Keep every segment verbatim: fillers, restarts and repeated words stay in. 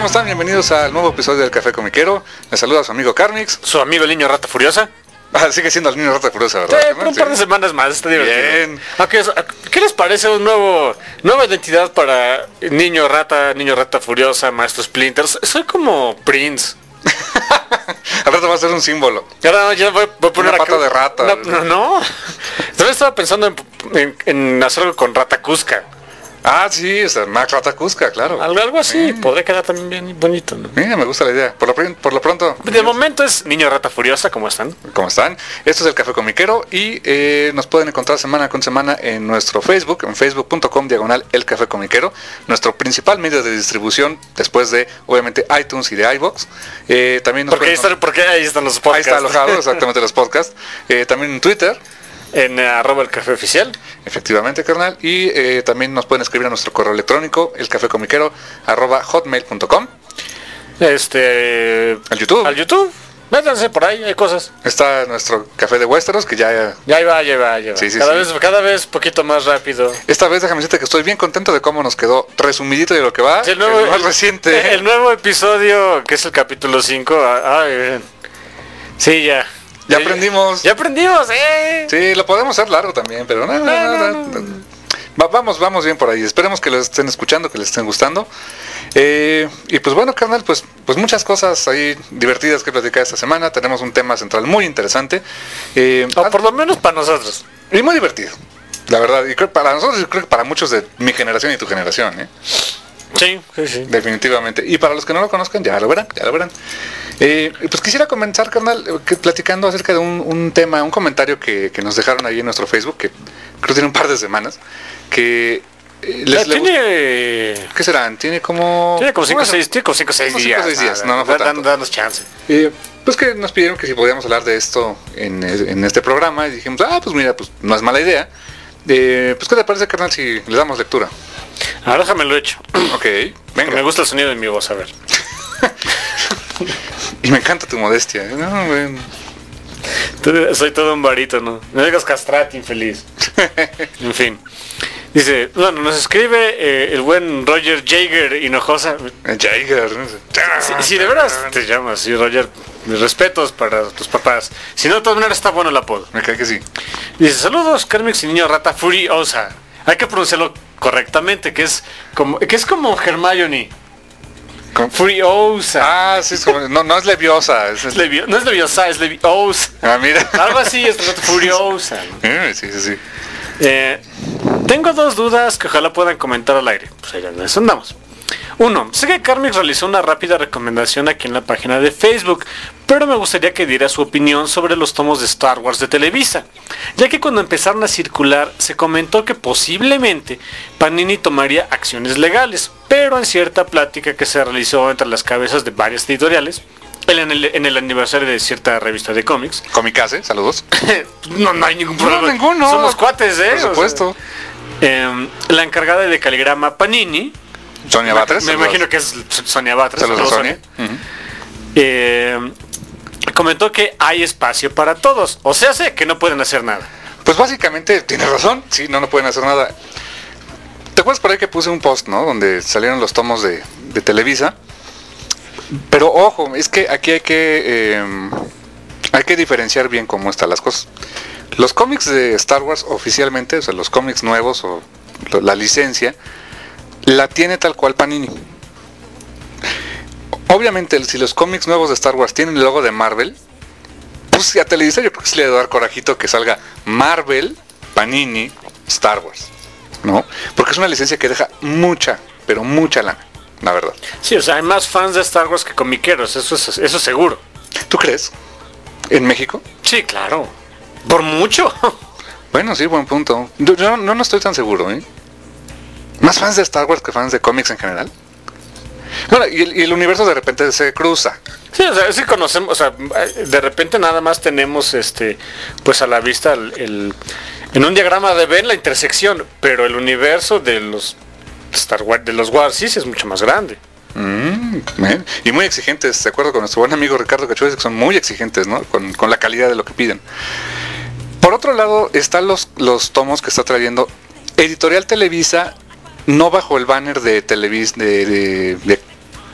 ¿cómo están? Bienvenidos al nuevo episodio del Café Comiquero. Les saluda su amigo Carmix. Su amigo el niño rata furiosa. Ah, sigue siendo el niño rata furiosa, ¿verdad? Sí, por un par de semanas más, está divertido. Bien. Aunque, ¿qué les parece un nuevo nueva identidad para niño rata, niño rata furiosa, maestro Splinter? Soy como Prince. Al rato va a ser un símbolo. Ya, ya voy, voy a poner una pata acá, de rata. No, no, no. También estaba pensando en, en, en hacer algo con Rata Cusca. Ah, sí, es Max Rata Cusca, claro. Algo, algo así, Mm. podría quedar también bien bonito, ¿no? Mira, me gusta la idea. Por lo, pr- por lo pronto. De momento es niño rata furiosa, ¿cómo están? ¿Cómo están? Esto es el Café Comiquero y eh, nos pueden encontrar semana con semana en nuestro Facebook, en facebook punto com diagonal el Café Comiquero, nuestro principal medio de distribución después de, obviamente, iTunes y de iVoox. Eh, también nos Porque ahí, pueden- están, porque ahí están los Ahí podcasts. está alojado exactamente los podcasts. Eh, también en Twitter, En eh, arroba el café oficial. efectivamente, carnal. Y eh, también nos pueden escribir a nuestro correo electrónico, elcafecomiquero arroba hotmail punto com. Este... Al YouTube. Al YouTube. Métanse por ahí, hay cosas. Está nuestro café de Westeros, que ya... Ya ahí va, ya va, ya va. Sí, sí, cada sí. vez, cada vez poquito más rápido. Esta vez déjame decirte que estoy bien contento de cómo nos quedó resumidito de lo que va. Sí, el, nuevo, el más el- reciente. El nuevo episodio, que es el capítulo cinco. Ay, bien. Sí, ya. Ya aprendimos. Ya aprendimos, eh. Sí, lo podemos hacer largo también, pero no, no, no, no, no. Va- vamos, vamos bien por ahí. Esperemos que lo estén escuchando, que les estén gustando. Eh, y pues bueno, carnal, pues, pues muchas cosas ahí divertidas que platicar esta semana. Tenemos un tema central muy interesante. Eh, O por lo menos para nosotros. y muy divertido, la verdad. Y creo que para nosotros y creo que para muchos de mi generación y tu generación, ¿eh? Sí, sí, sí. Definitivamente. Y para los que no lo conozcan, ya lo verán, ya lo verán. Eh, y pues quisiera comenzar, carnal, eh, que, platicando acerca de un, un tema, un comentario que, que nos dejaron ahí en nuestro Facebook, que creo que tiene un par de semanas, que eh, les, Ya le tiene... gust- ¿qué serán? Tiene como... Tiene como cinco o bueno, seis, tiene como cinco o seis como días. cinco o seis días, nada, no, no fue dan- tanto. Danos chance. eh, pues que nos pidieron que si podíamos hablar de esto en, en este programa, y dijimos, ah, pues mira, pues no es mala idea. Eh, pues ¿qué te parece, carnal, si le damos lectura? Ahora déjame lo hecho. Ok, Que venga. me gusta el sonido de mi voz, a ver. Y me encanta tu modestia. ¿eh? No, bueno. Tú- Soy todo un varito, ¿no? No digas castrati, infeliz. En fin. Dice, bueno, nos escribe eh, el buen Roger Jaeger Hinojosa. Jaeger. no sé. Si, si de veras te llamas, sí, Roger, mis respetos para tus papás. Si no, de todas maneras está bueno el apodo. Me cae que sí. Dice, saludos, Carmix y niño rata furiosa. Hay que pronunciarlo correctamente, que es como, que es como Hermione. ¿Cómo? Furiosa. Ah, sí, es como, no, no es leviosa. Es, Es levi- no es leviosa, es leviosa. ah, mira. Algo así, es rata furiosa, ¿no? Eh, sí, sí, sí. Eh, tengo dos dudas que ojalá puedan comentar al aire. Pues allá en eso andamos. Uno, sé que Carmix realizó una rápida recomendación aquí en la página de Facebook, pero me gustaría que diera su opinión sobre los tomos de Star Wars de Televisa, ya que cuando empezaron a circular se comentó que posiblemente Panini tomaría acciones legales, pero en cierta plática que se realizó entre las cabezas de varias editoriales, en el, en el aniversario de cierta revista de cómics, Comicase, saludos. no, no hay ningún problema. No, ninguno. Somos cuates, ¿eh? Por supuesto. Eh, la encargada de caligrama Panini, Sonia Batres. me saludos. imagino que es Sonia Batres, Saludos, saludos, Sonia. Sonia. Ujú. Eh, comentó que hay espacio para todos, o sea, sé que no pueden hacer nada. Pues básicamente tiene razón. Sí, no, no pueden hacer nada. ¿Te acuerdas por ahí que puse un post, no? Donde salieron los tomos de, de Televisa. Pero ojo, es que aquí hay que eh, hay que diferenciar bien cómo están las cosas. Los cómics de Star Wars oficialmente, o sea, los cómics nuevos o lo- la licencia, la tiene tal cual Panini. Obviamente, si los cómics nuevos de Star Wars tienen el logo de Marvel, pues a Televisa yo creo que sí le debe dar corajito que salga Marvel, Panini, Star Wars, ¿no? Porque es una licencia que deja mucha, pero mucha lana, la verdad. Sí, o sea, hay más fans de Star Wars que comiqueros, eso es, eso es seguro. ¿Tú crees? ¿En México? Sí, claro. Por mucho. Bueno, sí, buen punto. Yo, yo no, no estoy tan seguro, ¿eh? ¿Más fans de Star Wars que fans de cómics en general? Bueno, y el, y el universo de repente se cruza. Sí, o sea, sí conocemos, o sea, de repente nada más tenemos este, pues a la vista el, el- en un diagrama de Venn la intersección, pero el universo de los Star Wars, de los Wars, sí, sí es mucho más grande. Mm, bien. Y muy exigentes, de acuerdo con nuestro buen amigo Ricardo Cachuez, que son muy exigentes, ¿no? Con, con la calidad de lo que piden. Por otro lado, están los, los tomos que está trayendo Editorial Televisa, no bajo el banner de Televis, de, de, de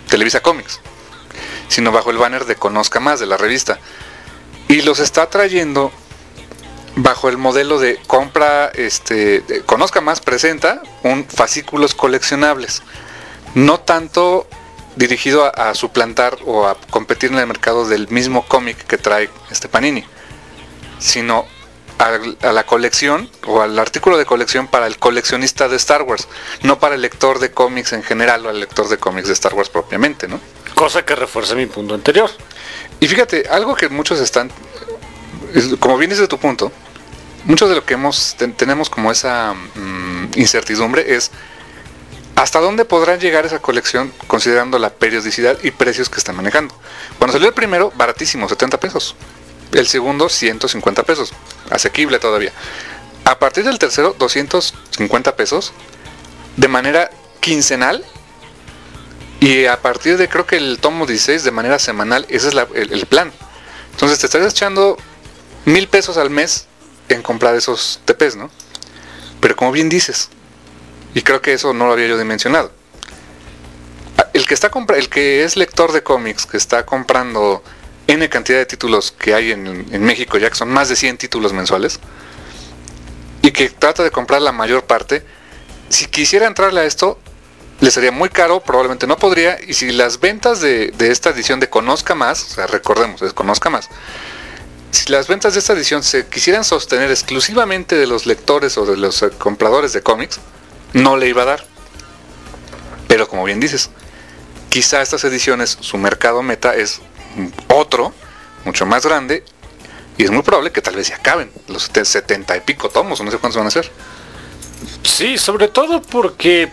Televisa Comics, sino bajo el banner de Conozca Más, de la revista. Y los está trayendo bajo el modelo de compra, este, de Conozca Más presenta un fascículos coleccionables, no tanto dirigido a, a suplantar o a competir en el mercado del mismo cómic que trae este Panini, sino a, a la colección o al artículo de colección para el coleccionista de Star Wars, no para el lector de cómics en general o al lector de cómics de Star Wars propiamente, ¿no? Cosa que refuerza mi punto anterior. Y fíjate, algo que muchos están, como bien desde tu punto, muchos de lo que hemos ten, tenemos como esa mmm, incertidumbre es hasta dónde podrá llegar esa colección considerando la periodicidad y precios que están manejando. Cuando salió el primero, baratísimo, setenta pesos. El segundo, ciento cincuenta pesos, asequible todavía. A partir del tercero, doscientos cincuenta pesos, de manera quincenal. Y a partir de, creo que el tomo dieciséis, de manera semanal. Ese es la, el, el plan. Entonces te estás echando mil pesos al mes en comprar esos T Pes, ¿no? Pero como bien dices, y creo que eso no lo había yo dimensionado, el que está compra, el que es lector de cómics, que está comprando N cantidad de títulos que hay en, en México, ya que son más de cien títulos mensuales, y que trata de comprar la mayor parte, si quisiera entrarle a esto, le sería muy caro, probablemente no podría, y si las ventas de, de esta edición de Conozca Más, o sea, recordemos, es Conozca Más, si las ventas de esta edición se quisieran sostener exclusivamente de los lectores o de los eh, compradores de cómics, no le iba a dar. Pero como bien dices, quizá estas ediciones, su mercado meta es otro, mucho más grande, y es muy probable que tal vez se acaben los setenta y pico tomos, o no sé cuántos van a ser. Sí, sobre todo porque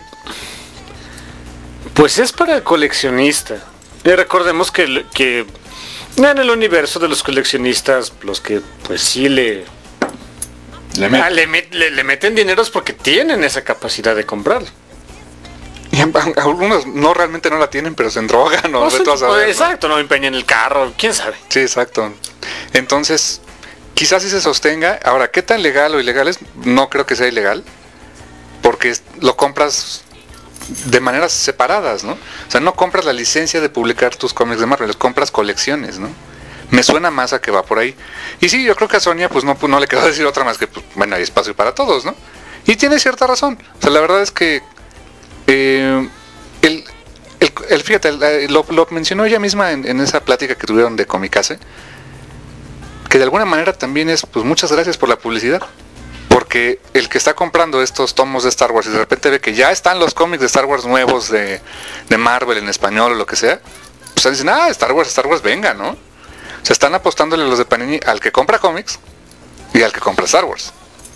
pues es para el coleccionista. Y recordemos que, que en el universo de los coleccionistas, los que pues sí le le, met- ah, le, met- le, le meten dineros porque tienen esa capacidad de comprarlo. Y algunos no realmente no la tienen, pero se endrogan o, o de todas saber, exacto, ¿no? no empeñan el carro, quién sabe. Sí, exacto. Entonces, quizás sí se sostenga. Ahora, ¿qué tan legal o ilegal es? No creo que sea ilegal, porque lo compras de maneras separadas, ¿no? O sea, no compras la licencia de publicar tus cómics de Marvel, los compras colecciones, ¿no? Me suena más a que va por ahí. Y sí, yo creo que a Sonia pues no, no le quedó decir otra más que, pues, bueno, hay espacio para todos, ¿no? Y tiene cierta razón. O sea, la verdad es que eh, el, el, el, fíjate, el, lo, lo mencionó ella misma en, en esa plática que tuvieron de Comicase, que de alguna manera también es, pues muchas gracias por la publicidad. Porque el que está comprando estos tomos de Star Wars y de repente ve que ya están los cómics de Star Wars nuevos de, de Marvel en español o lo que sea, pues dicen, ah, Star Wars, Star Wars, venga, ¿no? O sea, están apostándole los de Panini al que compra cómics y al que compra Star Wars.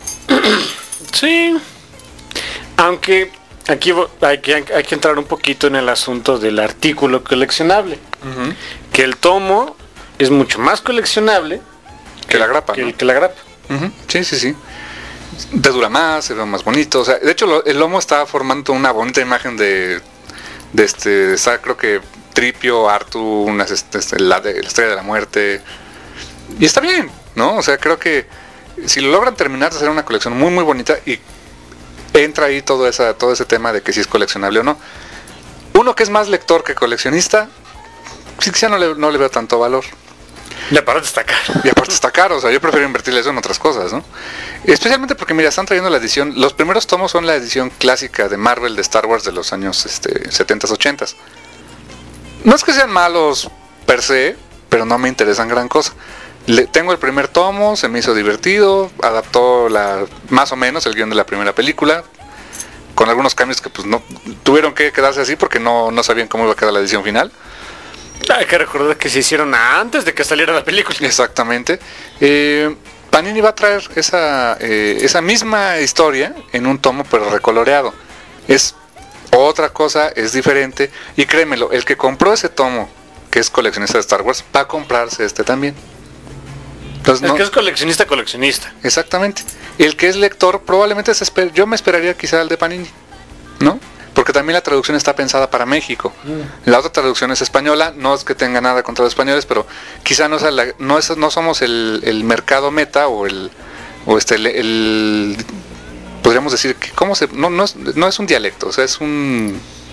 Sí. Aunque aquí hay que, hay que entrar un poquito en el asunto del artículo coleccionable. Uh-huh. Que el tomo es mucho más coleccionable que la grapa, que, ¿no? que la grapa. Uh-huh. Sí, sí, sí. Te dura más, se ve más bonito. O sea, de hecho, lo, el lomo está formando una bonita imagen de, de este, de, creo que Tripio, Artu, una, este, la, de, la estrella de la muerte. Y está bien, ¿no? O sea, creo que si lo logran terminar de hacer una colección muy, muy bonita y entra ahí todo, esa, todo ese tema de que si es coleccionable o no. Uno que es más lector que coleccionista, sí, quizá no le, no le veo tanto valor. Y aparte está caro. Y aparte está caro, o sea, yo prefiero invertirle eso en otras cosas, ¿no? Especialmente porque, mira, están trayendo la edición, los primeros tomos son la edición clásica de Marvel de Star Wars de los años este, setentas, ochentas. No es que sean malos per se, pero no me interesan gran cosa. Le, tengo el primer tomo, se me hizo divertido, adaptó la, más o menos el guión de la primera película, con algunos cambios que pues no tuvieron que quedarse así porque no, no sabían cómo iba a quedar la edición final. Hay que recordar que se hicieron antes de que saliera la película. Exactamente. Eh, Panini va a traer esa, eh, esa misma historia en un tomo pero recoloreado. Es otra cosa, es diferente. Y créemelo, el que compró ese tomo, que es coleccionista de Star Wars, va a comprarse este también. Entonces, el no, que es coleccionista, coleccionista. Exactamente. El que es lector, probablemente se esper- yo me esperaría quizá el de Panini, ¿no? Porque también la traducción está pensada para México. Mm. La otra traducción es española, no es que tenga nada contra los españoles, pero quizá no, sea la, no, es, no somos el, el mercado meta o el o este el, el podríamos decir que cómo se no, no es no es un dialecto, o sea, es un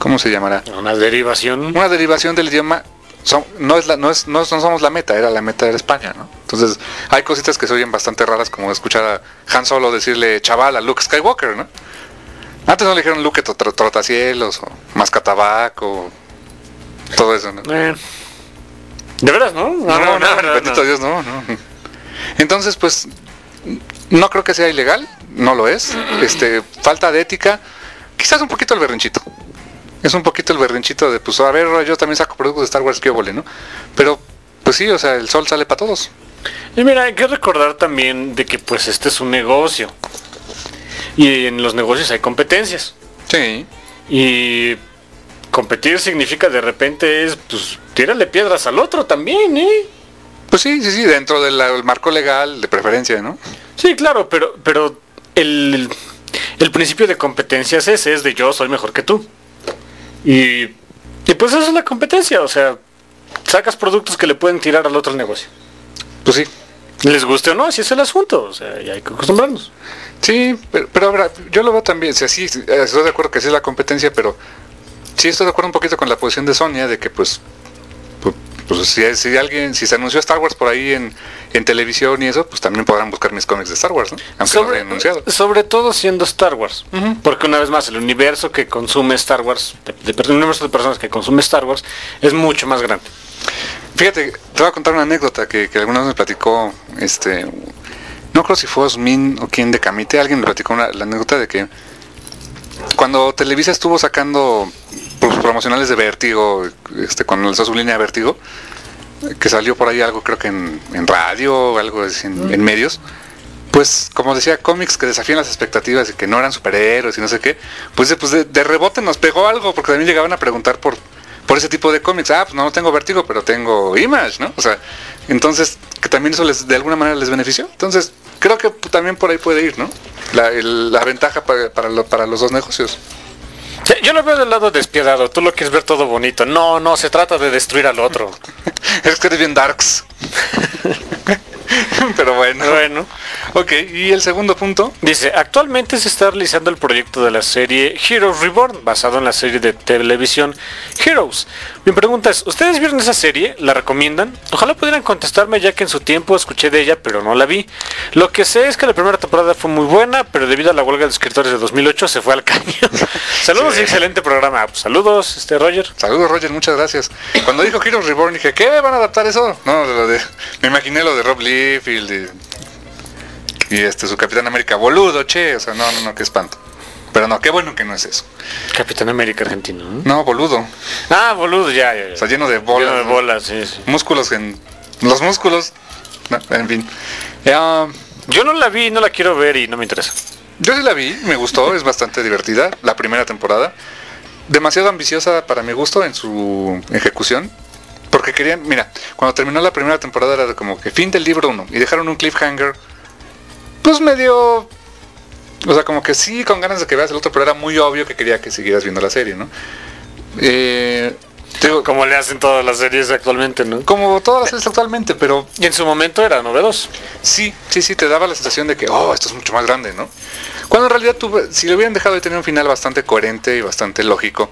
¿cómo se llamará? Una derivación. Una derivación del idioma. Son, no es la, no es, no, no somos la meta, era la meta de España, ¿no? Entonces, hay cositas que se oyen bastante raras, como escuchar a Han Solo decirle chaval a Luke Skywalker, ¿no? Antes no le dijeron Luke tr trotacielos o mascatabaco, todo eso, ¿no? Eh, ¿De veras, no? No, no, no, no, no bendito no. Dios, no, no. Entonces, pues, no creo que sea ilegal, no lo es. Este, falta de ética, quizás un poquito el berrinchito. Es un poquito el berrinchito de, pues, a ver, yo también saco productos de Star Wars, que vole, ¿no? Pero, pues sí, o sea, el sol sale para todos. Y mira, hay que recordar también de que, pues, este es un negocio. Y en los negocios hay competencias. Sí. Y competir significa de repente es, pues, tírale piedras al otro también, ¿eh? Pues sí, sí, sí, dentro del, del marco legal de preferencia, ¿no? Sí, claro, pero, pero el, el principio de competencia es ese, es de yo soy mejor que tú. Y, y pues eso es la competencia, o sea, sacas productos que le pueden tirar al otro el negocio. Pues sí. Les guste o no, así es el asunto, o sea, ya hay que acostumbrarnos. Sí, pero, pero ahora, yo lo veo también, o sea, sí, estoy de acuerdo que sí es la competencia, pero sí estoy de acuerdo un poquito con la posición de Sonia, de que pues, pues, pues si, si alguien, si se anunció Star Wars por ahí en, en televisión y eso, pues también podrán buscar mis cómics de Star Wars, ¿no? Aunque sobre, no hayan anunciado. Sobre todo siendo Star Wars, uh-huh. Porque una vez más, el universo que consume Star Wars, de, de, el universo de personas que consume Star Wars, es mucho más grande. Fíjate, te voy a contar una anécdota que, que alguna vez me platicó, este, no creo si fue Osmin o quien de Camite, alguien me platicó una, la anécdota de que cuando Televisa estuvo sacando pues, promocionales de Vértigo, este, cuando lanzó su línea de Vértigo, que salió por ahí algo creo que en, en radio o algo así, en, en medios, pues como decía, cómics que desafían las expectativas y que no eran superhéroes y no sé qué, pues, pues de, de rebote nos pegó algo, porque también llegaban a preguntar por por ese tipo de cómics. Ah, pues no, no tengo Vértigo, pero tengo Image, ¿no? O sea, entonces, que también eso les, de alguna manera les benefició. Entonces, creo que también por ahí puede ir, ¿no? La, el, la ventaja para, para, lo, para los dos negocios. Sí, yo lo veo del lado despiadado, tú lo quieres ver todo bonito. No, no, se trata de destruir al otro. Es que eres bien darks. Pero bueno. Bueno. Ok, y el segundo punto. Dice, actualmente se está realizando el proyecto de la serie Heroes Reborn, basado en la serie de televisión Heroes. Mi pregunta es, ¿ustedes vieron esa serie? ¿La recomiendan? Ojalá pudieran contestarme, ya que en su tiempo escuché de ella, pero no la vi. Lo que sé es que la primera temporada fue muy buena, pero debido a la huelga de escritores de dos mil ocho se fue al caño. Saludos, sí. Y excelente programa. Pues, saludos, este Roger. Saludos, Roger, muchas gracias. Cuando dijo Heroes Reborn dije, ¿qué? ¿Van a adaptar eso? No, lo de, me imaginé lo de Rob Liefeld y, y este su Capitán América boludo, che, o sea, no, no, no, qué espanto. Pero no, qué bueno que no es eso. Capitán América argentino, ¿no? No, boludo. Ah, boludo, ya, ya, ya. O sea, lleno de bolas. Lleno de bolas, ¿no? Sí, sí. Músculos en... Los músculos. No, en fin. Uh, Yo no la vi, no la quiero ver y no me interesa. Yo sí la vi, me gustó, es bastante divertida. La primera temporada. Demasiado ambiciosa para mi gusto en su ejecución. Porque querían... Mira, cuando terminó la primera temporada era como que fin del libro uno. Y dejaron un cliffhanger. Pues medio... O sea, como que sí, con ganas de que veas el otro, pero era muy obvio que quería que siguieras viendo la serie, ¿no? Eh, digo, como le hacen todas las series actualmente, ¿no? Como todas las series actualmente, pero... Y en su momento era novedoso. Sí, sí, sí, te daba la sensación de que, oh, esto es mucho más grande, ¿no? Cuando en realidad, tú, si lo hubieran dejado de tener un final bastante coherente y bastante lógico.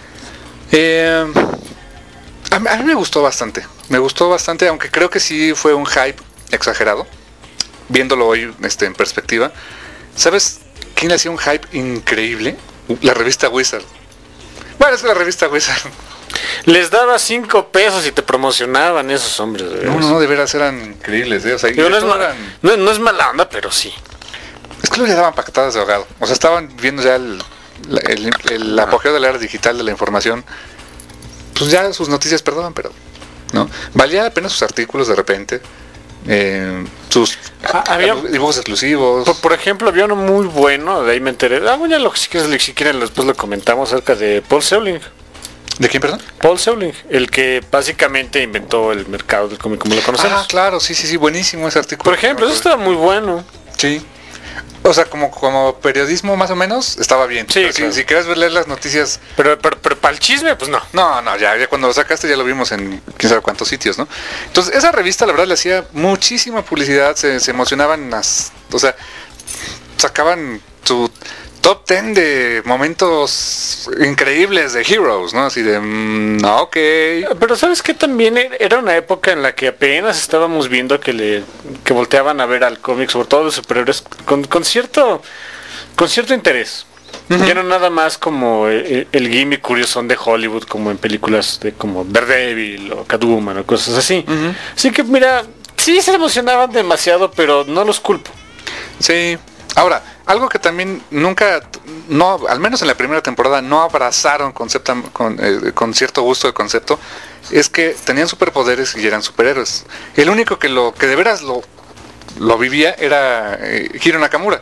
Eh, a, mí, a mí me gustó bastante, me gustó bastante, aunque creo que sí fue un hype exagerado, viéndolo hoy este, en perspectiva. ¿Sabes quién hacía un hype increíble? La revista Wizard. Bueno, es la revista Wizard. Les daba cinco pesos y te promocionaban esos hombres. De no, no, no, de veras eran increíbles. ¿eh? O sea, no, es ma- eran... no, no es mala onda, pero sí. Es que luego le daban patadas de ahogado. O sea, estaban viendo ya el, el, el, el apogeo de la era digital de la información. Pues ya sus noticias perdonan, pero... ¿no? Valía la pena sus artículos de repente. Eh, sus ah, había, dibujos exclusivos. Por, por ejemplo, había uno muy bueno, de ahí me enteré. Ah, bueno, lo, si, quieren, si quieren después lo comentamos acerca de Paul Seuling. ¿De quién, perdón? Paul Seuling, el que básicamente inventó el mercado del cómic como lo conocemos. Ah, claro, sí, sí, sí, buenísimo ese artículo. Por ejemplo, eso estaba muy bueno. Sí. O sea, como, como periodismo más o menos, estaba bien. Sí, pero claro. si, si quieres leer las noticias... Pero, pero, pero para el chisme, pues no. No, no, ya, ya cuando lo sacaste ya lo vimos en quién sabe cuántos sitios, ¿no? Entonces, esa revista la verdad le hacía muchísima publicidad, se, se emocionaban las... O sea, sacaban su top ten de momentos increíbles de Heroes, ¿no? Así de, mm, ok. Pero ¿sabes qué? También era una época en la que apenas estábamos viendo que le que volteaban a ver al cómic, sobre todo de superhéroes, con, con cierto con cierto interés. Uh-huh. Ya no nada más como el, el gimmick curiosón de Hollywood, como en películas de como Daredevil o Catwoman o cosas así. Uh-huh. Así que mira, sí se emocionaban demasiado, pero no los culpo. Sí. Ahora, algo que también nunca, no, al menos en la primera temporada, no abrazaron concepto, con, eh, con cierto gusto de concepto, es que tenían superpoderes y eran superhéroes. El único que lo que de veras lo, lo vivía era eh, Hiro Nakamura,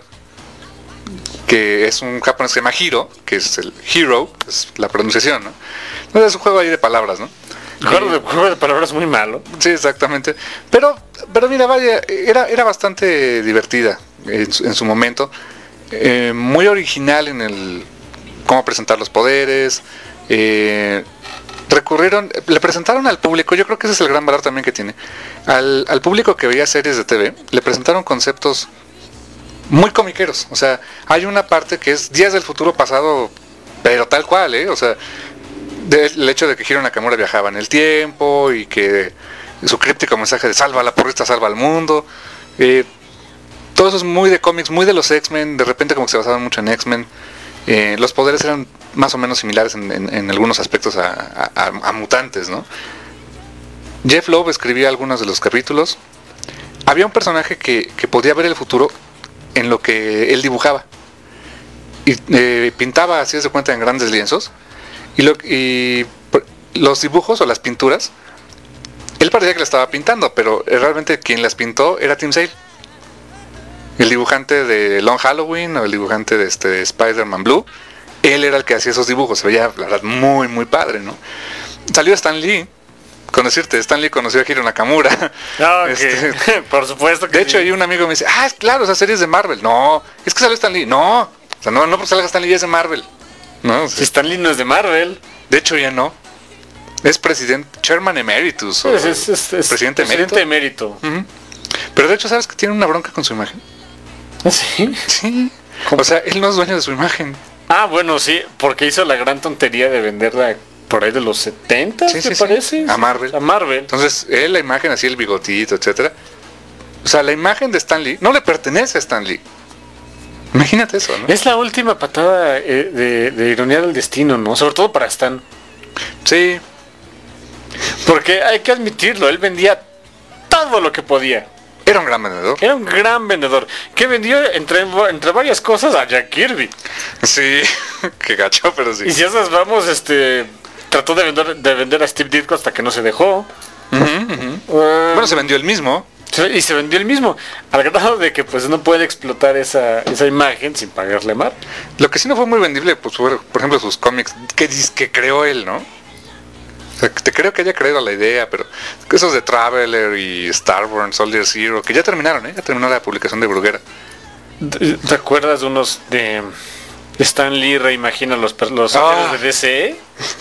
que es un japonés que se llama Hiro, que es el hero, es la pronunciación, ¿no? Entonces es un juego ahí de palabras, ¿no? Juego de, juego de palabras muy malo. Sí, exactamente. Pero, pero mira, vaya, era, era bastante divertida en su, en su momento. Eh, muy original en el cómo presentar los poderes. Eh, recurrieron, le presentaron al público, yo creo que ese es el gran valor también que tiene. Al, al público que veía series de T V, le presentaron conceptos muy comiqueros. O sea, hay una parte que es Días del Futuro Pasado, pero tal cual, ¿eh? O sea, del hecho de que Hiro Nakamura viajaba en el tiempo y que su críptico mensaje de salva a la porrista, salva al mundo. Eh, todo eso es muy de cómics, muy de los X-Men. De repente como que se basaban mucho en X-Men. Eh, los poderes eran más o menos similares en, en, en algunos aspectos a, a, a mutantes, ¿no? Jeff Loeb escribía algunos de los capítulos. Había un personaje que, que podía ver el futuro en lo que él dibujaba. Y eh, pintaba, así de cuenta, en grandes lienzos. Y, lo, y los dibujos o las pinturas, él parecía que la estaba pintando, pero realmente quien las pintó era Tim Sale, el dibujante de Long Halloween o el dibujante de este de Spider-Man Blue. Él era el que hacía esos dibujos, se veía la verdad muy muy padre, ¿no? Salió Stan Lee, con decirte, Stan Lee conoció a Hiro Nakamura. Oh, este, por supuesto que de hecho, sí. Hay un amigo que me dice, ah, claro, esas series de Marvel. No, es que salió Stan Lee. No, o sea, no, no porque salga Stan Lee, es de Marvel. No, o sea, si Stan Lee no es de Marvel. De hecho ya no. Es presidente, chairman emeritus. Es, es, es, es presidente, presidente emérito. emérito. Uh-huh. Pero de hecho, ¿sabes que tiene una bronca con su imagen? ¿Sí? Sí. O sea, él no es dueño de su imagen. Ah, bueno, sí, porque hizo la gran tontería de venderla por ahí de los setenta, sí, ¿me sí, parece? Sí. A Marvel. A Marvel. Entonces, él, la imagen así, el bigotito, etcétera. O sea, la imagen de Stan Lee no le pertenece a Stan Lee. Imagínate eso, ¿no? Es la última patada eh, de, de ironía del destino, ¿no? Sobre todo para Stan. Sí. Porque hay que admitirlo, él vendía todo lo que podía. Era un gran vendedor. Era un gran vendedor. Que vendió entre, entre varias cosas a Jack Kirby. Sí, qué gacho, pero sí. Y si esas vamos, este... trató de vender, de vender a Steve Ditko hasta que no se dejó. Uh-huh, uh-huh. Uh, bueno, se vendió el mismo. Y se vendió el mismo, al grado de que pues no puede explotar esa, esa imagen sin pagarle más. Lo que sí no fue muy vendible, pues por, por ejemplo sus cómics que, que creó él, ¿no? O sea, te creo que haya creído la idea, pero esos de Traveler y Starborn, Soldier Zero, que ya terminaron, ¿eh? Ya terminó la publicación de Bruguera. ¿Te acuerdas de unos de Stan Lee reimagina los, los ah. de D C?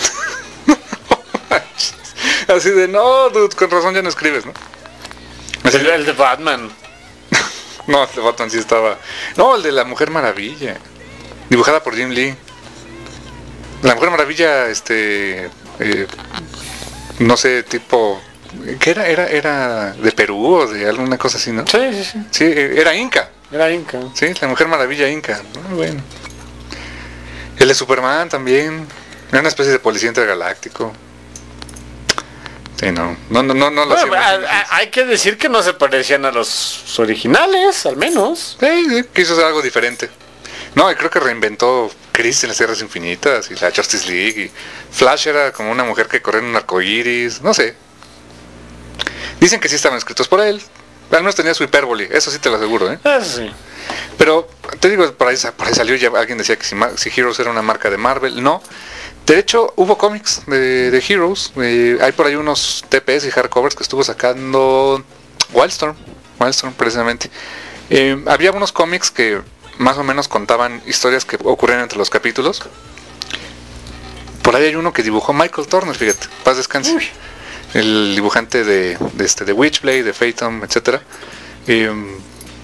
Así de, no, dude, con razón ya no escribes, ¿no? El, el de Batman. No, el de Batman sí estaba. No, el de la Mujer Maravilla, dibujada por Jim Lee. La Mujer Maravilla, este, eh, no sé, tipo, ¿qué era? Era, era de Perú o de alguna cosa así, ¿no? Sí, sí, sí. Sí, era Inca. Era Inca. Sí, la Mujer Maravilla Inca. Muy bueno. El de Superman también. Era una especie de policía intergaláctico. Sí, no, no, no, no, no lo bueno, a, a, hay que decir que no se parecían a los originales, al menos. Sí, sí, quiso hacer algo diferente. No, y creo que reinventó Crisis en las Tierras Infinitas y la Justice League. Y Flash era como una mujer que corría en un arcoíris, no sé. Dicen que sí estaban escritos por él. Al menos tenía su hipérbole, eso sí te lo aseguro, ¿eh? Eso sí. Pero, te digo, por ahí, por ahí salió ya alguien decía que si, si Heroes era una marca de Marvel. No. De hecho, hubo cómics de, de Heroes. Eh, hay por ahí unos T P S y hardcovers que estuvo sacando Wildstorm. Wildstorm, precisamente. Eh, había unos cómics que más o menos contaban historias que ocurrían entre los capítulos. Por ahí hay uno que dibujó Michael Turner, fíjate. Paz descanse. Uy. El dibujante de, de, este, de Witchblade, de Phaeton, etcétera. Eh,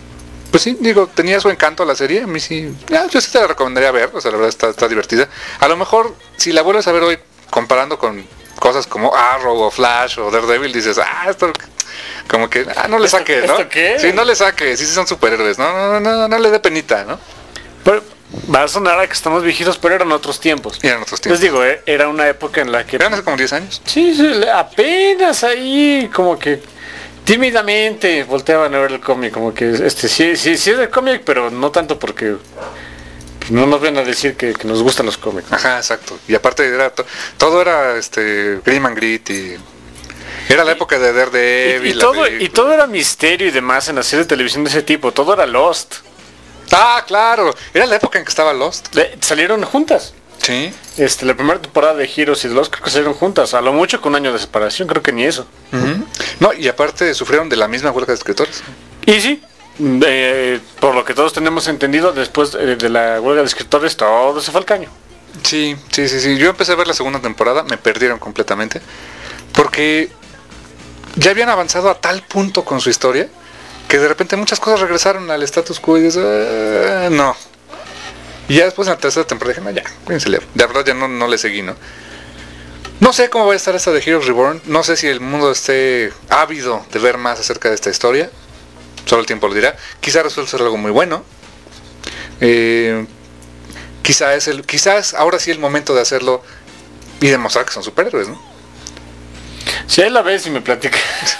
Pues sí, digo, tenía su encanto la serie, a mí sí, ya, yo sí te la recomendaría ver, o sea, la verdad está, está divertida. A lo mejor, si la vuelves a ver hoy comparando con cosas como Arrow o Flash o Daredevil, dices, ah, esto como que, ah, no le saque, ¿no? ¿Esto qué? Sí, no le saque, sí, sí son superhéroes, no, no, no, no, no le dé penita, ¿no? Pero va a sonar a que estamos viejitos, pero eran otros tiempos. Y eran otros Les tiempos. digo, eh, era una época en la que... Eran hace como diez años. Sí, sí, apenas ahí, como que tímidamente volteaban a ver el cómic, como que este sí, sí, sí es el cómic, pero no tanto porque no nos ven a decir que, que nos gustan los cómics. Ajá, exacto. Y aparte era to- todo era este Grim and Grit y era la época de Y, Daredevil. y la todo, y película. todo era misterio y demás en las series de televisión de ese tipo, todo era Lost. Ah, claro. Era la época en que estaba Lost. Le- salieron juntas. Sí. Este, la primera temporada de Heroes y Lost creo que salieron juntas, a lo mucho con un año de separación, creo que ni eso. Ujú. No, y aparte sufrieron de la misma huelga de escritores. Y sí, eh, por lo que todos tenemos entendido, después eh, de la huelga de escritores, todo se fue al caño. Sí, sí, sí, sí. Yo empecé a ver la segunda temporada, me perdieron completamente. Porque ya habían avanzado a tal punto con su historia que de repente muchas cosas regresaron al status quo y dices, "Ah, no". Y ya después en la tercera temporada dije, no, ya, cuídense. De verdad ya no, no le seguí, ¿no? No sé cómo va a estar esta de Heroes Reborn. No sé si el mundo esté ávido de ver más acerca de esta historia. Solo el tiempo lo dirá. Quizá resulte ser algo muy bueno. Eh, quizá es el, quizás ahora sí el momento de hacerlo y demostrar que son superhéroes, ¿no? Si ahí la ves y me platica.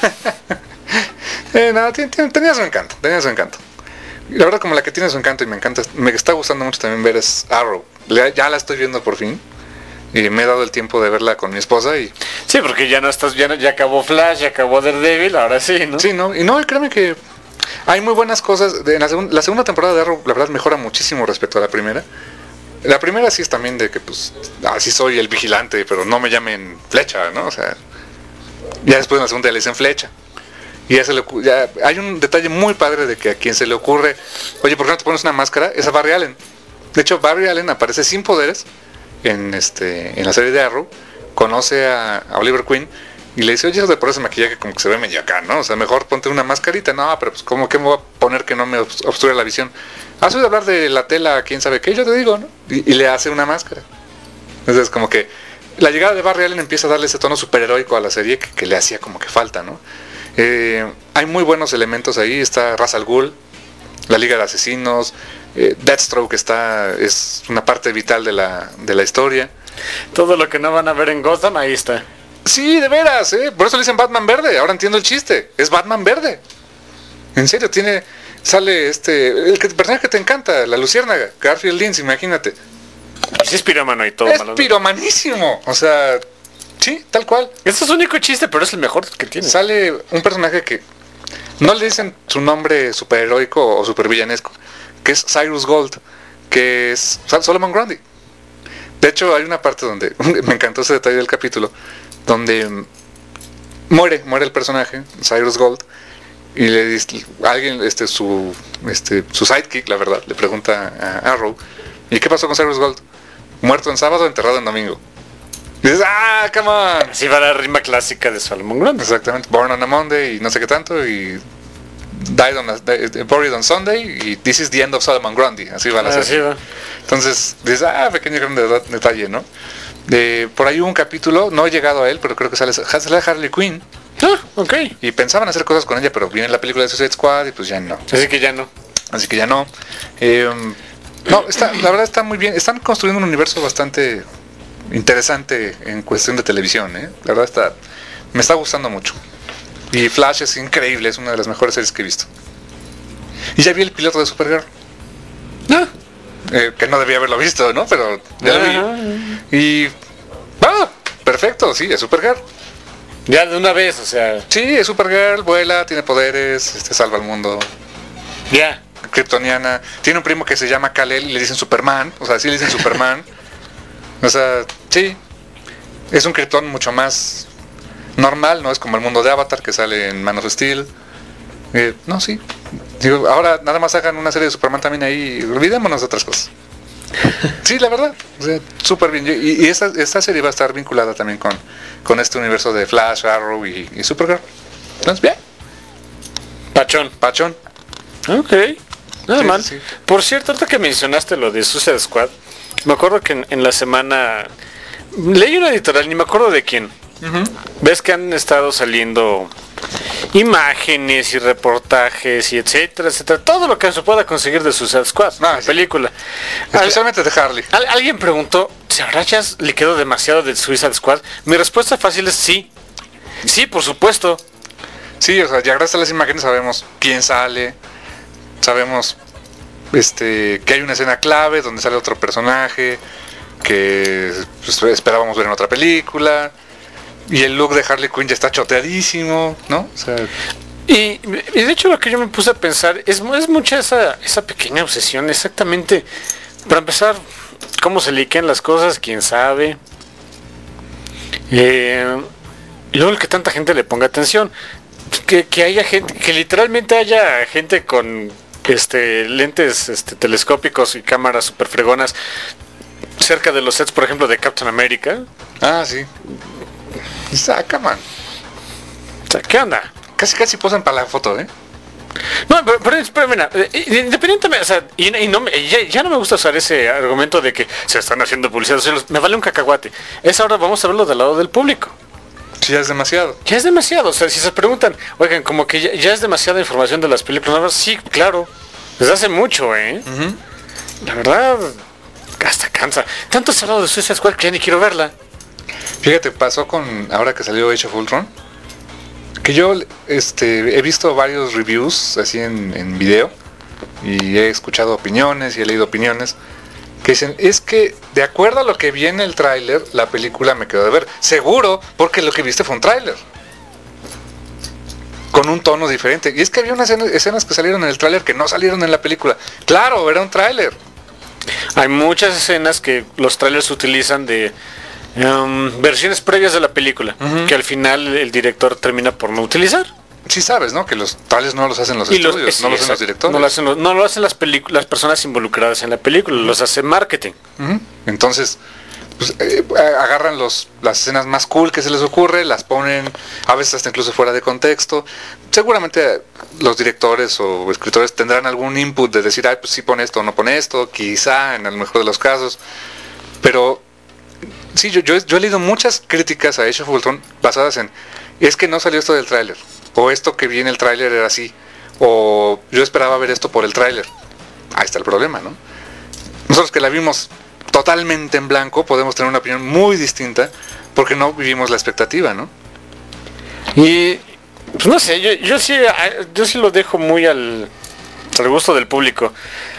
Eh, no, ten- ten- tenía su encanto, tenía su encanto. Y la verdad como la que tiene su encanto y me encanta, me está gustando mucho también ver es Arrow. Le- Ya la estoy viendo por fin. Y me he dado el tiempo de verla con mi esposa y... Sí, porque ya no estás, ya, no- ya acabó Flash, ya acabó Daredevil, ahora sí, ¿no? Sí, no, y no, y créeme que hay muy buenas cosas. De, en la, segun- la segunda temporada de Arrow, la verdad, mejora muchísimo respecto a la primera. La primera sí es también de que, pues, así soy el vigilante, pero no me llamen Flecha, ¿no? O sea, ya después en la segunda ya le dicen Flecha. Y ya se le ocu- ya hay un detalle muy padre de que a quien se le ocurre, oye, ¿por qué no te pones una máscara? Es a Barry Allen. De hecho, Barry Allen aparece sin poderes en este en la serie de Arrow, conoce a, a Oliver Queen y le dice, oye, eso de por ese maquillaje como que se ve medio acá, ¿no? O sea, mejor ponte una mascarita. No, pero pues, ¿cómo que me voy a poner que no me obs- obstruya la visión? ¿Has oído hablar de la tela, quién sabe qué? Yo te digo, ¿no? Y, y le hace una máscara. Entonces, como que la llegada de Barry Allen empieza a darle ese tono superheroico a la serie que, que le hacía como que falta, ¿no? Eh, hay muy buenos elementos ahí. Está Ra's al Ghul, la Liga de Asesinos, eh, Deathstroke está, es una parte vital de la, de la historia. Todo lo que no van a ver en Gotham, ahí está. Sí, de veras, ¿eh? Por eso le dicen Batman Verde. Ahora entiendo el chiste. Es Batman Verde. En serio, tiene... Sale este... El, que- el personaje que te encanta, la luciérnaga. Garfield Lynch, imagínate. Sí es pirómano y todo. Es malo, ¿no? piromanísimo. O sea... Sí, tal cual. Este es su único chiste, pero es el mejor que tiene. Sale un personaje que... No le dicen su nombre superheroico o supervillanesco. Que es Cyrus Gold. Que es Solomon Grundy. De hecho, hay una parte donde... Me encantó ese detalle del capítulo. Donde mm, muere, muere el personaje, Cyrus Gold, y le dice, alguien, este, su, este, su sidekick, la verdad, le pregunta a Arrow, ¿y qué pasó con Cyrus Gold? Muerto en sábado, enterrado en domingo. Y dices, ah, come on. Así va la rima clásica de Solomon Grundy. Exactamente, born on a Monday y no sé qué tanto, y died on a, di- buried on Sunday, y this is the end of Solomon Grundy, así va la Así serie. va. Entonces, dices, ah, pequeño gran de- detalle, ¿no? De, por ahí hubo un capítulo, no he llegado a él, pero creo que sale, sale Harley Quinn. Ah, ok. Y pensaban hacer cosas con ella, pero viene la película de Suicide Squad y pues ya no. Así que ya no. Así que ya no. Eh, no, está, la verdad está muy bien. Están construyendo un universo bastante interesante en cuestión de televisión, ¿eh? La verdad está, me está gustando mucho. Y Flash es increíble, es una de las mejores series que he visto. Y ya vi el piloto de Supergirl. Ah. Eh, que no debía haberlo visto, ¿no? Pero ya lo Ajá. vi. Y... ¡Ah! Perfecto, sí, es Supergirl. Ya de una vez, o sea. Sí, es Supergirl, vuela, tiene poderes, este, salva al mundo. Ya. Kryptoniana. Tiene un primo que se llama Kal-El y le dicen Superman. O sea, sí le dicen Superman. O sea, sí. Es un Krypton mucho más normal, no es como el mundo de Avatar que sale en Man of Steel. Eh, no, sí. Digo, ahora nada más hagan una serie de Superman también ahí. Olvidémonos de otras cosas. Sí, la verdad. O sea, súper bien. Y, y esta, esta serie va a estar vinculada también con, con este universo de Flash, Arrow y, y Supergirl. Entonces, bien. Pachón. Pachón. Ok. Nada Sí, mal. sí. Por cierto, ahorita que mencionaste lo de Suicide Squad, me acuerdo que en, en la semana leí una editorial, ni me acuerdo de quién. Uh-huh. Ves que han estado saliendo imágenes y reportajes y etcétera, etcétera, todo lo que se pueda conseguir de Suicide Squad, Ah, la sí. película. Especialmente de Harley. Al- alguien preguntó, ¿se habrá ya le quedó demasiado del Suicide Squad? Mi respuesta fácil es sí. Sí, por supuesto. Sí, o sea, ya gracias a las imágenes sabemos quién sale, sabemos este que hay una escena clave donde sale otro personaje que pues, esperábamos ver en otra película, y el look de Harley Quinn ya está choteadísimo, ¿no? O sea, Y, y de hecho lo que yo me puse a pensar es, mu- es mucha esa, esa pequeña obsesión, exactamente. Para empezar, cómo se liquean las cosas, quién sabe. Eh, y luego el que tanta gente le ponga atención. Que, que haya gente, que literalmente haya gente con este lentes este, telescópicos y cámaras super fregonas cerca de los sets, por ejemplo, de Captain America. ah, sí. Saca, man. O sea, ¿qué onda? Casi casi posan para la foto, ¿eh? No, pero, pero, pero mira, eh, independientemente, o sea, y, y no, me- ya, ya no me gusta usar ese argumento de que se están haciendo publicidad, o sea, los- me vale un cacahuate. Es ahora, vamos a verlo del lado del público. Sí, ya es demasiado. Ya es demasiado, o sea, si se preguntan, oigan, como que ya, ya es demasiada información de las películas nuevas, sí, claro, desde hace mucho, ¿eh? Uh-huh. La verdad, hasta cansa. Tanto se ha hablado de Suicide Squad que ya ni quiero verla. Fíjate, pasó con ahora que salió Age of Ultron, que yo este he visto varios reviews así en, en video y he escuchado opiniones y he leído opiniones que dicen, es que de acuerdo a lo que vi en el tráiler, la película me quedó de ver. Seguro, porque lo que viste fue un tráiler con un tono diferente. Y es que había unas escenas, escenas que salieron en el tráiler que no salieron en la película. Claro, era un tráiler. Hay muchas escenas que los trailers utilizan de um, versiones previas de la película, Ujú. que al final el director termina por no utilizar. Sí sabes, ¿no? Que los trailers no los hacen los Y los- estudios, sí, no los hacen los exacto. directores. No lo hacen, los, no lo hacen las, pelicu- las personas involucradas en la película, los hace marketing. Ujú. Entonces, pues, eh, agarran los, las escenas más cool que se les ocurre, las ponen, a veces hasta incluso fuera de contexto. Seguramente los directores o escritores tendrán algún input de decir, ay, pues sí pone esto o no pone esto, quizá en el mejor de los casos. Pero sí, yo, yo, he- yo he leído muchas críticas a Age of Ultron basadas en, es que no salió esto del tráiler, o esto que vi en el tráiler era así, o yo esperaba ver esto por el tráiler. Ahí está el problema, ¿no? Nosotros que la vimos totalmente en blanco podemos tener una opinión muy distinta porque no vivimos la expectativa, ¿no? Y pues no sé, yo, yo sí yo sí lo dejo muy al, al gusto del público.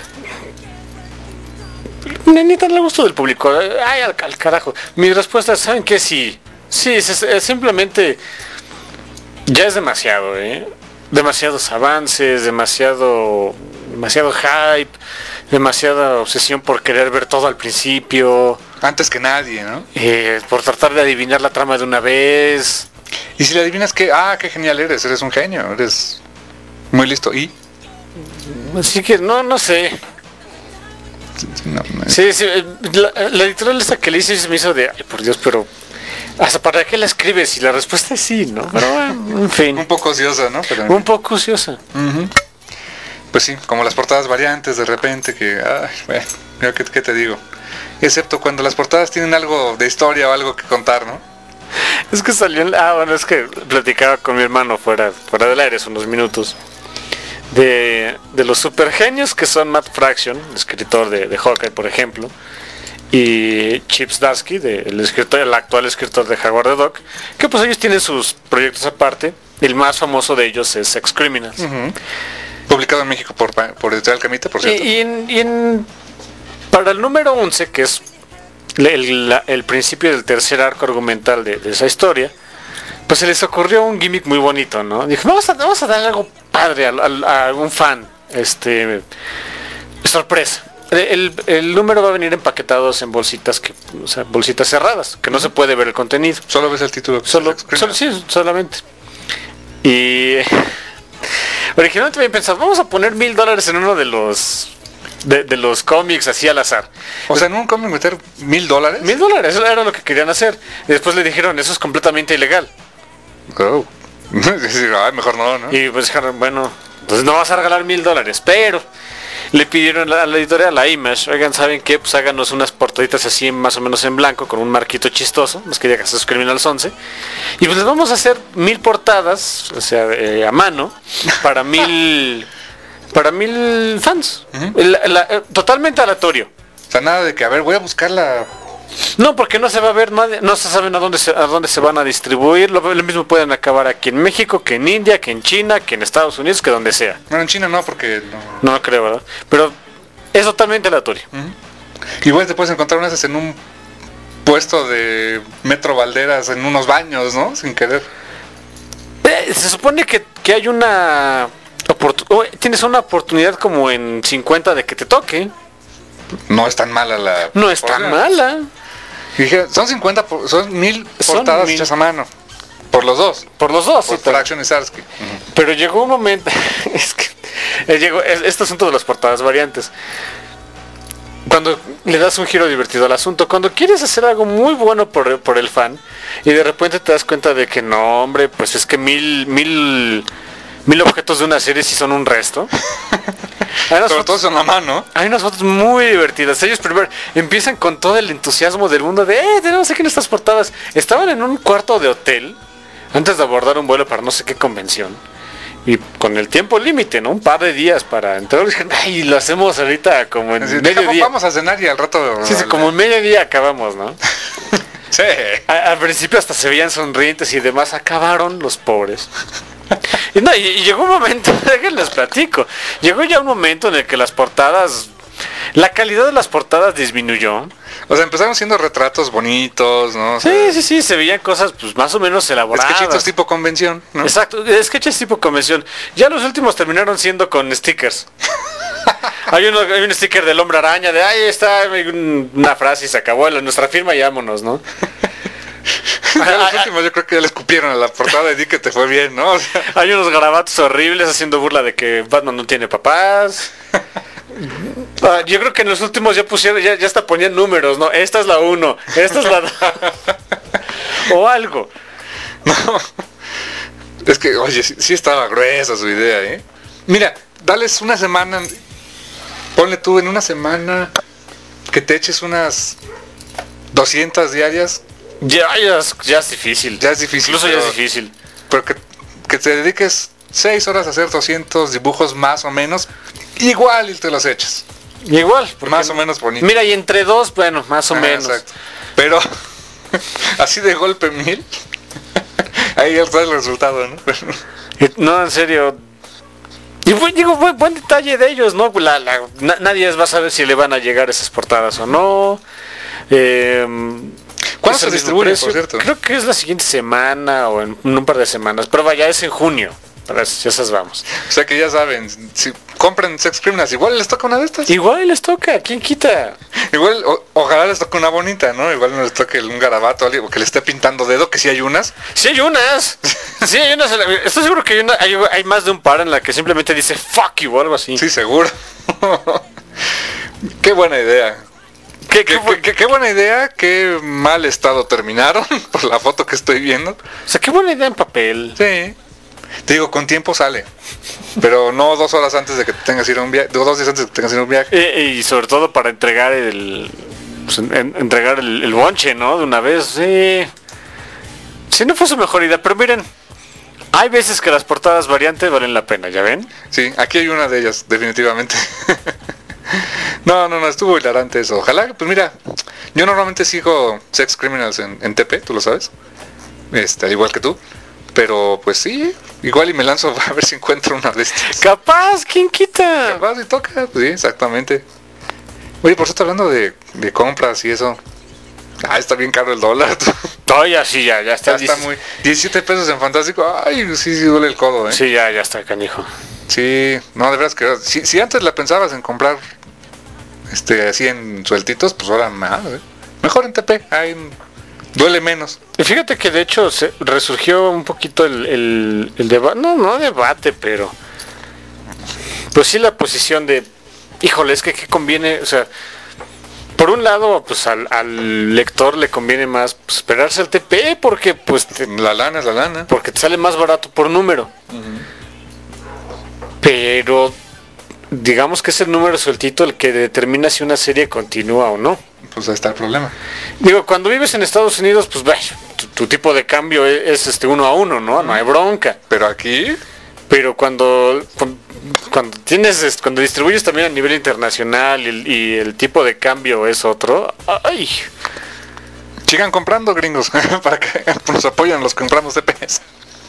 Ni, ni tan al gusto del público. Ay, al, al carajo. Mi respuesta, ¿saben qué? Sí. Sí, es, es simplemente ya es demasiado, ¿eh? Demasiados avances, demasiado demasiado hype, demasiada obsesión por querer ver todo al principio, Antes que nadie, ¿no? eh, por tratar de adivinar la trama de una vez. Y si le adivinas que, ah, qué genial eres, eres un genio, eres muy listo. Y Así que no, no sé. no, no. Sí, sí, eh, la, la editorial esta que le hice se me hizo de, ay, por Dios, pero ¿hasta para qué la escribes? Y la respuesta es sí, ¿no? Pero bueno, en fin, Un poco ociosa, ¿no? Pero, un poco ociosa. Ujú. Pues sí, como las portadas variantes de repente que, ay, bueno, yo qué, qué te digo. Excepto cuando las portadas tienen algo de historia o algo que contar, ¿no? Es que salió, en- ah, bueno, es que platicaba con mi hermano fuera, fuera del aire hace unos minutos de, de los supergenios que son Matt Fraction, escritor de, de Hawkeye, por ejemplo, y Chip Zdarsky, de, el escritor, el actual escritor de Howard the Duck, que pues ellos tienen sus proyectos aparte. El más famoso de ellos es Sex Criminals. Ujú. Publicado en México por, pa- por Editorial Camita, por Y, cierto. y en, y en- para el número once, que es le- el, la- el principio del tercer arco argumental de, de esa historia, pues se les ocurrió un gimmick muy bonito, ¿no? Dije, vamos a, vamos a darle algo padre a, a- a un fan, este, sorpresa. El, el número va a venir empaquetados en bolsitas, que, o sea, bolsitas cerradas, que no se puede ver el contenido. Solo ves el título. Solo, Sex solo Criminals. sí, solamente. Y originalmente había pensado, vamos a poner mil dólares en uno de los de, de los cómics así al azar. O sea, en un cómic meter mil dólares. Mil dólares, eso era lo que querían hacer. Y después le dijeron, eso es completamente ilegal. Oh. Decir, ay, mejor no, ¿no? Y pues dijeron, bueno, entonces no vas a regalar mil dólares. Pero le pidieron a la editorial, a Image, oigan, ¿saben qué? Pues háganos unas portaditas así más o menos en blanco, con un marquito chistoso, más que ya que esos Criminals once, y pues les vamos a hacer mil portadas, o sea, eh, a mano, para mil, para mil fans, uh-huh. la, la, eh, totalmente aleatorio. O sea, nada de que, a ver, voy a buscar la... No, porque no se va a ver, no, no se saben a dónde se, a dónde se van a distribuir. Lo, lo mismo pueden acabar aquí en México, que en India, que en China, que en Estados Unidos, que donde sea. Bueno, en China no, porque no... No creo, ¿verdad? Pero es totalmente aleatorio. Uh-huh. Igual te puedes encontrar unas en un puesto de Metro Valderas, en unos baños, ¿no? Sin querer. Eh, se supone que, que hay una... Oportun- oh, tienes una oportunidad como en cincuenta de que te toque. No es tan mala la... No es tan mala. Dije, son cincuenta, por, son mil portadas mil. hechas a mano. Por los dos. Por los dos. Por Sí, Fraction y Sarsky. Uh-huh. Pero llegó un momento... es que... Eh, llegó, es, este asunto de las portadas variantes. Cuando le das un giro divertido al asunto, cuando quieres hacer algo muy bueno por, por el fan, y de repente te das cuenta de que no, hombre, pues es que mil... mil mil objetos de una serie sí son un resto. Pero fotos, todos son a mano. Hay unas fotos muy divertidas. Ellos primero empiezan con todo el entusiasmo del mundo de, eh, tenemos aquí nuestras portadas. Estaban en un cuarto de hotel antes de abordar un vuelo para no sé qué convención. Y con el tiempo límite, ¿no? Un par de días para entrar. Y dijeron, ay, lo hacemos ahorita como en decir, medio día. Vamos a cenar y al rato... Sí, sí, como en medio día acabamos, ¿no? Sí. A, al principio hasta se veían sonrientes y demás. Acabaron los pobres. Y, no, y, y llegó un momento, déjenles platico, llegó ya un momento en el que las portadas, la calidad de las portadas disminuyó. O sea, empezaron siendo retratos bonitos, ¿no? O sea, sí, sí, sí, se veían cosas pues más o menos elaboradas. Sketchitos tipo convención, ¿no? Exacto, sketches tipo convención. Ya los últimos terminaron siendo con stickers. Hay, uno, hay un sticker del hombre araña, de ahí está una frase y se acabó, nuestra firma y vámonos, ¿no? Ya los últimos yo creo que ya le escupieron a la portada y di que te fue bien, ¿no? O sea, hay unos garabatos horribles haciendo burla de que Batman no tiene papás. Ah, yo creo que en los últimos ya pusieron, ya, ya hasta ponían números, ¿no? Esta es la uno, esta es la dos. O algo. No. Es que, oye, sí, sí estaba gruesa su idea, ¿eh? Mira, dales una semana, ponle tú en una semana que te eches unas doscientas diarias. Ya, ya, es, ya es difícil. Ya es difícil. Incluso pero, ya es difícil. Pero que, que te dediques seis horas a hacer doscientos dibujos más o menos, igual y te los echas. Igual. Más o menos bonito. Mira, y entre dos, bueno, más o ah, menos. Exacto. Pero, así de golpe mil, ahí ya está el resultado, ¿no? No, en serio. Y buen, digo, buen, buen detalle de ellos, ¿no? La, la, na, nadie va a saber si le van a llegar esas portadas o no. Eh... ¿Cuándo se distribuye, por cierto? Creo que es la siguiente semana o en un par de semanas, pero vaya, es en junio. Para esas vamos. O sea que ya saben, si compran Sex Criminals, igual les toca una de estas. Igual les toca, ¿quién quita? Igual, o, ojalá les toque una bonita, ¿no? Igual no les toque un garabato o que le esté pintando dedo, que sí hay unas. Sí hay unas. Sí hay unas. Estoy seguro que hay, una, hay, hay más de un par en la que simplemente dice fuck you o algo así. Sí, seguro. Qué buena idea. ¿Qué, qué, qué, qué, qué buena idea, qué mal estado terminaron por la foto que estoy viendo. O sea, qué buena idea en papel. Sí. Te digo, con tiempo sale. Pero no dos horas antes de que tengas que ir a un viaje, dos días antes de que tengas que ir a un viaje. Y, y sobre todo para entregar el pues, en, en, entregar el, el bonche, ¿no? De una vez. Sí. Sí, no fue su mejor idea, pero miren, hay veces que las portadas variantes valen la pena, ¿ya ven? Sí, aquí hay una de ellas, definitivamente. No, no, no, estuvo hilarante eso. Ojalá, pues mira, yo normalmente sigo Sex Criminals en, en T P, tú lo sabes. Este, igual que tú. Pero pues sí, igual y me lanzo a ver si encuentro una de estas. Capaz, ¿quién quita? Capaz y toca, pues sí, exactamente. Oye, por cierto, hablando de, de compras y eso. Ah, está bien caro el dólar. Todavía sí, ya, ya está. Ya está muy... diecisiete pesos en Fantástico. Ay, sí, sí duele el codo, ¿eh? Sí, ya, ya está, canijo. Sí, no, de verdad que... Si, si antes la pensabas en comprar este así en sueltitos, pues ahora más, ¿eh? Mejor en T P, ahí duele menos. Y fíjate que de hecho se resurgió un poquito el, el, el debate, no, no debate, pero pues sí la posición de, híjole, es que ¿qué conviene? O sea, por un lado, pues al, al lector le conviene más pues, esperarse al T P porque pues te, la lana es la lana. Porque te sale más barato por número. Uh-huh. Pero digamos que es el número sueltito el que determina si una serie continúa o no. Pues ahí está el problema. Digo, cuando vives en Estados Unidos, pues vaya, tu, tu tipo de cambio es, es este uno a uno, ¿no? No hay bronca. Pero aquí... Pero cuando, cuando, cuando tienes, cuando distribuyes también a nivel internacional y el, y el tipo de cambio es otro, ay. Sigan comprando, gringos, para que nos apoyen los que compramos C P S.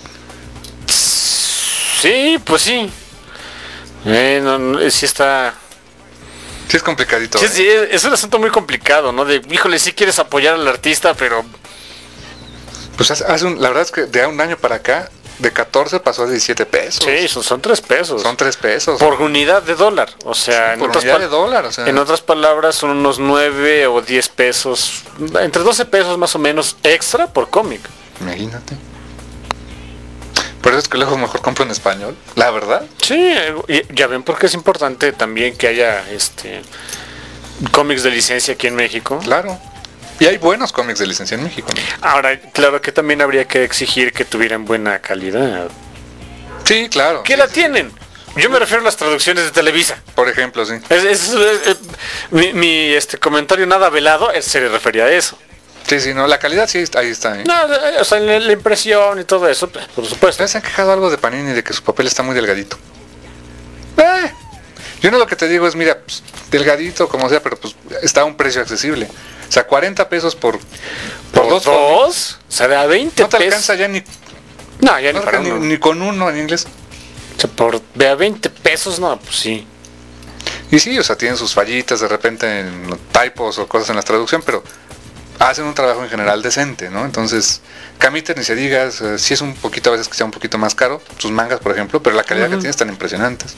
Sí, pues sí. Eh, no, no, sí está... Sí es complicadito. Sí, ¿eh? sí, es un asunto muy complicado, ¿no? De, híjole, sí quieres apoyar al artista, pero... Pues hace, hace un, la verdad es que de un año para acá, de catorce pasó a diecisiete pesos. Sí, son, son tres pesos. Son tres pesos. Por unidad de dólar. O sea, sí, en, por otras unidad de dólar. O sea. En otras palabras, son unos nueve o diez pesos, entre doce pesos más o menos extra por cómic. Imagínate. Por eso es que luego mejor compro en español, la verdad. Sí, ya ven por qué es importante también que haya este cómics de licencia aquí en México. Claro. Y hay buenos cómics de licencia en México, ¿no? Ahora, claro que también habría que exigir que tuvieran buena calidad. Sí, claro. ¿Qué sí, la sí. tienen? Yo me refiero a las traducciones de Televisa. Por ejemplo, sí. Es, es- es- es- mi mi, este comentario nada velado eh, se refería a eso. Sí, sí, no, la calidad sí, ahí está. ¿eh? No, eh, o sea, la, la impresión y todo eso, pues, por supuesto. ¿Ustedes se han quejado algo de Panini de que su papel está muy delgadito? Eh, yo no lo que te digo es, mira, pues, delgadito como sea, pero pues está a un precio accesible. O sea, cuarenta pesos por, por, ¿Por dos. dos? O sea, de a veinte No te pesos. alcanza ya ni, No, ya ni no para ni, uno. ni con uno en inglés. O sea, por de a veinte pesos, no, pues sí. Y sí, o sea, tienen sus fallitas de repente en typos o cosas en la traducción, pero hacen un trabajo en general decente, ¿no? Entonces, Camite ni se diga, o sea, sí es un poquito, a veces que sea un poquito más caro, sus mangas, por ejemplo, pero la calidad Ujú. que tiene es tan impresionantes.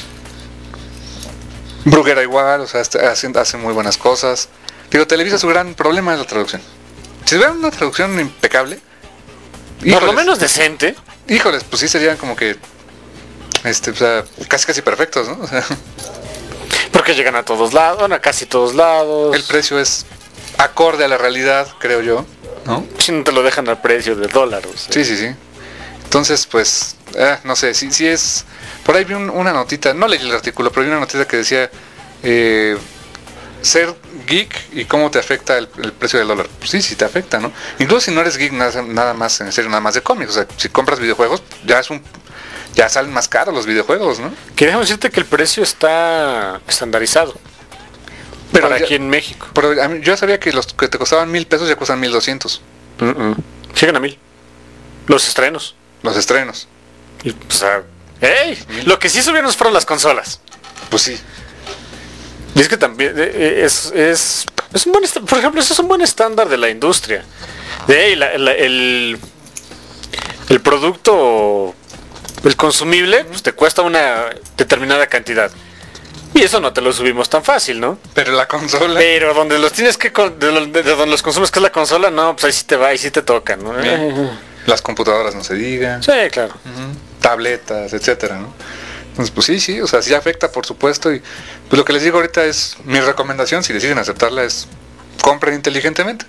Bruguera igual, o sea, este- hacen, hacen muy buenas cosas. Digo, Televisa su gran problema es la traducción. Si tuvieran una traducción impecable, Por lo híjoles, menos decente. híjoles, pues sí serían como que, este, o sea, casi casi perfectos, ¿no? O sea, Porque llegan a todos lados, bueno, a casi todos lados. el precio es acorde a la realidad, creo yo, ¿no? Si no te lo dejan al precio de dólar. O sea. Sí, sí, sí. Entonces, pues, eh, no sé, si, si es... Por ahí vi un- una notita, no leí el artículo, pero vi una notita que decía eh, ser geek y cómo te afecta el, el precio del dólar. Pues sí, sí te afecta, ¿no? Incluso si no eres geek nada, nada más, en serio, nada más de cómics. O sea, si compras videojuegos, ya es un... Ya salen más caros los videojuegos, ¿no? Que déjame decirte que el precio está estandarizado. Pero para ya- aquí en México. Pero a mí- yo sabía que los que te costaban mil pesos ya cuestan mil doscientos. Llegan a mil. Los estrenos. Los estrenos. Y, o sea, ¡ey! Lo que sí subieron fueron las consolas. Pues sí. Y es que también eh, eh, es, es, es un buen est- por ejemplo, ese es un buen estándar de la industria. De hey, la- la- el, el producto, el consumible, pues te cuesta una determinada cantidad. Y eso no te lo subimos tan fácil, ¿no? Pero la consola... Pero donde los tienes que, con- de, lo- de donde los consumes, que es la consola, no, pues ahí sí te va, ahí sí te toca, ¿no? Las computadoras no se digan. Sí, claro. Ujú. Tabletas, etcétera, ¿no? Entonces, pues sí, sí, o sea, sí afecta, por supuesto, y pues lo que les digo ahorita es, mi recomendación, si deciden aceptarla, es compren inteligentemente.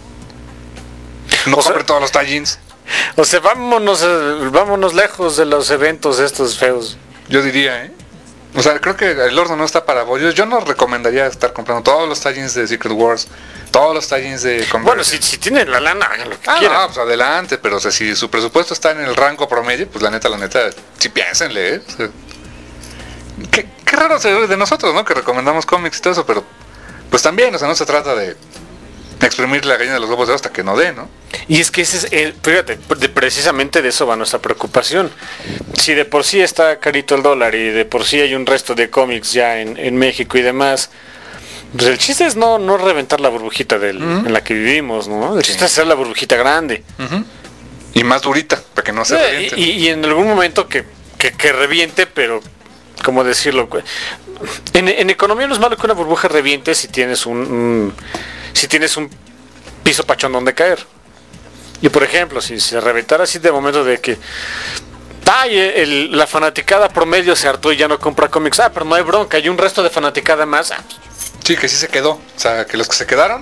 No O sea- compren todos los tie-ins. O sea, vámonos, eh, vámonos lejos de los eventos estos feos. Yo diría, ¿eh? O sea, creo que el horno no está para bollos. Yo no recomendaría estar comprando todos los tie-ins de Secret Wars, todos los tie-ins de Converge. Bueno, si, si tienen la lana, hagan lo que Ah, quieran. no, pues adelante, pero o sea, si su presupuesto está en el rango promedio, pues la neta, la neta, sí piénsenle, ¿eh? O sea, qué, qué raro se ve de nosotros, ¿no? Que recomendamos cómics y todo eso, pero pues también, o sea, no se trata de exprimir la gallina de los huevos de oro hasta que no dé, ¿no? Y es que ese es, el- fíjate, de- precisamente de eso va nuestra preocupación. Si de por sí está carito el dólar y de por sí hay un resto de cómics ya en, en México y demás, pues el chiste es no, no reventar la burbujita del, Ujú. en la que vivimos, ¿no? El Sí. chiste es hacer la burbujita grande. Ujú. Y más durita, para que no se Eh, revienten. y, y en algún momento que, que, que reviente, pero, ¿cómo decirlo? En, en economía no es malo que una burbuja reviente si tienes un, un- si tienes un piso pachón donde caer. Y por ejemplo, si se reventara así de momento de que ay, el- la fanaticada promedio se hartó y ya no compra cómics, ah, pero no hay bronca, hay un resto de fanaticada más. Ah, Sí, que sí se quedó. O sea, que los que se quedaron,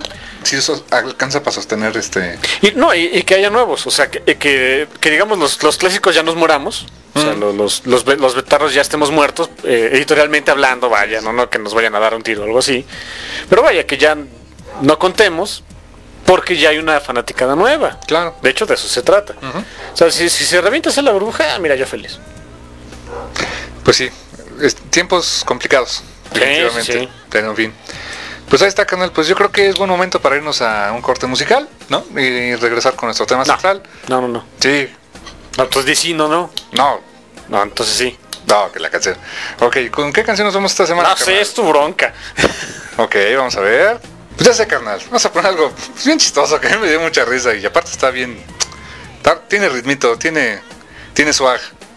si eso alcanza para sostener este... Y no, y, y que haya nuevos, o sea, que, que, que digamos los, los clásicos ya nos moramos, o sea, Mm. los, los, los, be- los betarros ya estemos muertos, eh, editorialmente hablando, vaya, no, no que nos vayan a dar un tiro o algo así, pero vaya, que ya no contemos, porque ya hay una fanaticada nueva. Claro. De hecho, de eso se trata. Ujú. O sea, si, si se revienta esa la burbuja, ah, mira, yo feliz. Pues sí, es- tiempos complicados, Sí, definitivamente, sí. pero en fin. Pues ahí está, canal. Pues yo creo que es buen momento para irnos a un corte musical, ¿no? Y regresar con nuestro tema No, central. no, no, no. Sí, No, entonces di sí, no, no. no, No, entonces sí. no, que la canción. Ok, ¿con qué canción nos vamos esta semana? No sé, carnal? es tu bronca. Ok, vamos a ver. Pues ya sé, carnal. Vamos a poner algo bien chistoso que a mí me dio mucha risa y aparte está bien. está- tiene ritmito, tiene, tiene swag.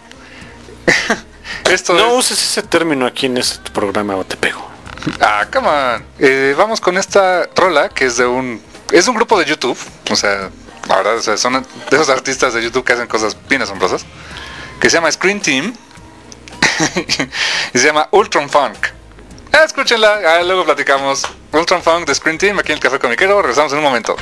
Esto No es... uses ese término aquí en este programa o te pego. Ah, come on. Eh, vamos con esta rola que es de un... Es de un grupo de YouTube. O sea, la verdad, o sea, son de esos artistas de YouTube que hacen cosas bien asombrosas. Que se llama Screen Team. Y se llama Ultron Funk. Ah, escúchenla, ah, luego platicamos. Ultron Funk de Screen Team aquí en el Café Comiquero. Regresamos en un momento.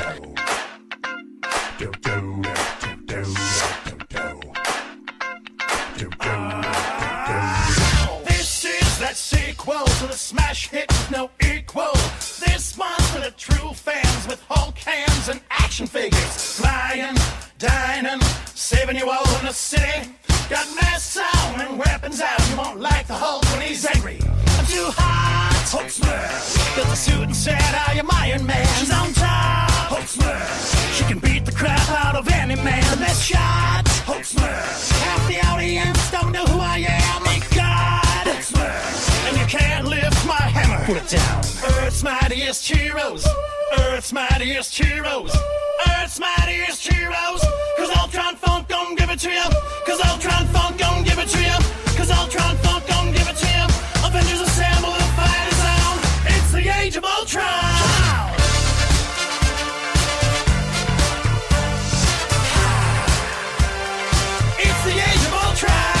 This is that sequel to the smash hit with no equal. This one's for the true fans with Hulk hands and action figures. Flying, dining, saving you all in the city. Got masks on and weapons out. You won't like the Hulk when he's angry. I'm too hot. Hulk smash. Built a suit and said, I am Iron Man. She's on top. Hulk smash. She can beat the crap out of any man. Best shot. Hulk smash. Half the audience don't know who I am. My God. Hulk smash. And you can't lift my hammer. Put it down. Earth's mightiest heroes. Earth's mightiest heroes. Earth's mightiest heroes. Cause Ultron Funk gon' give it to you. Cause Ultron Funk gon' give it to you. Cause Ultron Funk gon' give it to you. Avengers assemble, the fight is on. It's the age of Ultron. It's the age of Ultron.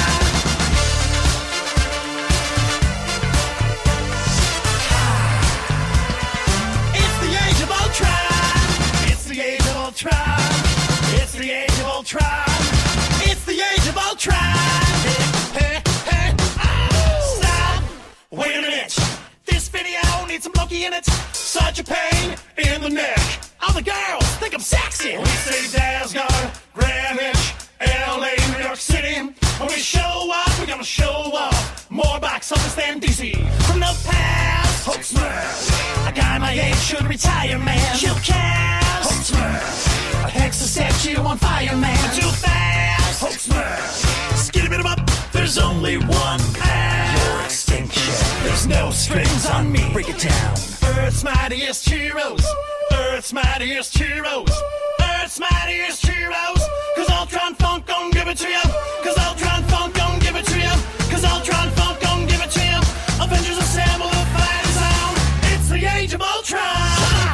It's the age of Ultron. It's the age of Ultron. It's the age of Ultron. It's the age of Ultron. Hey, hey, oh. Stop. Wait a minute. This video needs some Loki in it. Such a pain in the neck. All the girls think I'm sexy. We say Asgard, Greenwich, L A, New York City. When we show up, we're gonna show off. More box office than D C. From the past, Hulk smash. A guy my age should retire, man. Chill cast, Hulk smash. A hex to set you on fire, man. Too fast, Hulk smash. Skid a bit of up. There's only one path. Your extinction. There's no strings on me. Break it down. Earth's mightiest heroes. Earth's mightiest heroes. Earth's mightiest heroes. Cause Ultron Funk gon' give it to you. Cause Ultron Funk gon' give it to you. Cause Ultron Funk gon' give it to you. Avengers assemble, the fight is on. It's the age of Ultron.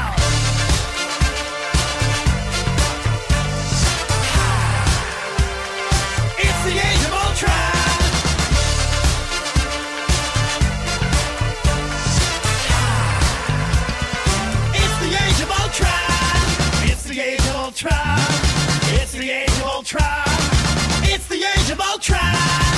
It's the age of Ultron. It's the age of Ultron. It's the age of Ultron. It's the age of Ultron. It's the age of Ultron.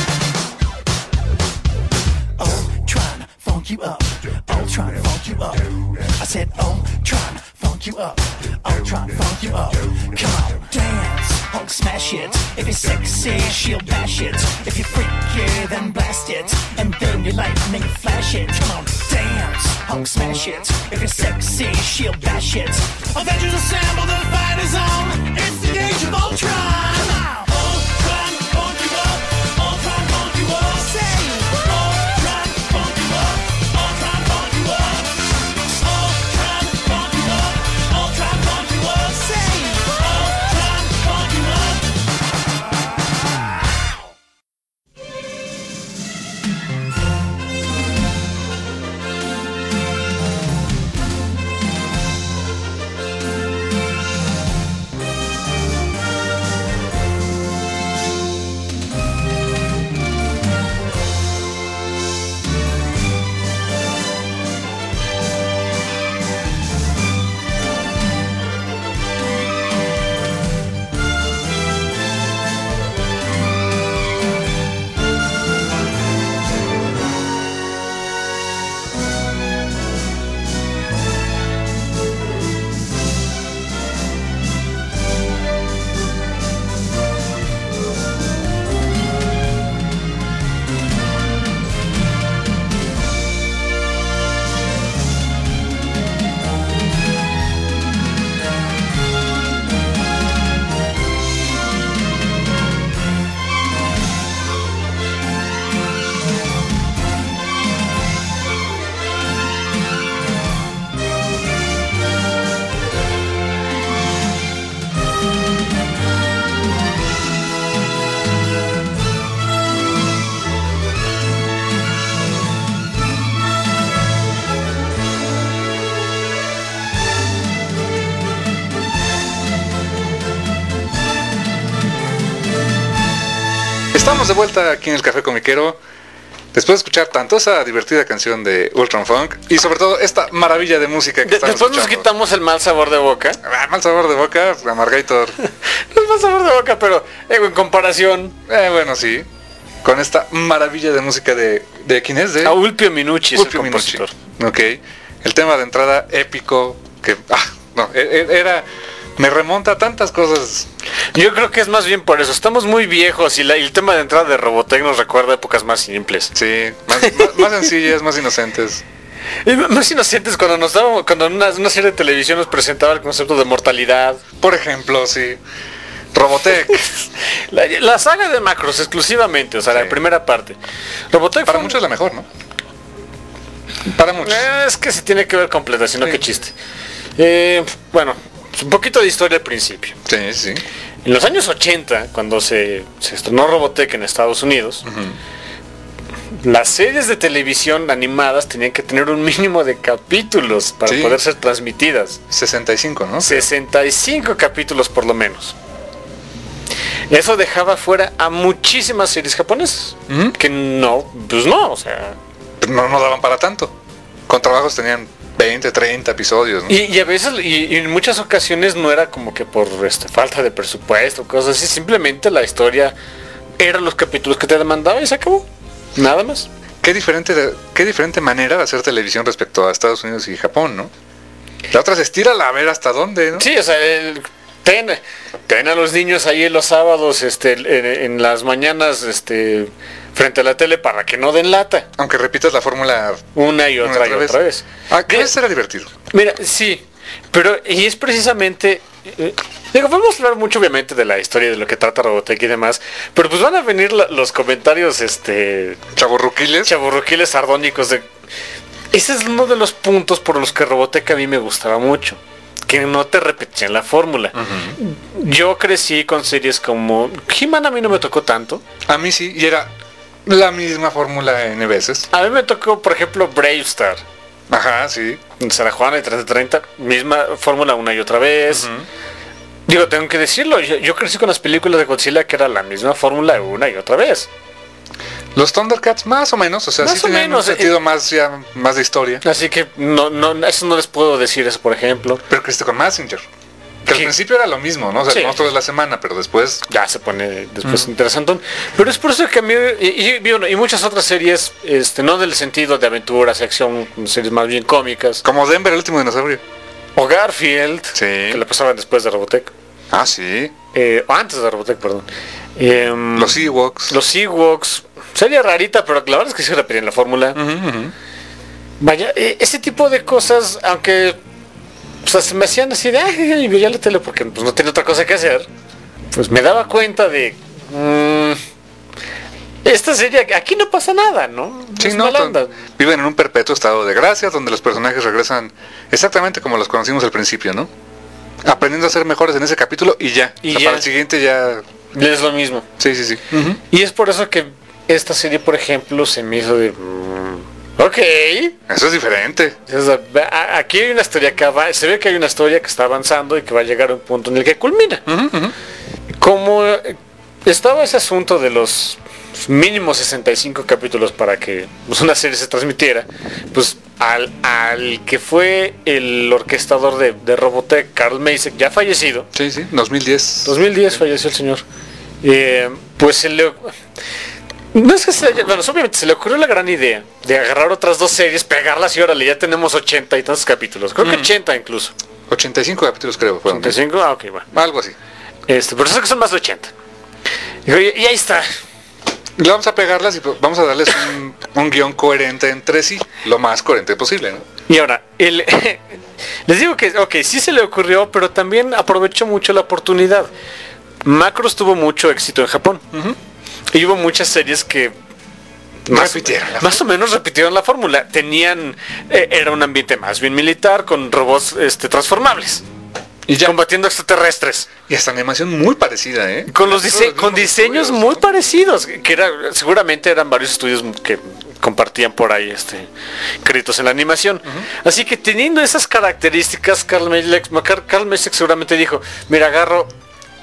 Ultron, funk you up. Ultron, funk you up. I said Ultron, funk you up. Ultron, funk you up. Come on, dance, Hulk smash it. If you're sexy, she'll bash it. If you're freaky, then blast it. And then you lightning flash it. Come on, dance, Hulk smash it. If you're sexy, she'll bash it. Avengers assemble, the fight is on. It's the age of Ultron. Ultron, funk you up. Ultron, funk you up. Say, Ultron, funk you up. Ultron, funk you up. Ultron, funk you up. Ultron, funk you up. Say, Ultron, funk you up. Estamos de vuelta aquí en el Café Comiquero. Después de escuchar tanto esa divertida canción de Ultron Funk y sobre todo esta maravilla de música que De- estamos después nos escuchando. quitamos el mal sabor de boca. Ah, mal sabor de boca, Amargator. No es mal sabor de boca, pero eh, en comparación Eh, bueno, sí. Con esta maravilla de música de... ¿De quién es? De a Ulpio Minucci, es el Ulpio Minucci. compositor. Ok. El tema de entrada épico que... Ah, no, e- e- era... Me remonta a tantas cosas. Yo creo que es más bien por eso. Estamos muy viejos y, la- y el tema de entrada de Robotech nos recuerda épocas más simples. Sí, más, más- más sencillas, más inocentes. Y más inocentes cuando nos dábamos, cuando una, una serie de televisión nos presentaba el concepto de mortalidad. Por ejemplo, sí. Robotech. La, la saga de Macros exclusivamente, o sea, Sí. la primera parte. Robotech Para fue un- muchos es la mejor, ¿no? Para muchos. Eh, es que se tiene que ver completa, si no, Sí. qué chiste. Eh, bueno, un poquito de historia al principio. Sí, sí. En los años ochenta, cuando se, se estrenó Robotech en Estados Unidos, las series de televisión animadas tenían que tener un mínimo de capítulos para Sí. poder ser transmitidas. sesenta y cinco, ¿no? sesenta y cinco capítulos por lo menos. Eso dejaba fuera a muchísimas series japonesas. Ujú. Que no, pues no, o sea... Pero no, no daban para tanto. Con trabajos tenían veinte, treinta episodios, ¿no? Y, y a veces, y, y en muchas ocasiones no era como que por este, falta de presupuesto, cosas así, simplemente la historia eran los capítulos que te demandaba y se acabó. Nada más. Qué diferente, de- qué diferente manera de hacer televisión respecto a Estados Unidos y Japón, ¿no? La otra se estira a ver hasta dónde, ¿no? Sí, o sea, el, ten, ten a los niños ahí los sábados, este, en, en las mañanas, este, frente a la tele para que no den lata. Aunque repitas la fórmula Una y una otra y otra vez. Ah, que Mira, será divertido. mira, sí, pero y es precisamente... eh, digo, podemos hablar mucho obviamente de la historia de lo que trata Robotech y demás, pero pues van a venir la- los comentarios, este... Chavorruquiles. chaburruquiles sardónicos de... Ese es uno de los puntos por los que Robotech a mí me gustaba mucho. Que no te repetían la fórmula. Yo crecí con series como... He-Man a mí no me tocó tanto. A mí sí, y era la misma fórmula N veces. A mí me tocó, por ejemplo, Bravestar. Ajá, sí. Sarah Juana y treinta treinta. Misma fórmula una y otra vez. Digo, tengo que decirlo. Yo, yo crecí con las películas de Godzilla que era la misma fórmula una y otra vez. Los Thundercats más o menos, o sea, Más sí o tenían menos, un sentido eh. más, ya, más de historia. Así que no, no, eso no les puedo decir eso, por ejemplo. Pero creciste con Mazinger. Que al Sí. principio era lo mismo, ¿no? O sea, Sí. el monstruo de la semana, pero después... Ya se pone después interesante. Pero es por eso que a mí y, y- y bueno, y muchas otras series, este, no del sentido de aventuras, acción, series más bien cómicas. Como Denver, el último dinosaurio. O Garfield, Sí. que le pasaban después de Robotech. Ah, sí. Eh, o antes de Robotech, perdón. Em, Los Ewoks. los Ewoks. Sería rarita, pero la verdad es que sí repetían la fórmula. Ujú, ujú. Vaya, eh, ese tipo de cosas, aunque o sea, se me hacían así de, ay, veía la tele porque pues, no tenía otra cosa que hacer, pues me daba cuenta de, mm, esta serie, aquí no pasa nada, ¿no? Sí, Es no, mala to- onda. viven en un perpetuo estado de gracia donde los personajes regresan exactamente como los conocimos al principio, ¿no? Aprendiendo a ser mejores en ese capítulo y ya. Y O sea, ya. para el siguiente ya... Es lo mismo. Sí, sí, sí. Y es por eso que esta serie, por ejemplo, se me hizo de, mm, ok. Eso es diferente. O sea, a- aquí hay una historia que va, se ve que hay una historia que está avanzando y que va a llegar a un punto en el que culmina. Ujú, ujú. Como eh, estaba ese asunto de los mínimo sesenta y cinco capítulos para que pues, una serie se transmitiera, pues al, al que fue el orquestador de, de Robotech, Carl Macek, ya fallecido, Sí, sí. dos mil diez. dos mil diez falleció el señor, eh, pues se le... No es que se haya- bueno, obviamente se le ocurrió la gran idea de agarrar otras dos series, pegarlas y órale, ya tenemos ochenta y tantos capítulos, creo que ochenta incluso. ochenta y cinco capítulos creo fueron. ochenta y cinco, ah, ok, bueno. Algo así. Este, pero eso que son más de ochenta. Digo, y, y ahí está. Y vamos a pegarlas y pues, vamos a darles un, un guión coherente entre sí, lo más coherente posible, ¿no? Y ahora, el, les digo que, ok, sí se le ocurrió, pero también aprovechó mucho la oportunidad. Macros tuvo mucho éxito en Japón. Y hubo muchas series que más, Repitieron la más o menos repitieron la fórmula. Tenían, eh, era un ambiente más bien militar, con robots este, transformables, Y ya. combatiendo extraterrestres. Y esta animación muy parecida, ¿eh? Con los Todos dise- los con mismos diseños estudios, muy ¿no? parecidos, que era, seguramente eran varios estudios que compartían por ahí este créditos en la animación. Así que teniendo esas características, Carl Macek, Carl Macek seguramente dijo, mira, agarro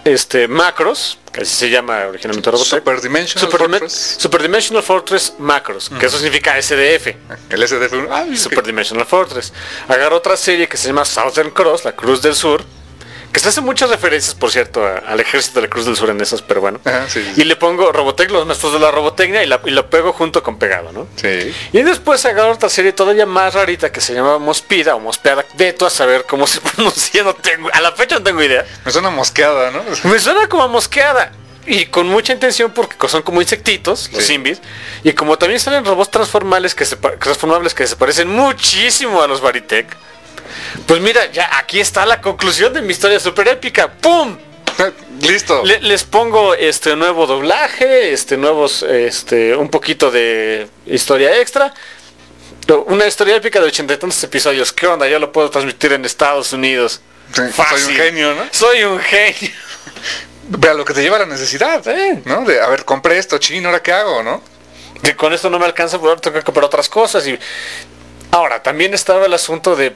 este, Macros, que así se llama originalmente Robotech. Super Dimensional Super, Fortress. Super Dimensional Fortress Macros, que eso significa S D F. El S D F. Ah, Super Dimensional Fortress. Agarró otra serie que se llama Southern Cross, la Cruz del Sur, que se hace muchas referencias, por cierto, a- al ejército de la Cruz del Sur en esas, pero bueno. Ajá, sí, sí. Y le pongo Robotech, los maestros de la robotecnia, y, la- y lo pego junto con pegado, ¿no? Sí. Y después agarró otra serie todavía más rarita que se llamaba Mospida o Mospeada. Veto a saber cómo se pronuncia, no tengo, a la fecha no tengo idea. Me suena mosqueada, ¿no? Me suena como a mosqueada. Y con mucha intención porque son como insectitos, los Sí. Invis. Y como también salen robots transformables que se, pa- transformables que se parecen muchísimo a los Baritech. Pues mira, ya aquí está la conclusión de mi historia super épica. ¡Pum! Listo. Le- les pongo este nuevo doblaje, este nuevos, este, un poquito de historia extra. Una historia épica de ochenta y tantos episodios. ¿Qué onda? Yo lo puedo transmitir en Estados Unidos. Sí, Fácil. soy un genio, ¿no? Soy un genio. Pero a lo que te lleva la necesidad, Sí. ¿no? De, a ver, compré esto, chino, ¿ahora qué hago, no? Que con esto no me alcanza, por ahora tengo que comprar otras cosas. Y ahora, también estaba el asunto de...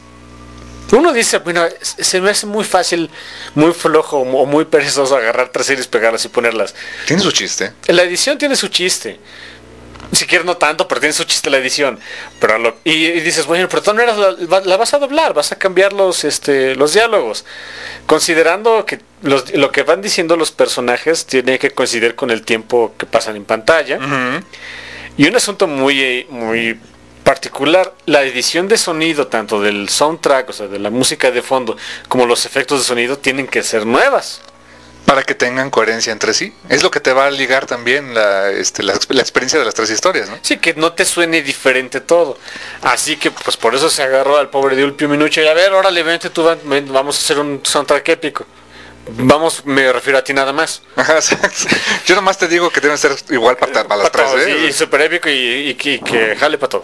Uno dice, bueno, es- se me hace muy fácil, muy flojo o muy perezoso agarrar tres series, pegarlas y ponerlas. Tiene su chiste. La edición tiene su chiste. Si quieres no tanto, pero tiene su chiste la edición. Pero a lo- y, y dices, bueno, pero tú no eras la, va- la vas a doblar, vas a cambiar los, este, los diálogos. Considerando que los- lo que van diciendo los personajes tiene que coincidir con el tiempo que pasan en pantalla. Ujú. Y un asunto muy, eh, muy particular, la edición de sonido, tanto del soundtrack, o sea, de la música de fondo, como los efectos de sonido, tienen que ser nuevas. Para que tengan coherencia entre sí. Es lo que te va a ligar también la, este, la, la experiencia de las tres historias, ¿no? Sí, que no te suene diferente todo. Así que, pues por eso se agarró al pobre de Ulpio Minucho y a ver, órale, vente tú, ven, ven, vamos a hacer un soundtrack épico. Vamos, me refiero a ti nada más. Ajá, exacto. Yo nomás te digo que deben ser igual para, para las Pa' tres, todo, ¿eh? sí, y súper épico y, y que- y que jale para todo.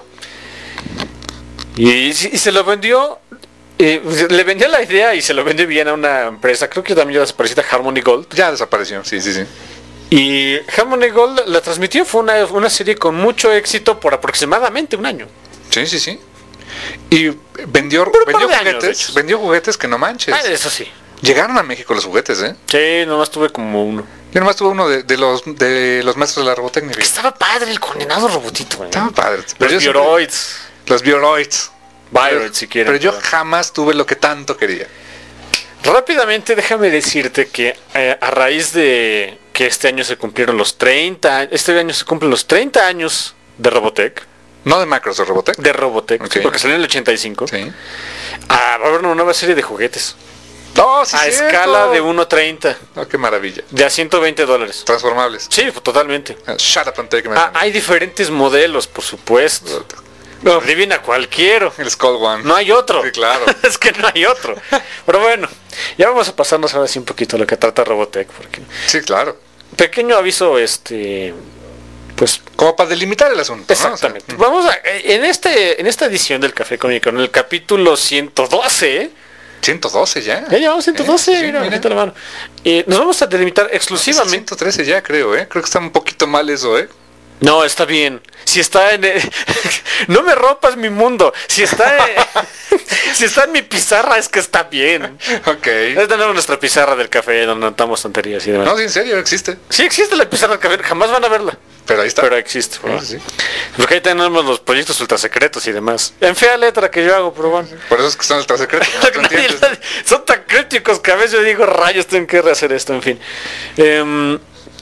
Y, y se lo vendió, eh, le vendió la idea y se lo vendió bien a una empresa, creo que también ya desaparecida, Harmony Gold. Ya desapareció, sí, sí, sí. Y Harmony Gold la transmitió, fue una, una serie con mucho éxito por aproximadamente un año. Sí, sí, sí. Y vendió, Por un par vendió de años, de juguetes, hecho. vendió juguetes que no manches. Ah, eso sí. Llegaron a México los juguetes, ¿eh? Sí, nomás tuve como uno. Yo nomás tuve uno de, de los de los maestros de la robotecnia. fíjate. Estaba padre el condenado robotito, güey. Estaba padre. Los Pero yo siempre- Bioroids. Los Bioroids. Bioroids, si quieren. Pero yo perdón. jamás tuve lo que tanto quería. Rápidamente déjame decirte que eh, a raíz de que este año se cumplieron los treinta, este año se cumplen los treinta años de Robotech, No de macros de Robotech. de Robotech, Ok. sí, porque salió en el ochenta y cinco, Sí. ah, va a haber una nueva serie de juguetes, No, sí, a cierto. escala de uno treinta, Oh, qué maravilla. de a ciento veinte dólares. Transformables. Sí, totalmente. Ah, Shut up and take my Ah, money. hay diferentes modelos, por supuesto. No, adivina cualquiera. El Skull One. No hay otro. Sí, claro. Es que no hay otro. Pero bueno, ya vamos a pasarnos ahora sí un poquito a lo que trata Robotech, porque Sí, claro. pequeño aviso, este, pues Como para delimitar el asunto, ¿no? exactamente. O sea, Vamos a, en este, en esta edición del Café Cómico, en el capítulo ciento doce, ciento doce ya. ya llevamos ciento doce, Eh, sí, mira, mira. bajita la mano. Eh, nos vamos a delimitar Es exclusivamente. ciento trece ya, creo, ¿eh? Creo que está un poquito mal eso, ¿eh? No, está bien. Si está en el- no me rompas mi mundo. Si está en... si está en mi pizarra es que está bien. Ok. Es de nuevo nuestra pizarra del café donde notamos tonterías y demás. No, sí, en serio, existe. Sí existe la pizarra del café, jamás van a verla. Pero ahí está. Pero existe, ¿verdad? Sí, sí. Porque ahí tenemos los proyectos ultra secretos y demás. En fea letra que yo hago, pero bueno. Por eso es que son el secreto. No te Nadie- entiendes. nadie- son tan críticos que a veces yo digo, rayos, tengo que rehacer esto, en fin. Em,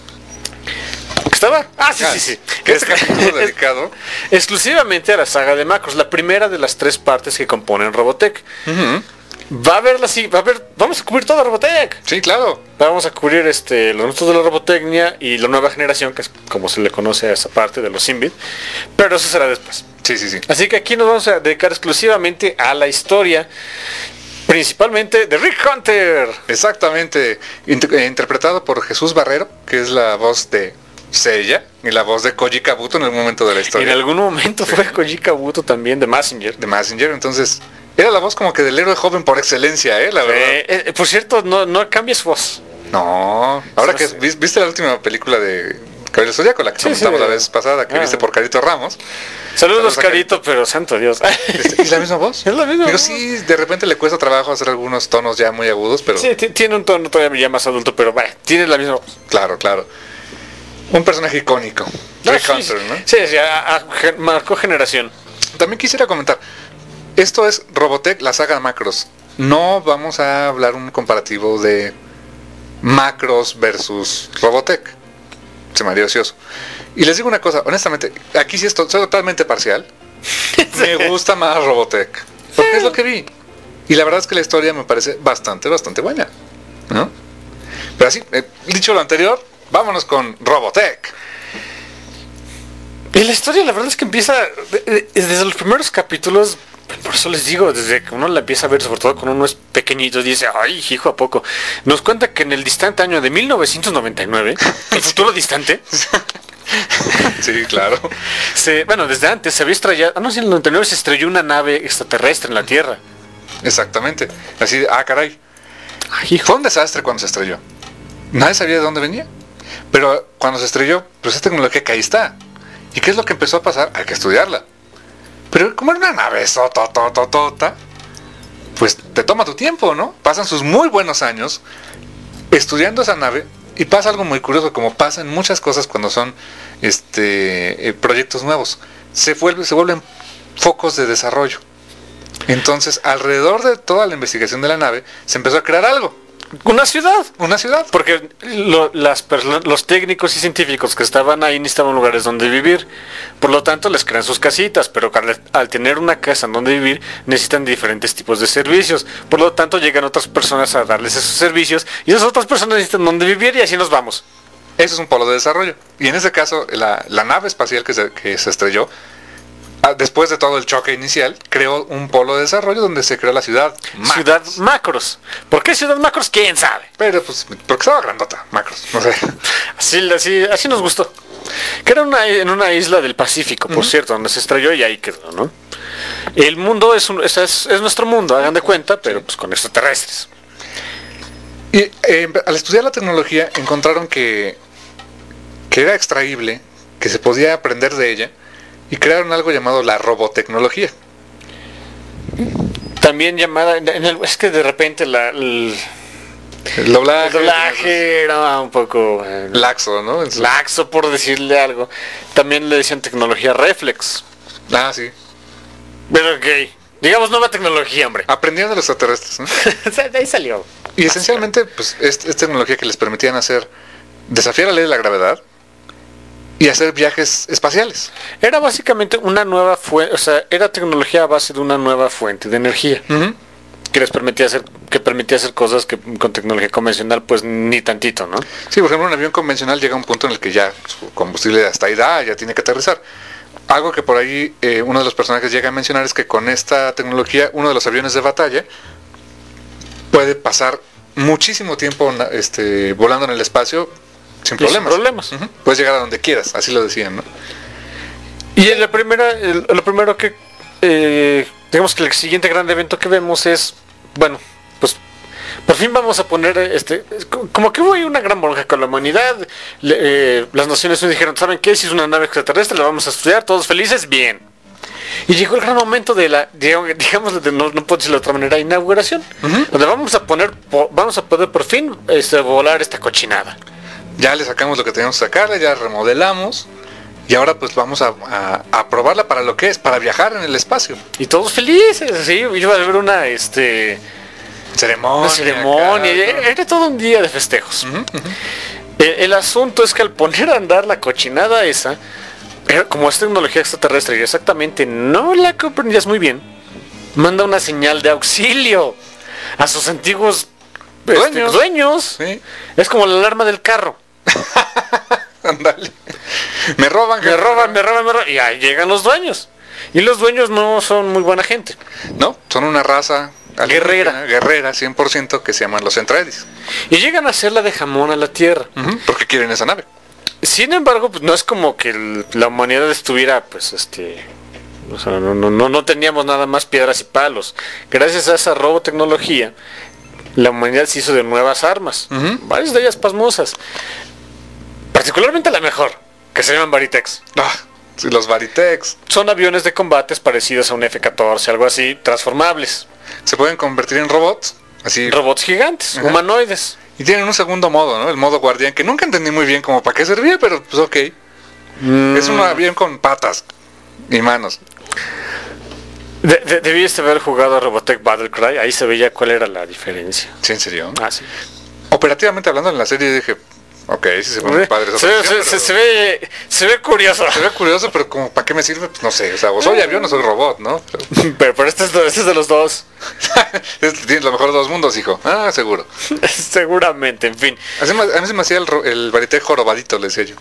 ¿Estaba? Ah, sí, Ah, sí, sí. Este Este- capítulo dedicado. exclusivamente a la saga de Macros, la primera de las tres partes que componen Robotech. Ujú. Va a haber la sí, va a haber, vamos a cubrir toda Robotech. Sí, claro. Vamos a cubrir este los monstruos de la robotecnia y la nueva generación, que es como se le conoce a esa parte de los Symbit, pero eso será después. Sí, sí, sí. Así que aquí nos vamos a dedicar exclusivamente a la historia, principalmente de Rick Hunter. Exactamente. Inter- eh, interpretado por Jesús Barrero, que es la voz de Seiya y la voz de Koji Kabuto en el momento de la En historia. algún momento fue Koji Kabuto también de Messenger. De Messenger, entonces era la voz como que del héroe joven por excelencia, ¿eh? La verdad. Eh, eh, por cierto, no, no cambia su voz. No, ahora Sí, que sí. vis- viste la última película de Cabello Zodíaco, la que Sí, comentamos sí. la vez pasada, que Ah. viste por Carito Ramos. Saludos, Saludos a Carito, pero santo Dios. Este, ¿Es la misma voz? Es la misma Digo, voz. sí, de repente le cuesta trabajo hacer algunos tonos ya muy agudos, pero Sí, ti- tiene un tono todavía ya más adulto, pero vaya, tiene la misma voz. claro, claro. Un personaje icónico. No, Rick sí, Hunter, sí, ¿no? Sí, sí, a- a- gen- marcó generación. También quisiera comentar, esto es Robotech, la saga de Macros. No vamos a hablar un comparativo de Macros versus Robotech. Se me haría ocioso. Y les digo una cosa, honestamente, aquí sí estoy, soy totalmente parcial. Me gusta más Robotech. Porque es lo que vi. Y la verdad es que la historia me parece bastante, bastante buena. ¿No? Pero así, eh, dicho lo anterior, vámonos con Robotech. Y la historia, la verdad es que empieza de- de- desde los primeros capítulos. Por eso les digo, desde que uno la empieza a ver, sobre todo con unos pequeñitos, dice, ay, hijo, ¿a poco? Nos cuenta que en el distante año de mil novecientos noventa y nueve, el futuro distante, Sí, claro. se, bueno, desde antes se había estrellado, ah, no, sí, en el noventa y nueve se estrelló una nave extraterrestre en la Tierra. Exactamente. Así, de, ah, caray. Ay, hijo. Fue un desastre cuando se estrelló. Nadie sabía de dónde venía. Pero cuando se estrelló, pues es tecnología que ahí está. ¿Y qué es lo que empezó a pasar? Hay que estudiarla. Pero como era una nave sototototota, pues te toma tu tiempo, ¿no? Pasan sus muy buenos años estudiando esa nave y pasa algo muy curioso, como pasa en muchas cosas cuando son este eh, proyectos nuevos. Se, vuelve, se vuelven focos de desarrollo. Entonces, alrededor de toda la investigación de la nave, se empezó a crear algo. Una ciudad. Una ciudad. Porque lo- las perso- los técnicos y científicos que estaban ahí necesitaban lugares donde vivir. Por lo tanto, les crean sus casitas, pero al, al tener una casa en donde vivir, necesitan diferentes tipos de servicios. Por lo tanto, llegan otras personas a darles esos servicios y esas otras personas necesitan donde vivir y así nos vamos. Eso es un polo de desarrollo. Y en ese caso, la, la nave espacial que se, que se estrelló, ah, después de todo el choque inicial, creó un polo de desarrollo donde se creó la ciudad Macros. Ciudad Macros. ¿Por qué Ciudad Macros? ¿Quién sabe? Pero pues, porque estaba grandota, Macros, no sé. Así, así, así nos gustó. Que era una, en una isla del Pacífico, por cierto, donde se estrelló y ahí quedó, ¿no? El mundo es, un- es, es- es nuestro mundo, hagan de cuenta, pero pues con extraterrestres. Y eh, al estudiar la tecnología encontraron que, que era extraíble, que se podía aprender de ella, y crearon algo llamado la robotecnología. También llamada, en el- es que de repente la, el, El doblaje, el doblaje era un poco eh, laxo, ¿no? En su- laxo, por decirle algo. También le decían tecnología reflex. Ah, sí. Pero ok, digamos nueva tecnología, hombre. Aprendieron de los extraterrestres, ¿no? O sea, de ahí salió. Y esencialmente, pues, es, es tecnología que les permitían hacer, desafiar la ley de la gravedad y hacer viajes espaciales. Era básicamente una nueva fuente, o sea, era tecnología a base de una nueva fuente de energía. Que les permitía hacer, que permitía hacer cosas que con tecnología convencional, pues ni tantito, ¿no? Sí, por ejemplo, un avión convencional llega a un punto en el que ya su combustible hasta ahí da, ya tiene que aterrizar. Algo que por ahí eh, uno de los personajes llega a mencionar es que con esta tecnología, uno de los aviones de batalla puede pasar muchísimo tiempo na- este, volando en el espacio sin Y sin problemas. problemas. Ujú. Puedes llegar a donde quieras, así lo decían, ¿no? Y en la primera, el- lo primero que, eh, digamos que el siguiente gran evento que vemos es, bueno, pues por fin vamos a poner, este, es co- como que hubo ahí una gran bronca con la humanidad. Le- eh, las Naciones Unidas dijeron, ¿saben qué? Si es una nave extraterrestre, la vamos a estudiar, todos felices, bien. Y llegó el gran momento de la, digamos, digamos de no, no puedo decirlo de otra manera, inauguración, donde vamos a poner, po- vamos a poder por fin este, volar esta cochinada. Ya le sacamos lo que teníamos que sacarle, ya remodelamos y ahora pues vamos a, a, a probarla para lo que es, para viajar en el espacio. Y todos felices, así, iba a haber una, este... Ceremonia. Una ceremonia, acá, ¿no? era todo un día de festejos. Ujú, ujú. El, el asunto es que al poner a andar la cochinada esa, era- como es tecnología extraterrestre y exactamente no la comprendías muy bien, manda una señal de auxilio a sus antiguos este, Dueños. dueños. Sí. Es como la alarma del carro. Ándale. Me roban, Me roban, me roban, me roban. Y ahí llegan los dueños. Y los dueños no son muy buena gente. No, son una raza Guerrera. alienígena, guerrera, cien por ciento, que se llaman los Centraedis. Y llegan a hacerla de jamón a la Tierra. Ujú, porque quieren esa nave. Sin embargo, pues no es como que el- la humanidad estuviera, pues, este... O sea, no, no, no, no teníamos nada más piedras y palos. Gracias a esa robotecnología, la humanidad se hizo de nuevas armas. Ujú. Varias de ellas pasmosas. Particularmente la mejor. que se llaman Baritex. Ah, sí, los Baritex. Son aviones de combates parecidos a un F catorce, algo así, transformables. Se pueden convertir en robots, así. Robots gigantes, Ajá. humanoides. Y tienen un segundo modo, ¿no? El modo guardián, que nunca entendí muy bien como para qué servía, pero pues ok. Mm. Es un avión con patas y manos. De, de, debiste haber jugado a Robotech Battlecry, ahí se veía cuál era la diferencia. Sí, en serio. Ah, sí. Operativamente hablando en la serie dije, ok, sí se ve muy padre esa Se, operación, se, pero- se, se ve, se ve curioso. Se ve curioso, pero como para qué me sirve, pues no sé. O sea, o soy avión o soy robot, ¿no? Pero- Pero, pero este, es, de- este es de los dos. Es- Tienes lo mejor de dos mundos, hijo. Ah, seguro. Seguramente, en fin. Así me- a mí se me hacía el, ro- el Baritech jorobadito, le decía yo.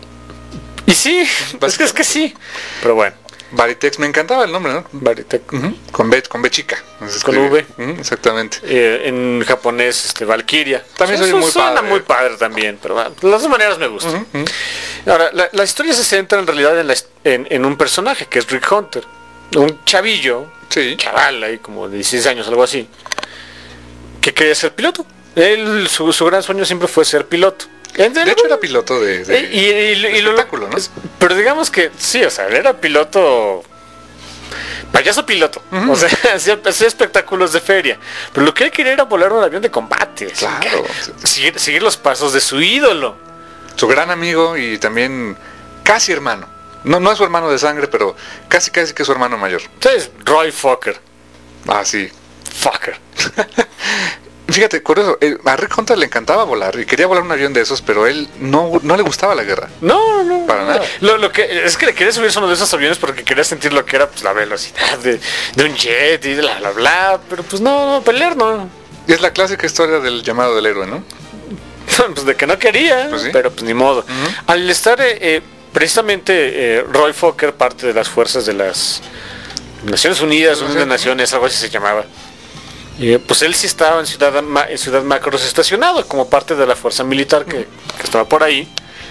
Y sí, es que es que sí. Pero bueno, Baritex, me encantaba el nombre, ¿no? Baritech. Ujú, Con B, con B chica. Se Con escribe. V. Ujú, exactamente. Eh, en japonés, este, Valkyria. También soy Eso muy suena padre. muy padre también, pero bueno, de las dos maneras me gusta. Ujú, ujú. Ahora, la, la historia se centra en realidad en, la his- en, en un personaje que es Rick Hunter. Un chavillo, Sí. chaval ahí como de dieciséis años, algo así, que quería ser piloto. Él, su, su gran sueño siempre fue ser piloto. De hecho era piloto de, de- y, y- y- de y lo- espectáculo, ¿no? Pero digamos que sí, o sea, él era piloto, payaso piloto, o sea, hacía, hacía espectáculos de feria, pero lo que él quería era volar un avión de combate, así, Claro. seguir, seguir los pasos de su ídolo. Su gran amigo y también casi hermano. No, no es su hermano de sangre, pero casi casi que es su hermano mayor. Entonces, Roy Fokker, Ah, sí. Fokker. Fíjate, curioso, eh, a Rick Hunter le encantaba volar y quería volar un avión de esos, pero él no, no le gustaba la guerra. No, no, Para nada. Lo, lo que es que le quería subirse a uno de esos aviones porque quería sentir lo que era pues, la velocidad de, de un jet y bla bla bla, pero pues no, no, pelear no. Y es la clásica historia del llamado del héroe, ¿no? Pues de que no quería, Pues sí. pero pues ni modo. Al estar eh, eh, precisamente eh, Roy Fokker, parte de las fuerzas de las Naciones Unidas, Unión de Naciones, algo así se llamaba. Eh, pues él sí estaba en Ciudad, Ma- en Ciudad Macros estacionado como parte de la fuerza militar que, que estaba por ahí.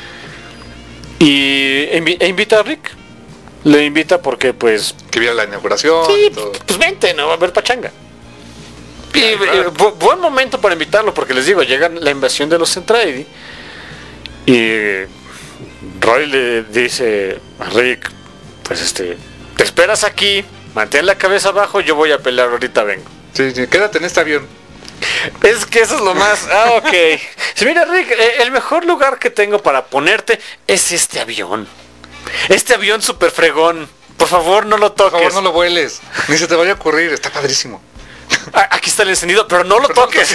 Y invi- e invita a Rick. Le invita porque pues Que viera la inauguración sí, y todo. pues vente, no va a haber pachanga. Y Claro, claro. eh, bu- buen momento para invitarlo porque les digo, llega la invasión de los Centraedi y Roy le dice a Rick, pues este, te esperas aquí, mantén la cabeza abajo, yo voy a pelear, ahorita vengo. Sí, sí, quédate en este avión. Es que eso es lo más, ah, ok. Sí, mira Rick, eh, el mejor lugar que tengo para ponerte es este avión. Este avión super fregón. Por favor, no lo Por toques. favor, no lo vueles. Ni se te vaya a ocurrir, está padrísimo. A- Aquí está el encendido, pero no lo Pero no toques.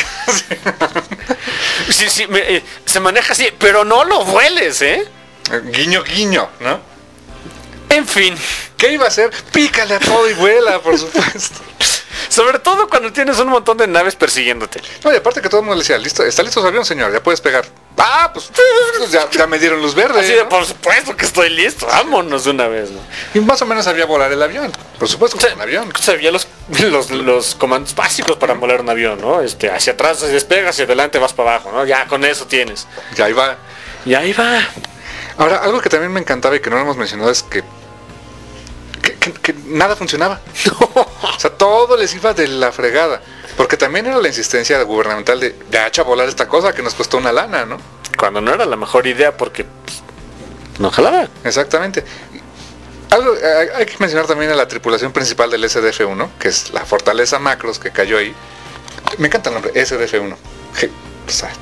Sí, sí, me- eh, se maneja así, pero no lo vueles, ¿eh? Guiño, guiño, ¿no? En fin, ¿Qué iba a hacer? Pícale a todo y vuela, por supuesto. sobre todo cuando tienes un montón de naves persiguiéndote. No, y aparte que todo el mundo le decía, listo, está listo su avión, señor, ya puedes pegar. Ah, pues ya, ya me dieron luz verde. Así de, ¿no? por supuesto que estoy listo, vámonos de una vez, ¿no? Y más o menos sabía volar el avión. Por supuesto que O es sea, un avión. sabía los, los, los comandos básicos para volar un avión, ¿no? Este, hacia atrás despegas, hacia adelante vas para abajo, ¿no? Ya con eso tienes. Y ahí va. Y ahí va. Ahora, algo que también me encantaba y que no lo hemos mencionado es que, que, que- que nada funcionaba. O sea, todo les iba de la fregada. Porque también era la insistencia gubernamental de, ya echa a volar esta cosa que nos costó una lana, ¿no? Cuando no era la mejor idea porque pues, no jalaba. Exactamente. Algo, hay, hay que mencionar también a la tripulación principal del S D F uno, que es la Fortaleza Macros que cayó ahí. Me encanta el nombre, S D F uno. Je- o sea,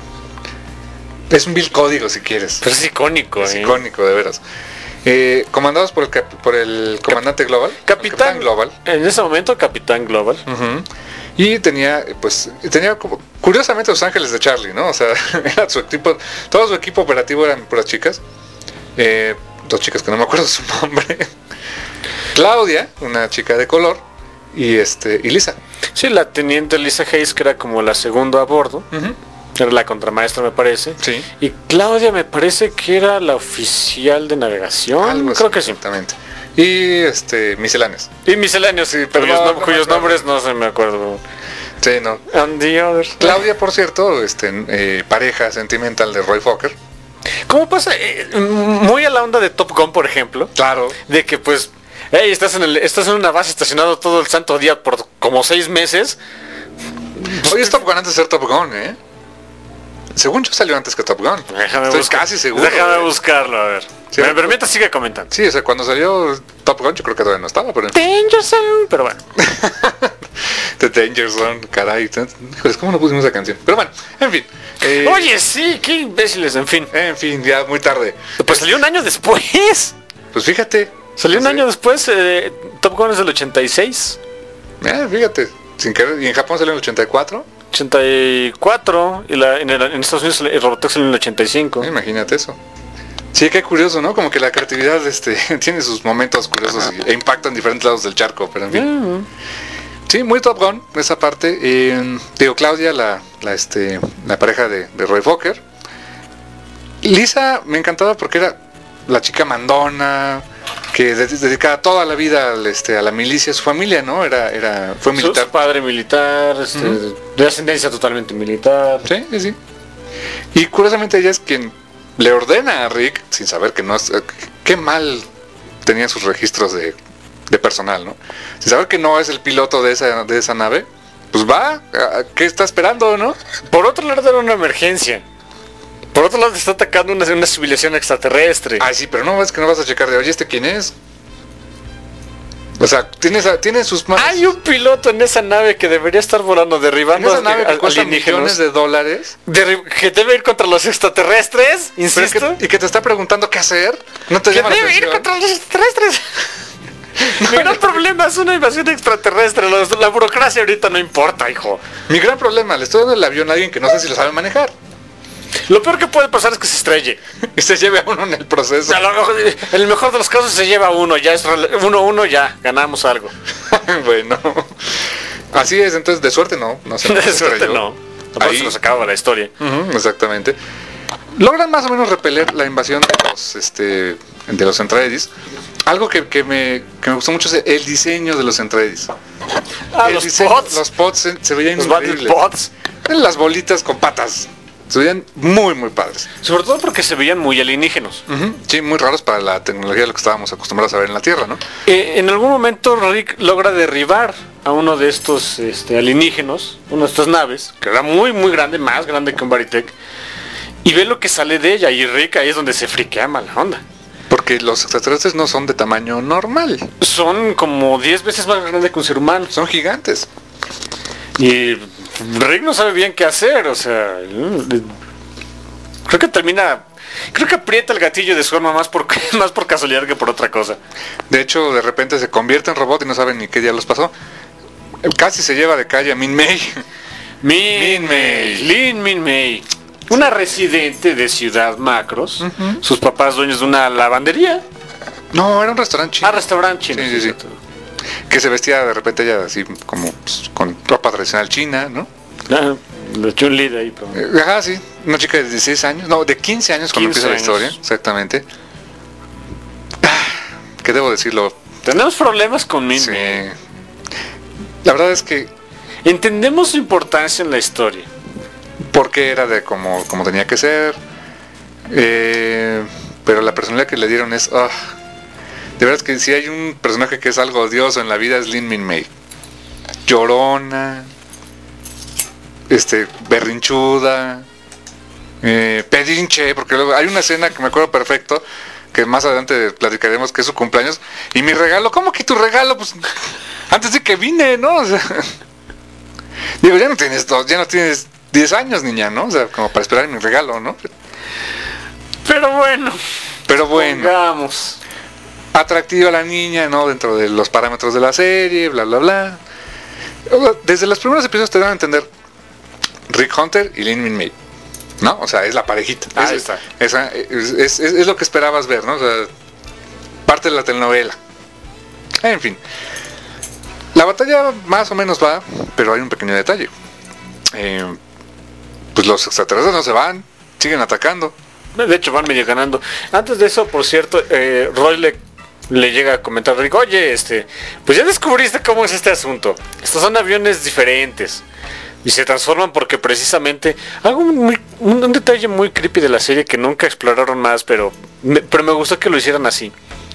es un vil código si quieres. Pero es icónico, Es ¿eh? icónico, de veras. Eh, comandados por el, cap- por el comandante global. Capitán, Global. En ese momento, Capitán Global. Ujú. Y tenía, pues, tenía como, curiosamente Los Ángeles de Charlie, ¿no? O sea, era su equipo, todo su equipo operativo eran puras chicas. Eh, dos chicas que no me acuerdo su nombre. Claudia, una chica de color, y este, y Lisa. Sí, la teniente Lisa Hayes, que era como la segunda a bordo. Era la contramaestra, me parece. Sí. Y Claudia me parece que era la oficial de navegación. Algo así, Creo que sí. exactamente. Y este, misceláneos. Y misceláneos, sí, pero cuyos, no, nom- no cuyos me acuerdo. nombres no se me acuerdo. Sí, no. And the others. Claudia, por cierto, este, eh, pareja sentimental de Roy Fokker. ¿Cómo pasa? Eh, muy a la onda de Top Gun, por ejemplo. Claro. De que pues, hey, estás en el, estás en una base estacionado todo el santo día por como seis meses. Hoy es Top Gun antes de ser Top Gun, ¿eh? según yo salió antes que Top Gun. Déjame Estoy buscar- casi seguro. Déjame eh. buscarlo, a ver. Sí, pero, pero mientras sigue comentando. Sí, o sea, cuando salió Top Gun yo creo que todavía no estaba, pero... Danger Zone, pero bueno. The Danger Zone, caray. Híjoles, ¿cómo no pusimos esa canción? Pero bueno, en fin. eh, Oye, sí, qué imbéciles, en fin. En fin, ya muy tarde. Pues salió un año después. Pues fíjate. Salió un Sí. año después, eh, Top Gun es del ochenta y seis. Eh, fíjate, sin querer. Y en Japón salió en el ochenta y cuatro. ochenta y cuatro y la, en, el- en Estados Unidos el Robotech salió en el ochenta y cinco. Eh, imagínate eso. Sí, qué curioso, ¿no? Como que la creatividad este, tiene sus momentos curiosos y- e impacta en diferentes lados del charco, pero en fin. Mm. Sí, muy Top Gun, esa parte. Eh, digo, Claudia, la, la, este, la pareja de, de Roy Fokker. Lisa me encantaba porque era la chica mandona, que de- dedicaba toda la vida al, este, a la milicia, su familia, ¿no? Era, era, fue Su, militar. su padre militar, este, de ascendencia totalmente militar. Sí, sí, sí. Y curiosamente ella es quien le ordena a Rick, sin saber que no es... eh, qué mal tenía sus registros de, de personal, ¿no? Sin saber que no es el piloto de esa, de esa nave, pues va, ¿a- ¿qué está esperando, no? Por otro lado era una emergencia. Por otro lado te está atacando una, una civilización extraterrestre. Ay, sí, pero no, es que no vas a checar de, oye, ¿este quién es? O sea, tiene, esa- tiene sus manos... Hay un piloto en esa nave que debería estar volando, en derribando esa a- nave a- que cuesta alienígenas. millones de dólares, Derri- que debe ir contra los extraterrestres, pero insisto. que- y que te está preguntando qué hacer, ¿no te Que llama la debe ir atención? contra los extraterrestres. Mi gran problema es una invasión extraterrestre. Los- La burocracia ahorita no importa, hijo. Mi gran problema, le estoy dando el avión a alguien que no sé si lo sabe manejar. Lo peor que puede pasar es que se estrelle. Y se lleve a uno en el proceso. A lo mejor- en el mejor de los casos se lleva uno, ya es rele- uno uno, ya ganamos algo. Bueno, así es, entonces de suerte no, no se De suerte estrelló. no. Aparte Ahí. se nos acaba la historia. Ujú, exactamente. Logran más o menos repeler la invasión de los, este, de los Entraedis. Algo que, que me, que me gustó mucho es el diseño de los Entraedis. Ah, El los diseño- pods. Los pods se, se veían Los Battle increíbles. Pods. Las bolitas con patas. Se veían muy, muy padres. Sobre todo porque se veían muy alienígenos. Ujú, sí, muy raros para la tecnología de lo que estábamos acostumbrados a ver en la Tierra, ¿no? Eh, en algún momento Rick logra derribar a uno de estos este, alienígenos, una de estas naves, que era muy muy grande, más grande que un Baritech, y ve lo que sale de ella, y Rick ahí es donde se friquea mala onda. Porque los extraterrestres no son de tamaño normal. Son como diez veces más grandes que un ser humano. Son gigantes. Y Rick no sabe bien qué hacer, o sea, creo que termina, creo que aprieta el gatillo de su arma más por, más por casualidad que por otra cosa. De hecho, de repente se convierte en robot y no saben ni qué día los pasó. Casi se lleva de calle a Min May. Min Min May, May. Lin Min May, una residente de Ciudad Macros, sus papás dueños de una lavandería, No, era un restaurante chino. ah, restaurante chino. Sí, sí, sí. Que se vestía de repente ella así como pues, con ropa tradicional china, ¿no? Ah, de Chun-Li de ahí, pero... Eh, Ajá, sí. Una chica de dieciséis años, no, de quince años cuando quince empieza la años. historia, exactamente. Ah, ¿qué debo decirlo? Tenemos problemas con Min Sí. May. La verdad es que Entendemos su importancia en la historia. porque era de como, como tenía que ser, eh, pero la personalidad que le dieron es, ah, de verdad que si hay un personaje que es algo odioso en la vida es Lin Min May, llorona, este, berrinchuda, eh, pedinche, porque luego hay una escena que me acuerdo perfecto, que más adelante platicaremos, que es su cumpleaños, y mi regalo, ¿cómo que tu regalo? Pues antes de que vine, ¿no? O sea, digo, ya no tienes dos, ya no tienes diez años, niña, ¿no? O sea, como para esperar mi regalo, ¿no? Pero bueno, Pero bueno, pongamos. atractiva la niña, ¿no? Dentro de los parámetros de la serie, bla, bla, bla. Desde los primeros episodios te dan a entender Rick Hunter y Lin Min May, ¿no? O sea, es la parejita. Ahí es, está. esa- es, es- es lo que esperabas ver, ¿no? O sea, parte de la telenovela. En fin. La batalla más o menos va, pero hay un pequeño detalle. Eh, pues los extraterrestres no se van, siguen atacando. De hecho, van medio ganando. Antes de eso, por cierto, eh, Roy le, le llega a comentar a Rick, oye, este, pues ya descubriste cómo es este asunto. Estos son aviones diferentes. Y se transforman porque precisamente... Algo muy, un, un detalle muy creepy de la serie que nunca exploraron más, pero me, pero me gustó que lo hicieran así.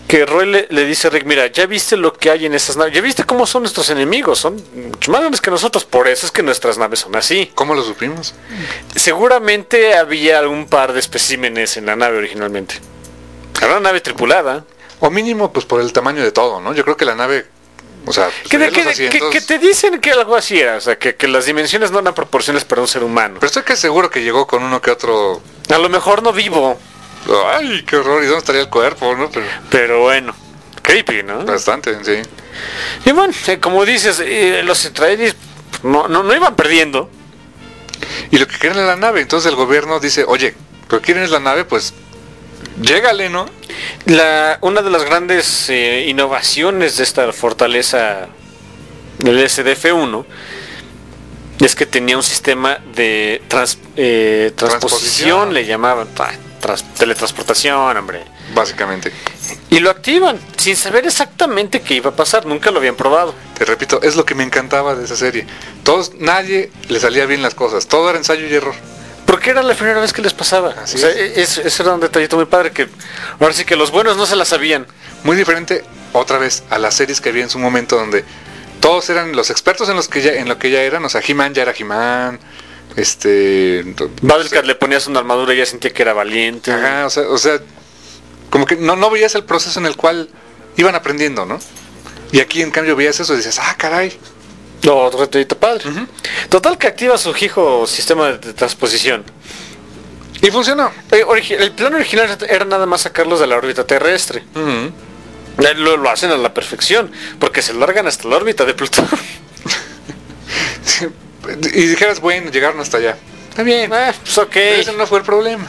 que Roy le, le dice a Rick, mira, ya viste lo que hay en esas naves, ya viste cómo son nuestros enemigos, son mucho más grandes que nosotros, por eso es que nuestras naves son así. ¿Cómo lo supimos? Seguramente había algún par de especímenes en la nave originalmente. Era una nave tripulada. O mínimo, pues por el tamaño de todo, ¿no? Yo creo que la nave, o sea, Que, de- los que, que- asientos- que te dicen que algo así era, o sea, que, que las dimensiones no eran proporciones para un ser humano. Pero estoy que seguro que llegó con uno que otro. A lo mejor no vivo, Ay, qué horror, ¿y dónde estaría el cuerpo, no? Pero pero bueno, creepy, ¿no? bastante, sí. Y bueno, eh, como dices, eh, los israelíes no, no, no iban perdiendo. Y lo que quieren es la nave, entonces el gobierno dice, oye, lo que quieren es la nave, pues llégale, ¿no? La, una de las grandes eh, innovaciones de esta fortaleza del S D F uno es que tenía un sistema de trans- eh, transposición, Transposición. le llamaban, ah, trans- teletransportación, hombre. Básicamente. Y lo activan sin saber exactamente qué iba a pasar, nunca lo habían probado. Te repito, es lo que me encantaba de esa serie. Todos, nadie le salía bien las cosas, todo era ensayo y error. Porque era la primera vez que les pasaba. Así O sea, es. es- ese era un detallito muy padre que ahora sí que los buenos no se la sabían. Muy diferente, otra vez, a las series que había en su momento donde todos eran los expertos en los que ya, en lo que ya eran, o sea, He-Man ya era He-Man, este... Battlecat le ponías una armadura y ya sentía que era valiente. Ajá, o sea, o sea, como que no, no veías el proceso en el cual iban aprendiendo, ¿no? Y aquí en cambio veías eso y dices, ah, caray. No, otro detallito padre. Total que activa su hijo sistema de, de transposición. Y funcionó. Eh, origi- El plan original era nada más sacarlos de la órbita terrestre. Ujú. Eh, Lo, lo hacen a la perfección, porque se largan hasta la órbita de Plutón. Y dijeras, bueno, llegaron hasta allá. Está bien. Eh, pues ok. Pero ese no fue el problema.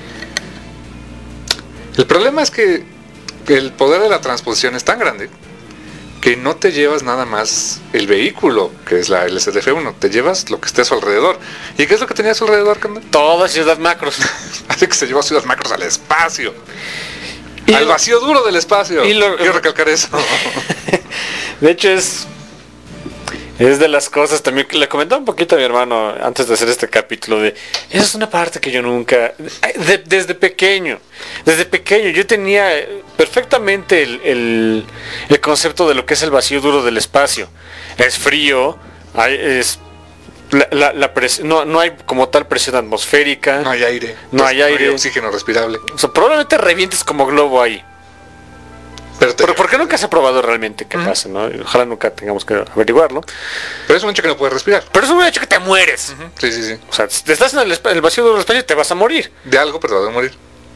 El problema es que el poder de la transposición es tan grande que no te llevas nada más el vehículo, que es la S D F uno, te llevas lo que esté a su alrededor. ¿Y qué es lo que tenía a su alrededor, Canda? Toda Ciudad Macros. Así que se llevó a Ciudad Macros al espacio. Y al lo- vacío duro del espacio. y lo- Quiero recalcar eso. De hecho es es de las cosas también que le comentaba un poquito a mi hermano antes de hacer este capítulo de esa es una parte que yo nunca de- desde pequeño desde pequeño yo tenía perfectamente el, el, el concepto de lo que es el vacío duro del espacio. Es frío, hay, es la, la- la pres- no, no hay como tal presión atmosférica, No hay aire. No hay aire. oxígeno respirable. o sea, probablemente revientes como globo ahí. Pero, te- Pero ¿por qué nunca se ha probado realmente qué pasa, no? Ojalá nunca tengamos que averiguarlo. pero es un hecho que no puedes respirar. Pero es un hecho que te mueres. Sí, sí, sí. O sea, si te estás en el, espa- el vacío duro del espacio te vas a morir. De algo, pero te vas a morir.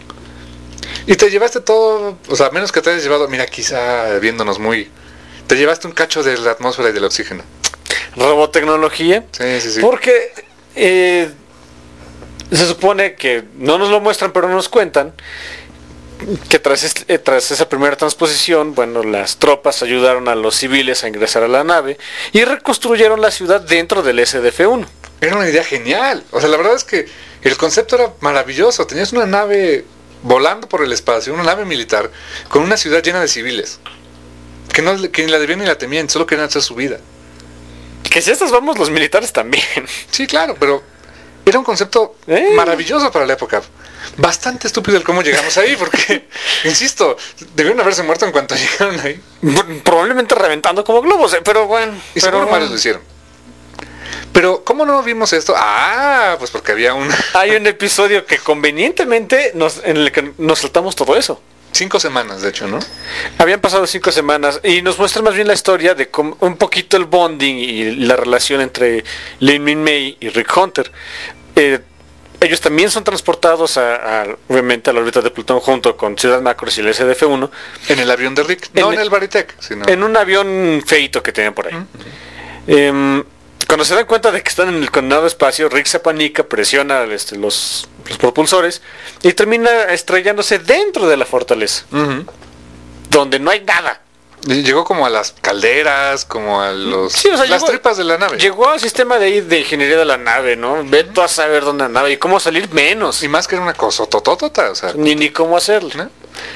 Y te llevaste todo, o sea, menos que te hayas llevado, mira, quizá viéndonos muy... Te llevaste un cacho de la atmósfera y del oxígeno. Robotecnología. Sí, sí, sí. Porque eh, se supone que no nos lo muestran, pero nos cuentan que tras, este- eh, tras esa primera transposición, bueno, las tropas ayudaron a los civiles a ingresar a la nave y reconstruyeron la ciudad dentro del S D F uno. Era una idea genial. O sea, la verdad es que el concepto era maravilloso. Tenías una nave volando por el espacio, una nave militar, con una ciudad llena de civiles. Que, no, que ni la debían ni la temían, solo querían hacer su vida. Que si estas vamos los militares también. Sí, claro, pero era un concepto Eh. maravilloso para la época. Bastante estúpido el cómo llegamos ahí, porque, insisto, debieron haberse muerto en cuanto llegaron ahí. Probablemente reventando como globos, eh, pero bueno. Y pero seguro bueno. varios lo hicieron. Pero, ¿cómo no vimos esto? Ah, pues porque había un... Hay un episodio que convenientemente nos, en el que nos saltamos todo eso. Cinco semanas, de hecho, ¿no? Habían pasado cinco semanas y nos muestra más bien la historia de cómo, un poquito el bonding y la relación entre Lin Min May y Rick Hunter. Eh, ellos también son transportados a, a, obviamente a la órbita de Plutón junto con Ciudad Macros y el S D F uno En el avión de Rick. No En- en el Baritec, sino... en un avión feito que tenían por ahí. Em, cuando se dan cuenta de que están en el condenado espacio, Rick se apanica, presiona este, los, los propulsores y termina estrellándose dentro de la fortaleza, Ujú. donde no hay nada. Y llegó como a las calderas, como a los... Sí, o sea, las llegó- tripas de la nave. Llegó al sistema de ahí de ingeniería de la nave, ¿no? Ve tú a saber dónde andaba y cómo salir menos. Y más que era una cosa tototota, o sea... Ni, ni cómo hacerlo. ¿no?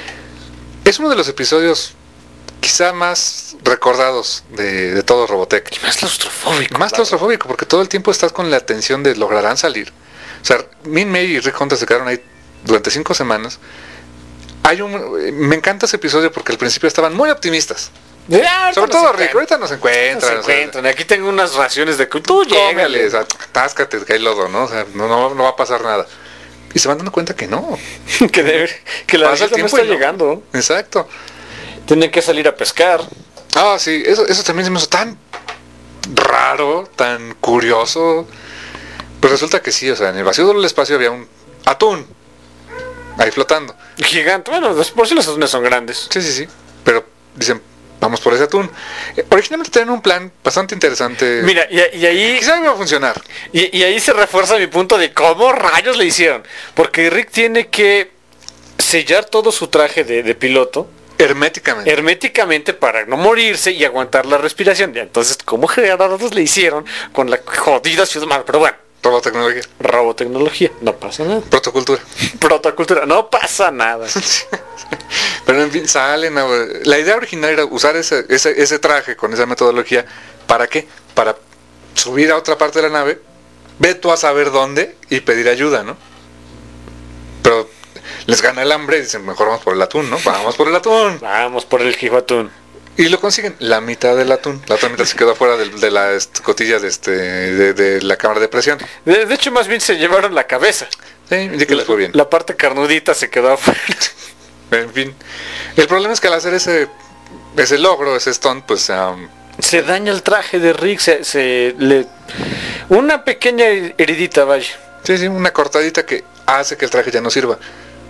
Es uno de los episodios quizá más recordados de, de todo Robotech. Más claustrofóbico. Más claustrofóbico, porque todo el tiempo estás con la tensión de lograrán salir. O sea, Min May y Rick Hunter se quedaron ahí durante cinco semanas hay un, me encanta ese episodio porque al principio estaban muy optimistas. Ya, Sobre todo Rick, ahorita nos encuentran. Nos encuentran. Aquí tengo unas raciones de que tú llégale, atáscate, que hay lodo, ¿no? O sea, no, no, no va a pasar nada. Y se van dando cuenta que no. que, debe, que la Pasa el tiempo tiempo está y no. llegando. Exacto. Tienen que salir a pescar. Ah, sí, eso, eso también se me hizo tan raro, tan curioso. Pues resulta que sí, o sea, en el vacío del espacio había un atún ahí flotando. Gigante. Bueno, por si los atunes son grandes. Sí, sí, sí. Pero dicen, vamos por ese atún. Eh, originalmente tenían un plan bastante interesante. Mira, y, y ahí... Quizá iba a funcionar. Y, y ahí se refuerza mi punto de cómo rayos le hicieron. Porque Rick tiene que sellar todo su traje de, de piloto Herméticamente. herméticamente para no morirse y aguantar la respiración. Ya, entonces, ¿cómo generados le hicieron con la jodida ciudad? Mal, pero bueno, Robotecnología. robotecnología, no pasa nada. Protocultura. Protocultura, no pasa nada. Pero en fin, salen a... La idea original era usar ese, ese, ese traje con esa metodología. ¿Para qué? Para subir a otra parte de la nave, ve tú a saber dónde y pedir ayuda, ¿no? Pero les gana el hambre y dicen, mejor vamos por el atún, ¿no? Vamos por el atún. Vamos por el jihuatún. Y lo consiguen, la mitad del atún. La otra mitad se quedó afuera de, de la est- cotilla de, este, de, de la cámara de presión. De, de hecho, más bien se llevaron la cabeza. Sí, y que les fue bien. La parte carnudita se quedó afuera. En fin. El problema es que al hacer ese, ese logro, ese stunt, pues... Um, Se daña el traje de Rick, se, se le... Una pequeña heridita, vaya. sí, sí, una cortadita que hace que el traje ya no sirva.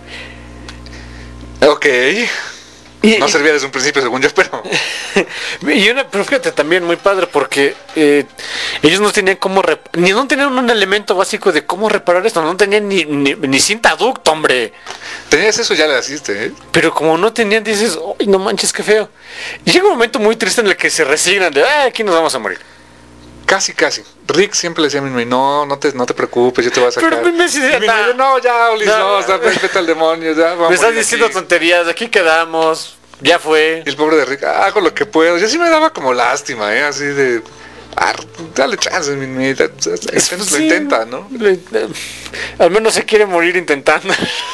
Ok. Y, No y- servía desde un principio, según yo, pero... y una, pero fíjate, también muy padre porque eh, ellos no tenían cómo rep- ni no tenían un elemento básico de cómo reparar esto, no tenían ni, ni, ni cinta ducto, hombre. Tenías eso, ya le hiciste, ¿eh? Pero como no tenían, dices, ¡ay, no manches, qué feo! Y llega un momento muy triste en el que se resignan de, ¡ay, aquí nos vamos a morir! Casi, casi. Rick siempre le decía a mi no, no te, no te preocupes, yo te voy a sacar. Pero me- me decía, Y mi "Nah, novio, no, ya, Ulis, no, no, no, vete al demonio, ya, vamos Me a estás morir diciendo aquí". tonterías, aquí quedamos, ya fue. Y el pobre de Rick, hago lo que puedo. Yo sí me daba como lástima, ¿eh? Así de... "Ah, dale chance, mi mi- Lo Sí, intenta, ¿no? le- le- al menos se quiere morir intentando.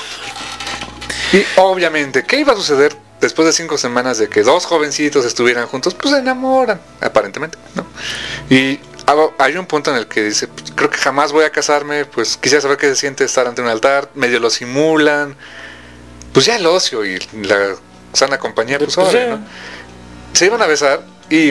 Y obviamente, ¿qué iba a suceder después de cinco semanas de que dos jovencitos estuvieran juntos? Pues se enamoran, aparentemente, ¿no? Y hago- hay un punto en el que dice, pues, creo que jamás voy a casarme, pues quisiera saber qué se siente estar ante un altar, medio lo simulan, pues ya el ocio y la sana compañía, pues, Pues órale, ya. ¿no? Se iban a besar y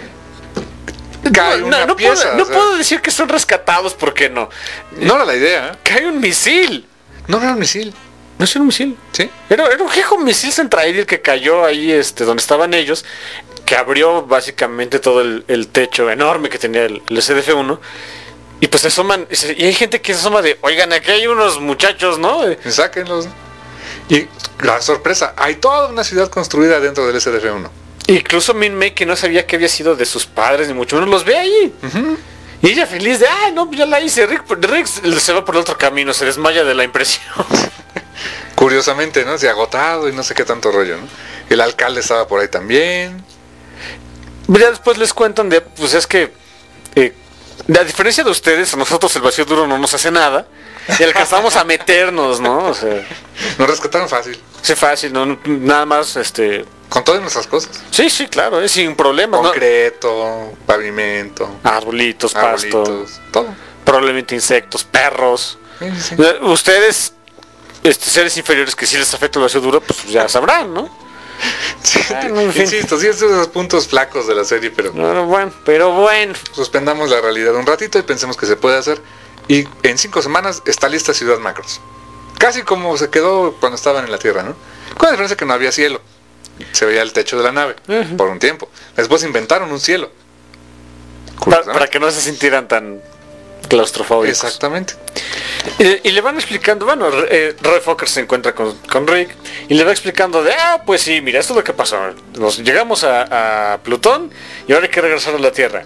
cae no, una no, no pieza. puedo, no o sea, puedo decir que son rescatados, porque no. no era la idea, ¿eh? Cae un misil. No, no era un misil, No es un misil. ¿sí? Era, era un viejo misil Centraedil que cayó ahí este, donde estaban ellos, que abrió básicamente todo el, el techo enorme que tenía el, el S D F uno. Y pues se asoman, y se- y hay gente que se asoma de, oigan, aquí hay unos muchachos, ¿no? Eh, Sáquenlos. Y la sorpresa, hay toda una ciudad construida dentro del S D F uno. Incluso Min May, que no sabía que había sido de sus padres, ni mucho menos, los ve ahí. Y ella feliz de, ay, no, ya la hice. Rick, Rick se va por el otro camino, se desmaya de la impresión. Curiosamente, ¿no? Se ha agotado y no sé qué tanto rollo, ¿no? El alcalde estaba por ahí también. Ya después les cuentan de, pues es que, eh, a diferencia de ustedes, a nosotros el vacío duro no nos hace nada. Y alcanzamos a meternos, ¿no? O sea, Nos rescataron fácil. es fácil, ¿no? Nada más, este... Con todas nuestras cosas. Sí, sí, claro, es sin problemas, ¿no? Concreto, pavimento, Arbolitos, pasto, arbolitos, todo. probablemente insectos, perros. Sí, sí, sí. Eh, Ustedes, este, seres inferiores que sí les afecta el vacío duro, pues ya sabrán, ¿no? Sí, Ah, no, en fin. Insisto, sí, estos son los puntos flacos de la serie, pero Pero bueno, pero bueno. suspendamos la realidad un ratito y pensemos que se puede hacer. Y en cinco semanas está lista Ciudad Macros. Casi como se quedó cuando estaban en la Tierra, ¿no? Con la diferencia que no había cielo. Se veía el techo de la nave Ujú. por un tiempo. Después inventaron un cielo. Para, para que no se sintieran tan claustrofóbicos. Exactamente. Y, y le van explicando, bueno, eh, Roy Fokker se encuentra con, con Rick y le va explicando de, ah, pues sí, mira, esto es lo que pasó. Nos llegamos a, a Plutón y ahora hay que regresar a la Tierra.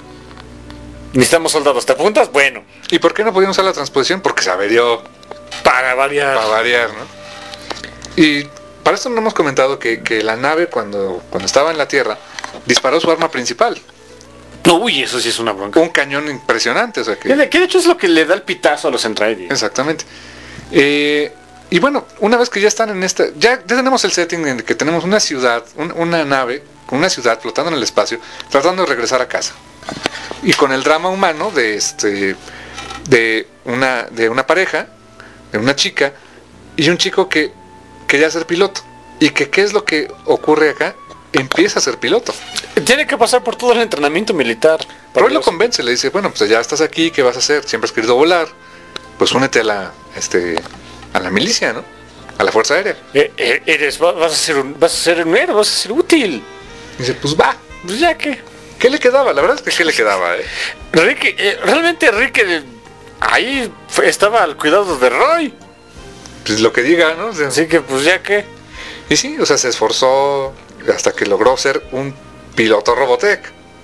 Necesitamos soldados, ¿te apuntas? Bueno, ¿Y por qué no podían usar la transposición? Porque se averió, para variar. para variar, ¿no? Y para esto no hemos comentado que, que la nave cuando, cuando estaba en la Tierra disparó su arma principal. Uy, eso sí es una bronca. Un cañón impresionante, o sea Que que... de, que de hecho es lo que le da el pitazo a los Centraedis. Exactamente. Eh, y bueno, una vez que ya están en esta, ya, ya tenemos el setting en el que tenemos una ciudad, un, una nave, con una ciudad flotando en el espacio, tratando de regresar a casa. Y con el drama humano de este, de una, de una pareja, de una chica, y un chico que quería ser piloto. Y que qué es lo que ocurre acá, empieza a ser piloto. Tiene que pasar por todo el entrenamiento militar. Pero él lo convence, le dice, bueno, pues ya estás aquí, ¿qué vas a hacer? Siempre has querido volar, pues únete a la, este, a la milicia, ¿no? A la Fuerza Aérea. Eh, eh, eres, vas a ser un, vas a ser un héroe, vas a ser útil. Y dice, pues va. Pues ya que. ¿Qué le quedaba? La verdad es que ¿qué le quedaba, eh? Rick, eh, realmente Rick eh, ahí fue, estaba al cuidado de Roy. Pues lo que diga, ¿no? O sea, Así que pues ya que. y sí, o sea, se esforzó hasta que logró ser un piloto Robotech.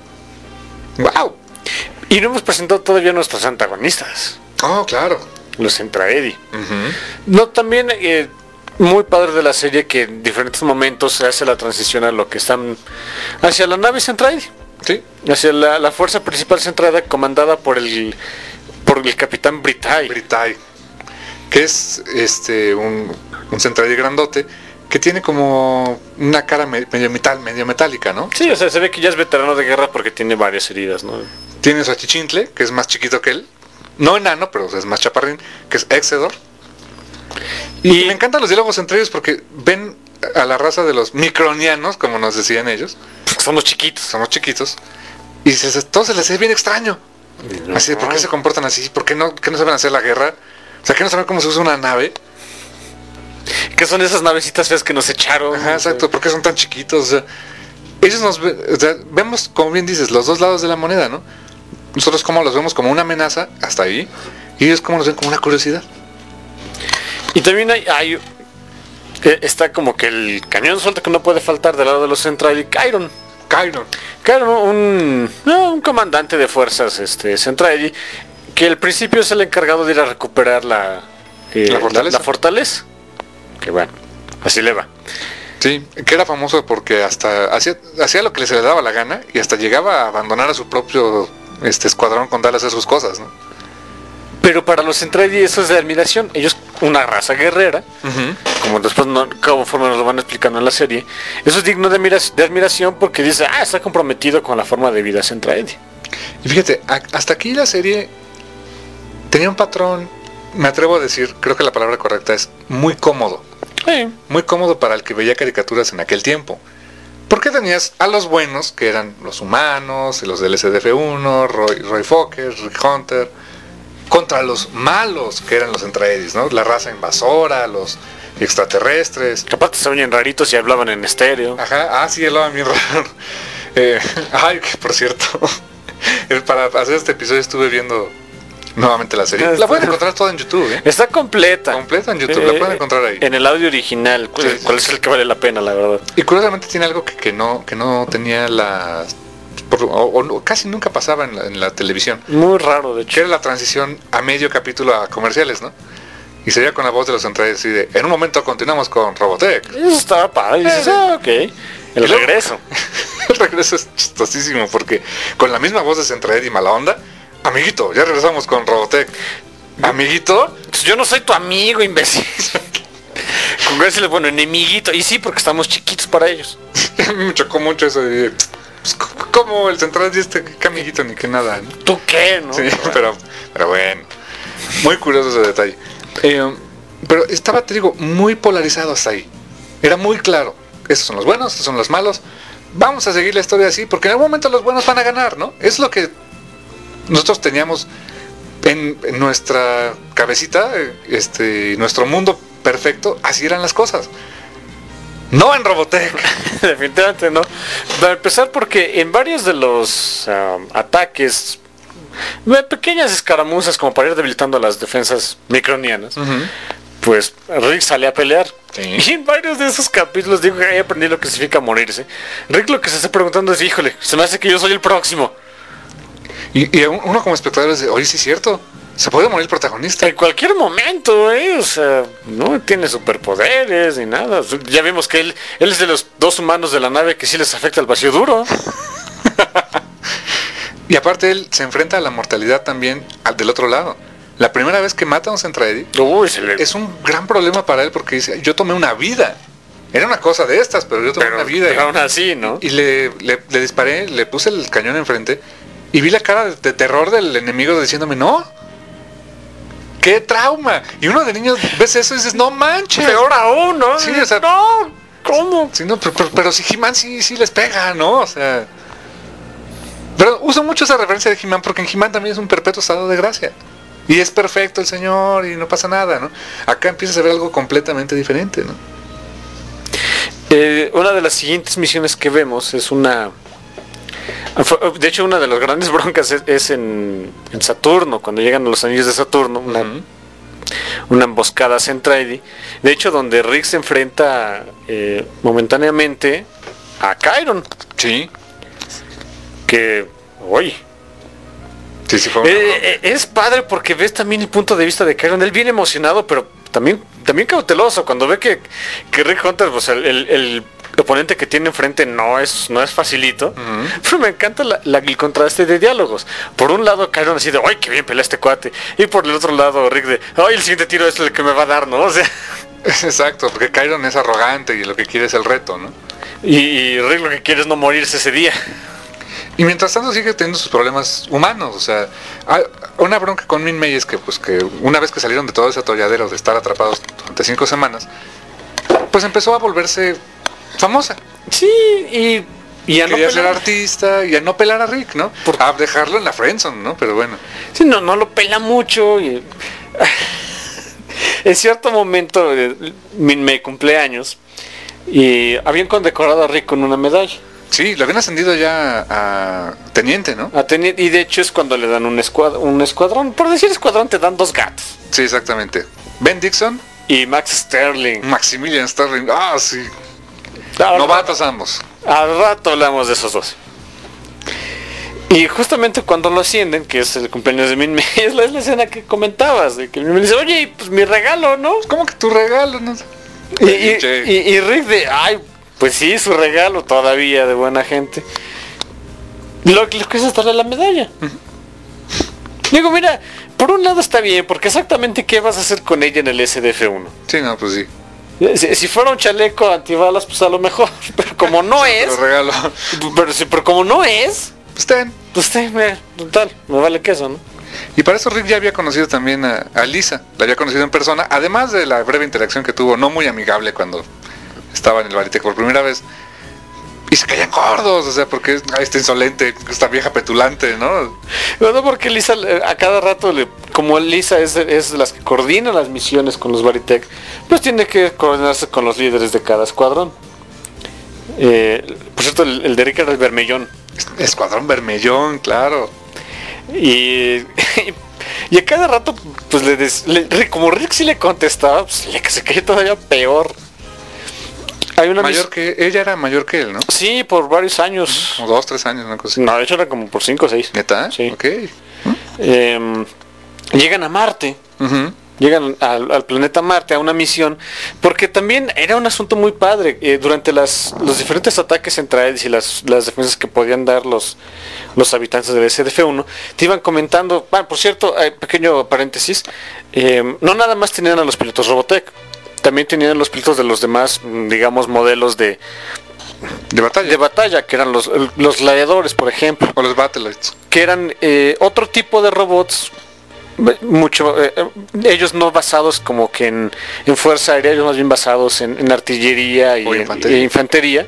¡Wow! Y no hemos presentado todavía a nuestros antagonistas, Oh, claro. los Entraedi. Ujú. No, también eh, muy padre de la serie que en diferentes momentos se hace la transición a lo que están hacia la nave Entraedi, Sí. hacia la, la fuerza principal centrada comandada por el por el capitán Britai. Britai, que es este un, un Centraedi grandote que tiene como una cara me- medio metal, medio metálica, ¿no? Sí, o sea, se ve que ya es veterano de guerra porque tiene varias heridas, ¿no? Tiene su achichintle, que es más chiquito que él. No enano, pero es más chaparrín, que es Exedor. Y, Y- me encantan los diálogos entre ellos porque ven a la raza de los micronianos, como nos decían ellos. Somos chiquitos. Somos chiquitos. Y se, todo se les hace bien extraño. Así de, ¿por qué se comportan así? ¿Por qué no, qué no saben hacer la guerra? O sea, ¿qué no saben cómo se usa una nave? ¿Qué son esas navecitas feas que nos echaron? Ajá, exacto. ¿Por qué son tan chiquitos? O sea, ellos nos ven, o sea, vemos, como bien dices, los dos lados de la moneda, ¿no? Nosotros como los vemos como una amenaza, hasta ahí, y ellos como los ven como una curiosidad. Y también hay, hay eh, está como que el cañón suelto que no puede faltar del lado de los Centraedi, Chiron. Chiron. Chiron, un, no, un comandante de fuerzas este, Centraedi, que al principio es el encargado de ir a recuperar la, eh, La fortaleza. la fortaleza. Que bueno, así le va. Sí, que era famoso porque hasta hacía, hacía lo que se le daba la gana y hasta llegaba a abandonar a su propio este escuadrón con tal hacer sus cosas, ¿no? Pero para los Centraedi eso es de admiración. Ellos, una raza guerrera, como después no, conforme nos lo van explicando en la serie, eso es digno de, admira- de admiración porque dice, ah, está comprometido con la forma de vida Centraedi. Y fíjate, a- hasta aquí la serie tenía un patrón, me atrevo a decir, creo que la palabra correcta es muy cómodo. Sí. Muy cómodo para el que veía caricaturas en aquel tiempo. Porque tenías a los buenos, que eran los humanos, los del S D F uno, Roy, Roy Fokker, Rick Hunter, contra los malos, que eran los Entraedis, ¿no? La raza invasora, los extraterrestres. Que aparte se oían raritos y hablaban en estéreo. Ajá, ah, sí, hablaban bien raro. Eh, ay, que por cierto, para hacer este episodio estuve viendo nuevamente la serie. La pueden encontrar toda en YouTube, ¿eh? Está completa. Completa en YouTube, la pueden encontrar ahí. En el audio original, cuál, Sí, sí, cuál sí. es el que vale la pena, la verdad. Y curiosamente tiene algo que, que no que no tenía la por- o, o no- casi nunca pasaba en la, en la televisión, Muy raro, de que hecho. era la transición a medio capítulo a comerciales, ¿no? Y sería con la voz de los Entraedis así de, en un momento continuamos con Robotech. Eso estaba padre. Y dices, Eh, ah, ok. El y luego- regreso. El regreso es chistosísimo porque con la misma voz de Centraed y mala onda, amiguito, ya regresamos con Robotech. Amiguito, Pues yo no soy tu amigo, imbécil. Con decirles, bueno, enemiguito. Y sí, porque estamos chiquitos para ellos. me chocó mucho eso de, pues, c- ¿cómo el Centraed y este qué amiguito ni que nada, ¿no? ¿Tú qué, no? Sí, pero, pero bueno, muy curioso ese detalle. Eh, pero estaba, te digo, muy polarizado hasta ahí. Era muy claro. Estos son los buenos, estos son los malos. Vamos a seguir la historia así, porque en algún momento los buenos van a ganar, ¿no? Es lo que nosotros teníamos en, en nuestra cabecita, eh, este, nuestro mundo perfecto, así eran las cosas. No en Robotech. Definitivamente no. Para empezar, porque en varios de los um, ataques, eh, pequeñas escaramuzas como para ir debilitando a las defensas micronianas, pues Rick sale a pelear. Sí. Y en varios de esos capítulos digo que ahí aprendí lo que significa morirse. Rick lo que se está preguntando es, híjole, se me hace que yo soy el próximo. Y, y uno como espectador es de, oye, sí es cierto, se puede morir el protagonista. En cualquier momento, ¿eh? O sea, no tiene superpoderes ni nada. Ya vimos que él, él es de los dos humanos de la nave que sí les afecta el vacío duro. Y aparte él se enfrenta a la mortalidad también al del otro lado. La primera vez que mata a un Centraedi Uy, se le... es un gran problema para él porque dice, yo tomé una vida. Era una cosa de estas, pero yo tomé pero, una vida. pero aún así, ¿no? Y le, le, le disparé, le puse el cañón enfrente y vi la cara de, de terror del enemigo diciéndome, no. ¡Qué trauma! Y uno de niños ves eso y dices, no manches. Peor aún, ¿no? Sí, o sea, no, ¿cómo? Sí, no, pero, pero, pero si He-Man sí, sí les pega, ¿no? O sea... Pero uso mucho esa referencia de He-Man porque en He-Man también es un perpetuo estado de gracia. Y es perfecto el señor y no pasa nada, ¿no? Acá empiezas a ver algo completamente diferente, ¿no? Eh, una de las siguientes misiones que vemos es una... De hecho, una de las grandes broncas es, es en, en Saturno, cuando llegan a los anillos de Saturno, una, uh-huh. una emboscada a Centraedi. De hecho, donde Rick se enfrenta eh, momentáneamente a Chiron. Sí. Que, oye, sí, sí fue eh, es padre porque ves también el punto de vista de Chiron. Él viene emocionado, pero también, también cauteloso cuando ve que, que Rick Hunter, pues el, el, el oponente que tiene enfrente no es no es facilito. Uh-huh. Pero me encanta la, la, el contraste de diálogos. Por un lado Chiron así de, ¡ay, qué bien pelea este cuate! Y por el otro lado Rick de, ¡ay, el siguiente tiro es el que me va a dar!, ¿no? O sea... Exacto, porque Chiron es arrogante y lo que quiere es el reto, ¿no? Y, y Rick lo que quiere es no morirse ese día. Y mientras tanto sigue teniendo sus problemas humanos, o sea, una bronca con Min May es que, pues, que una vez que salieron de todo ese atolladero de estar atrapados durante cinco semanas, pues empezó a volverse famosa. Sí, y, y a quería no ser artista y a no pelar a Rick, ¿no? Por... a dejarlo en la friendzone, ¿no? Pero bueno. Sí, no, no lo pela mucho. Y... en cierto momento, Min May cumpleaños y habían condecorado a Rick con una medalla. Sí, lo habían ascendido ya a teniente, ¿no? A teniente, y de hecho es cuando le dan un, escuad, un escuadrón. Por decir escuadrón te dan dos gatos. Sí, exactamente. Ben Dixon y Max Sterling. Maximilian Sterling. Ah, sí. Al Novatos ambos. Al rato hablamos de esos dos. Y justamente cuando lo ascienden, que es el cumpleaños de Min May, es la, es la escena que comentabas, de que Min May dice, oye, pues mi regalo, ¿no? ¿Cómo que tu regalo? No? Y, y, y, y Rick de, ay, pues sí, su regalo todavía de buena gente. Lo que es es darle la medalla. Uh-huh. Digo, mira, por un lado está bien, porque exactamente qué vas a hacer con ella en el S D F uno. Sí, no, pues sí. Si, si fuera un chaleco antibalas, pues a lo mejor. Pero como no es. Pero regalo. Pero, pero como no es. Pues ten. Pues ten, me, total, me vale queso, ¿no? Y para eso Rick ya había conocido también a, a Lisa. La había conocido en persona. Además de la breve interacción que tuvo, no muy amigable cuando estaba en el Baritec por primera vez. Y se caían gordos, o sea, porque es esta insolente, esta vieja petulante, ¿no? Bueno, porque Lisa a cada rato, le, como Lisa es, es de las que coordina las misiones con los Baritec, pues tiene que coordinarse con los líderes de cada escuadrón. Eh, por cierto, el, el de Rick era el Bermellón. Escuadrón Bermellón, claro. Y, y a cada rato, pues le, des, le como Rick sí le contestaba, pues le, se cayó todavía peor. Hay una mayor que ella era mayor que él, ¿no? Sí, por varios años. Como dos, tres años, una cosa así. No, de hecho era como por cinco o seis. ¿Neta? Sí. Ok. Eh, llegan a Marte. Uh-huh. Llegan al, al planeta Marte a una misión, porque también era un asunto muy padre. Eh, durante las, los diferentes ataques centrales y las, las defensas que podían dar los, los habitantes del S D F uno, te iban comentando. Bueno, por cierto, eh, pequeño paréntesis, eh, no nada más tenían a los pilotos Robotech, también tenían los pilotos de los demás, digamos, modelos de de batalla, de batalla que eran los, los gladiadores, por ejemplo, o los Battleites, que eran eh, otro tipo de robots, mucho eh, ellos no basados como que en, en fuerza aérea, ellos más bien basados en, en artillería y, infantería. y infantería.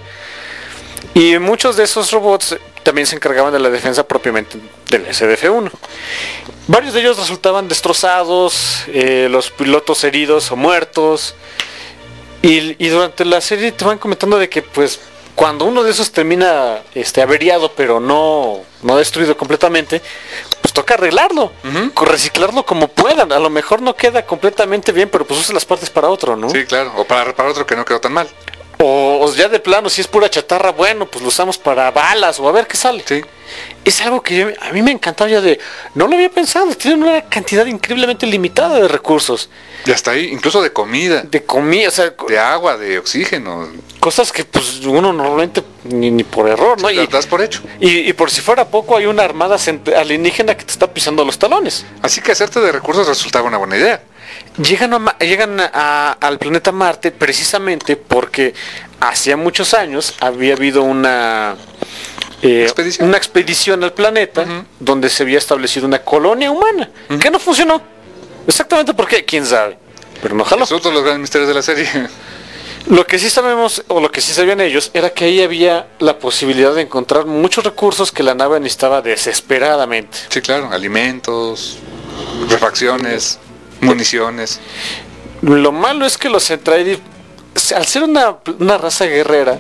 Y muchos de esos robots también se encargaban de la defensa propiamente del S D F uno. Varios de ellos resultaban destrozados, eh, los pilotos heridos o muertos. Y, y durante la serie te van comentando de que pues cuando uno de esos termina este, averiado pero no, no destruido completamente, pues toca arreglarlo, uh-huh. reciclarlo como puedan. A lo mejor no queda completamente bien, pero pues usa las partes para otro, ¿no? Sí, claro, o para reparar otro que no quedó tan mal. O, o ya de plano, si es pura chatarra, bueno, pues lo usamos para balas o a ver qué sale. Sí. Es algo que yo- a mí me encantaba ya de... No lo había pensado, tienen una cantidad increíblemente limitada de recursos. Y hasta ahí, incluso de comida, De comida, o sea, co- de agua, de oxígeno. cosas que pues uno normalmente ni, ni por error, ¿no? Lo Y, das por hecho. y, y por si fuera poco hay una armada cent- alienígena que te está pisando los talones. Así que hacerte de recursos resultaba una buena idea. Llegan, a, Ma- llegan a- al planeta Marte precisamente porque hacía muchos años había habido una... eh, Expedición. una expedición al planeta Ujú. donde se había establecido una colonia humana que no funcionó. Exactamente por qué, quién sabe. Pero no jaló. Es otro de los grandes misterios de la serie. Lo que sí sabemos, o lo que sí sabían ellos, era que ahí había la posibilidad de encontrar muchos recursos que la nave necesitaba desesperadamente. Sí, claro, alimentos, refacciones, municiones. Lo malo es que los Centraedi, al ser una, una raza guerrera,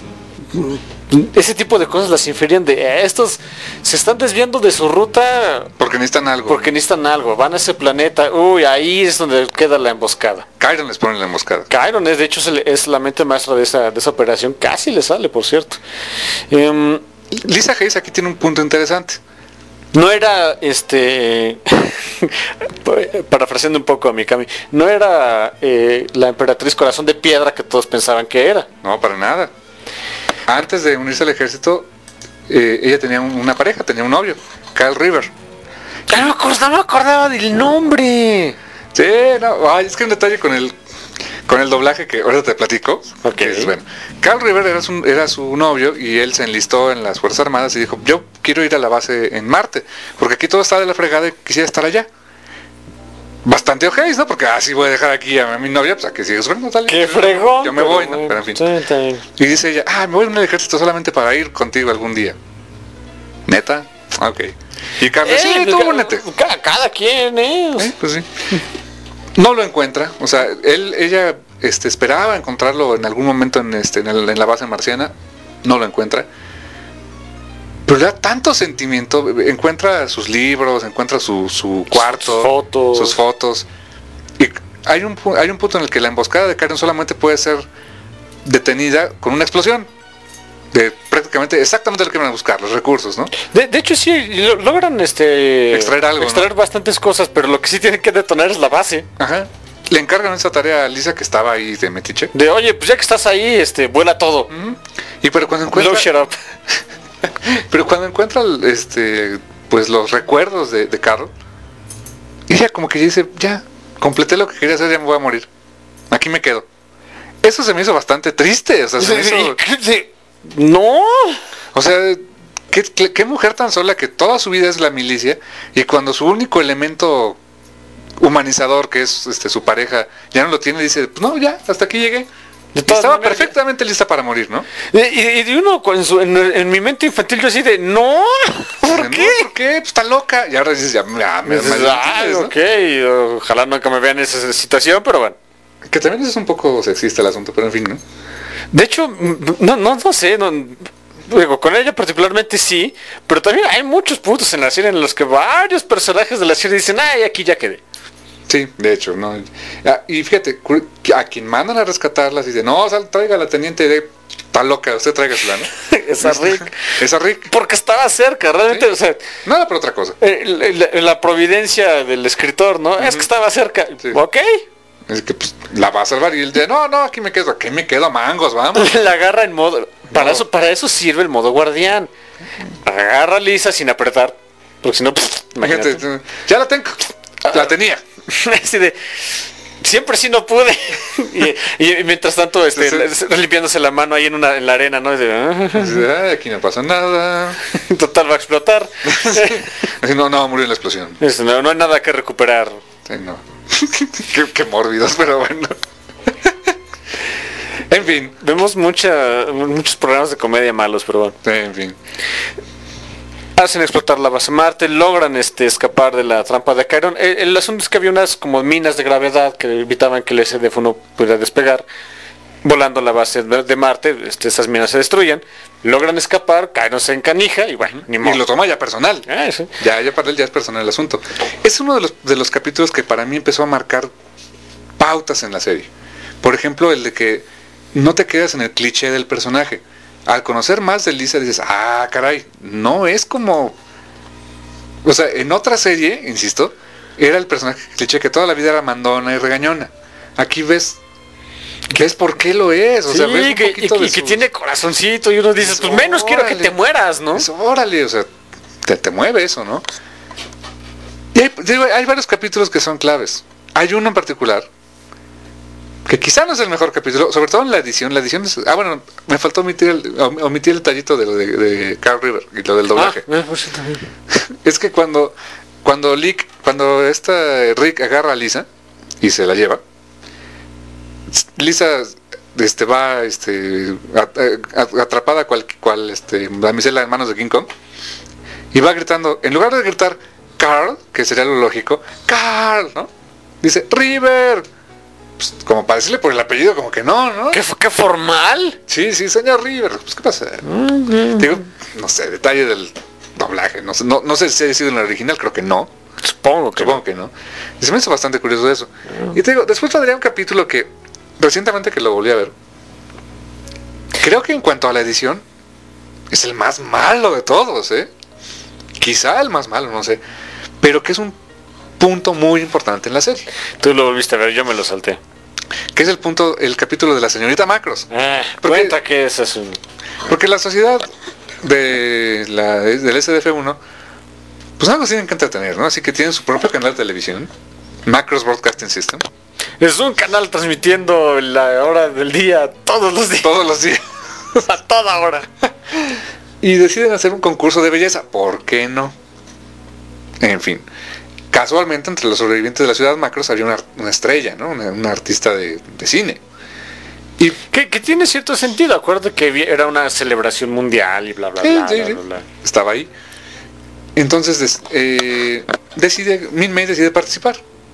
ese tipo de cosas las inferían de "Eh, estos se están desviando de su ruta Porque necesitan algo. porque necesitan algo, van a ese planeta, uy, ahí es donde queda la emboscada. Chiron les pone la emboscada. Chiron es, de hecho, es, el- es la mente maestra de esa, de esa operación, casi le sale, por cierto. Em, Lisa Hayes aquí tiene un punto interesante. no era, este, parafraseando un poco a Mikami, no era eh, la emperatriz corazón de piedra que todos pensaban que era. No, para nada. Antes de unirse al ejército, eh, ella tenía un- una pareja, tenía un novio, Kyle River. Ya no me acordaba, no me acordaba del nombre. Sí, no, ay, es que un detalle con el con el doblaje que ahora te platico. Ok. que es, bueno, Kyle River era su, era su novio y él se enlistó en las Fuerzas Armadas y dijo, yo quiero ir a la base en Marte, porque aquí todo está de la fregada y quisiera estar allá. Bastante ojéis, ¿no? Porque así voy a dejar aquí a mi novia, pues a que siga sufriendo, tal. Qué fregón. Yo me pero voy, ¿no? bueno, Pero en fin. sí, está bien. Y dice ella, ah, me voy a unir al ejército solamente para ir contigo algún día. ¿Neta? Ah, ok. Y Carlos, sí, Eh, tú ca- únete. ca- Cada quien, ¿eh? Eh, Pues sí. No lo encuentra, o sea, él, ella este, esperaba encontrarlo en algún momento en, este, en, el- en la base marciana, no lo encuentra. Pero le da tanto sentimiento, encuentra sus libros, encuentra su, su cuarto, Sus fotos. sus fotos. Y hay un, pu- hay un punto en el que la emboscada de Karen solamente puede ser detenida con una explosión. De prácticamente exactamente lo que van a buscar, los recursos, ¿no? De, de hecho sí, lo- logran este Extraer algo, extraer ¿no? bastantes cosas, pero lo que sí tienen que detonar es la base. Ajá. Le encargan esa tarea a Lisa que estaba ahí de metiche. De oye, pues ya que estás ahí, este, vuela todo. Y pero cuando Blow encuentra shit up. Pero cuando encuentra este pues los recuerdos de, de Carl, ella como que dice, ya, completé lo que quería hacer, ya me voy a morir. Aquí me quedo. Eso se me hizo bastante triste, o sea, se me hizo- No. o sea, ¿qué, qué, qué mujer tan sola que toda su vida es la milicia y cuando su único elemento humanizador, que es este su pareja, ya no lo tiene, dice, pues no, ya, hasta aquí llegué. De Y todas estaba maneras, perfectamente lista para morir, ¿no? Y, y- y uno con su- en, en mi mente infantil yo así de no, ¿por No, qué? ¿Por qué? Pues está loca. Y ahora dices, ya, ya me, Dices, me- "Ah, ¿no? ok, ojalá nunca me vean en esa situación, pero bueno. Que también es un poco sexista el asunto, pero en fin, ¿no? De hecho, mm, no, no, no sé, no, digo, con ella particularmente sí, pero también hay muchos puntos en la serie en los que varios personajes de la serie dicen, ay, aquí ya quedé. Sí, de hecho, ¿no? Ah, y fíjate, cu- a quien mandan a rescatarlas dice, no, sal, traiga a la teniente de... Está loca, usted tráigasela, ¿no? Esa Rick. Esa Rick. Porque estaba cerca, realmente, Sí. o sea, Nada por otra cosa. eh, la, la providencia del escritor, ¿no? Es que estaba cerca. Sí. Ok. Es que pues la va a salvar y él dice, no, no, aquí me quedo, aquí me quedo, mangos, vamos. La agarra en modo... Para, No. eso, para eso sirve el modo guardián. Agarra a Lisa sin apretar. Porque si no, pff, imagínate. Imagínate, ya la tengo. La tenía. Así de... Siempre sí no pude. y, y mientras tanto, este, Sí, limpiándose la mano ahí en, una, en la arena, ¿no? Es de, "Ah, Dice, "Ay, aquí no pasa nada. total va a explotar. Así, no, no, murió en la explosión. Es, no, no hay nada que recuperar. Sí, no. qué, qué mórbidos, pero bueno. En fin, Vemos mucha, muchos programas de comedia malos, pero bueno. sí, en fin. Hacen explotar la base Marte, logran este escapar de la trampa de Chiron. El, el asunto es que había unas como minas de gravedad que evitaban que el S D F uno pudiera despegar. Volando la base de de Marte, este, esas minas se destruyen. Logran escapar, Chiron se encanija y bueno, ni modo. Y lo toma ya personal. Ah, sí. Ya, ya para él ya es personal el asunto. Es uno de los, de los capítulos que para mí empezó a marcar pautas en la serie. Por ejemplo, el de que no te quedas en el cliché del personaje. Al conocer más de Lisa dices, ah, caray, no es como... O sea, en otra serie, insisto, era el personaje cliché que toda la vida era mandona y regañona. Aquí ves... ¿Ves por qué lo es? O Sí, sea, ves un que, y, poquito y de que su- tiene corazoncito y uno dice, pues menos quiero que Órale. te mueras, ¿no? Eso, órale, o sea, te, te mueve eso, ¿no? Y hay, digo, hay varios capítulos que son claves. Hay uno en particular, que quizá no es el mejor capítulo, sobre todo en la edición. La edición es... Ah, bueno, me faltó omitir el, om- omitir el tallito de lo de, de Carl River y lo del doblaje. Ah, eh, pues sí, también. Es que cuando cuando Lick, cuando esta Rick agarra a Lisa y se la lleva, Lisa este va este a- a- atrapada cual, cual este damisela en manos de King Kong y va gritando, en lugar de gritar Carl, que sería lo lógico, Carl, ¿no? Dice River, pues, como para decirle por el apellido, como que no, ¿no? ¿Qué, qué formal? Sí, sí, señor River, pues qué pasa. Digo, no sé, detalle del doblaje, no sé, no, no sé si ha sido en el original, creo que no. Supongo que Supongo que no. Y se me hizo bastante curioso eso. Y te digo, después vendría un capítulo que, recientemente que lo volví a ver, creo que en cuanto a la edición, es el más malo de todos, ¿eh? Quizá el más malo, no sé. Pero que es un punto muy importante en la serie. tú lo volviste a ver, yo me lo salté. Que es el punto, el capítulo de la señorita Macros. Ah, Porque- cuenta que ese es un... Porque la sociedad de la, del S D F uno, pues algo tienen que entretener, ¿no? Así que tienen su propio canal de televisión, Macros Broadcasting System, Es un canal transmitiendo la hora del día todos los días, todos los días. a toda hora. Y deciden hacer un concurso de belleza. ¿Por qué no? En fin. Casualmente, entre los sobrevivientes de la ciudad Macros había una, una estrella, ¿no? Una, una artista de, de cine. Y Que, que tiene cierto sentido, acuérdate que vi- era una celebración mundial y bla, bla, Sí, bla, sí, bla, sí. bla, bla. estaba ahí. Entonces des- eh, decide, Min May decide participar.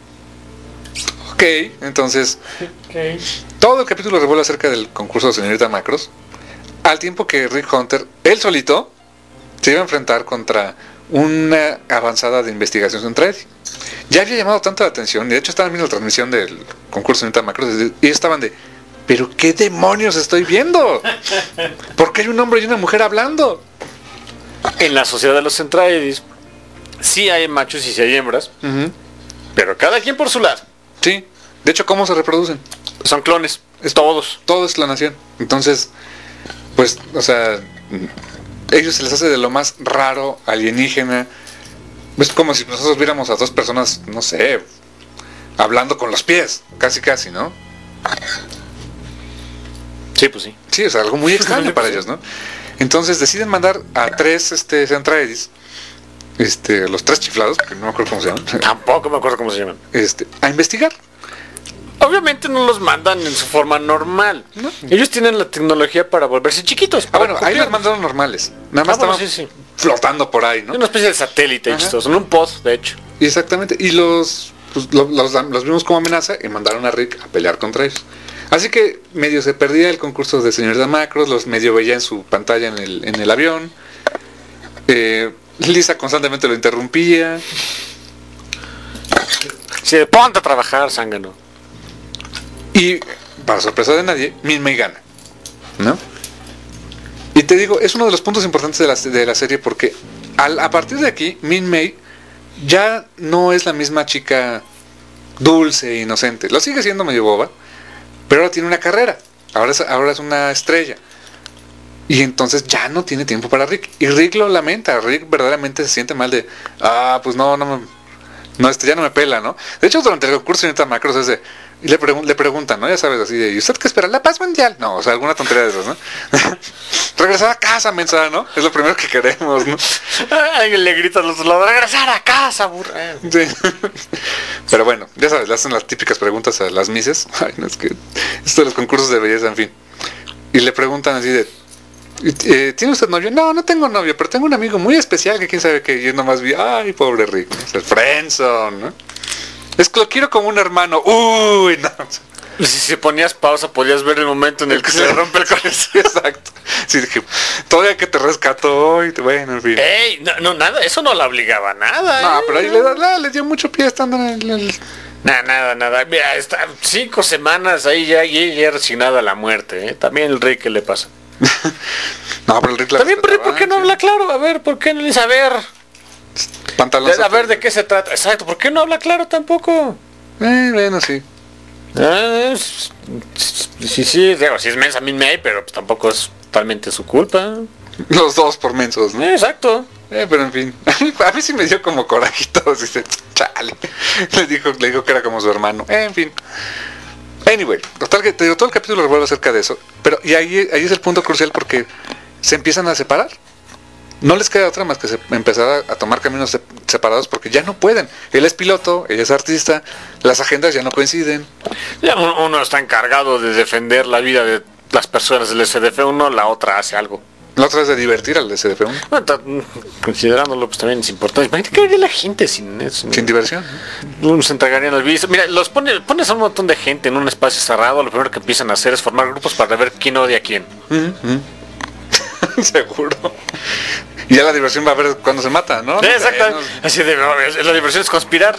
Ok, entonces todo el capítulo revuelve acerca del concurso de señorita Macros, al tiempo que Rick Hunter, él solito, se iba a enfrentar contra una avanzada de investigación contra Eddie. Ya había llamado tanto la atención, y de hecho estaban viendo la transmisión del concurso de señorita Macros, y ellos estaban de, ¿pero qué demonios estoy viendo? ¿Por qué hay un hombre y una mujer hablando? En la sociedad de los Centraedis sí hay machos y sí hay hembras, Ujú. pero cada quien por su lado. Sí, de hecho, ¿cómo se reproducen? Son clones, es todos. Todo es la nación. Entonces, pues, o sea, ellos se les hace de lo más raro, alienígena. Es como si nosotros viéramos a dos personas, no sé, hablando con los pies, casi casi, ¿no? Sí, pues sí. Sí, o sea, algo muy extraño para ellos, ¿no? Entonces deciden mandar a tres este, Centraedis, este, los tres chiflados, que no me acuerdo cómo se llaman, Tampoco me acuerdo cómo se llaman. este, a investigar. Obviamente no los mandan en su forma normal. No. Ellos tienen la tecnología para volverse chiquitos. Ah, para bueno, ahí los copiarlos. mandaron normales. Nada más Ah, bueno, estaban sí, sí. flotando por ahí, ¿no? Una especie de satélite Ajá. chistoso, en un pod, de hecho. Y exactamente. Y los, pues, lo- los, los vimos como amenaza y mandaron a Rick a pelear contra ellos. Así que medio se perdía el concurso de señorita Macros, los medio veía en su pantalla en el, en el avión. Eh, Lisa constantemente lo interrumpía. Sí, ponte a trabajar, zángano. Y, para sorpresa de nadie, Min May gana, ¿no? Y te digo, es uno de los puntos importantes de la, de la serie porque al- a partir de aquí, Min May ya no es la misma chica dulce e inocente. Lo sigue siendo medio boba, pero ahora tiene una carrera. Ahora es, ahora es una estrella. Y entonces ya no tiene tiempo para Rick. Y Rick lo lamenta. Rick verdaderamente se siente mal de, ah, pues no, no me... No, este ya no me pela, ¿no? De hecho, durante el concurso de señorita Macros es de... Y le, pregun- le preguntan, ¿no? Ya sabes, así de... ¿Y usted qué espera? ¿La paz mundial? No, o sea, alguna tontería de esas, ¿no? Regresar a casa, mensa, ¿no? Es lo primero que queremos, ¿no? Ay, le gritan los lados, regresar a casa, burra. Sí. Pero bueno, ya sabes, le hacen las típicas preguntas a las mises. Ay, no, es que... Esto de los concursos de belleza, en fin. Y le preguntan así de... eh, ¿Tiene usted novio? No, no tengo novio, pero tengo un amigo muy especial que quién sabe que yo nomás vi... Ay, pobre Rick, ¿no? Es el friendzone, ¿no? Es que lo quiero como un hermano. Uy, no. Si, si ponías pausa, podías ver el momento en el que se le rompe el corazón. Sí, exacto. Sí, dije, todavía que te rescató hoy, bueno, en fin. Ey, no, no, nada, eso no la obligaba a nada. No, ¿eh? pero ahí le, da- la- le dio mucho pie estando en el, el- Nada, nada, nada. Mira, está cinco semanas ahí ya, ya, ya resignada a la muerte. ¿eh? También el Rick, ¿qué le pasa? No, pero el Rick la También, pero ¿por qué no sí. habla claro? A ver, ¿por qué no le dice? A ver, Pantalón. a ver de qué se trata. Exacto, ¿por qué no habla claro tampoco? Eh, bueno, sí. Ah, es- sí, sí, digo, si es mensa, a mí me hay, pero pues tampoco es totalmente su culpa. Los dos por mensos, ¿no? Eh, exacto. Eh, pero en fin, a mí sí me dio como corajito, dice, chale. Le dijo, le dijo que era como su hermano. Eh, en fin. Anyway, total que te digo, todo el capítulo revuelve acerca de eso. Pero y ahí, ahí es el punto crucial porque se empiezan a separar. No les queda otra más que se, empezar a, a tomar caminos se- separados porque ya no pueden. Él es piloto, ella es artista, las agendas ya no coinciden. Ya uno uno está encargado de defender la vida de las personas del S D F uno, la otra hace algo. La otra es de divertir al S D F uno, Bueno, ta- considerándolo, pues también es importante. Imagínate qué haría la gente sin eso. sin diversión. ¿no? Se entregarían al vicio. Mira, los pone, pones a un montón de gente en un espacio cerrado, lo primero que empiezan a hacer es formar grupos para ver quién odia a quién. Seguro. Y ya la diversión va a ver cuando se mata, ¿no? Exacto. No, Así de, no, es- la diversión es conspirar.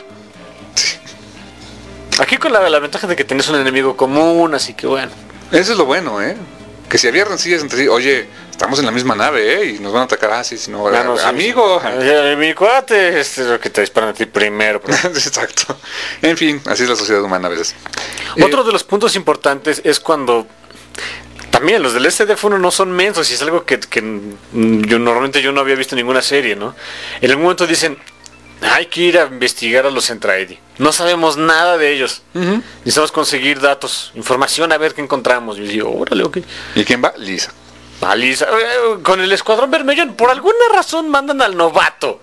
Aquí con la, la ventaja de que tenés un enemigo común, así que bueno. Eso es lo bueno, ¿eh? Que si había rencillas entre sí, oye, estamos en la misma nave, ¿eh? Y nos van a atacar así, si no, Ya no, sí, amigo. sí. Eh, Mi cuate, este es lo que te disparan a ti primero. pero- Exacto. En fin, así es la sociedad humana a veces. Otro de los puntos importantes es cuando también los del S D F uno no son mensos y es algo que, que, mm, yo normalmente yo no había visto en ninguna serie, ¿no? En algún momento dicen, hay que ir a investigar a los Entraedi. No sabemos nada de ellos. Ujú. Necesitamos conseguir datos, información, a ver qué encontramos. Y yo digo, órale, ok. ¿Y quién va? Lisa. Ah, Lisa, eh, con el Escuadrón Vermelho, por alguna razón mandan al novato.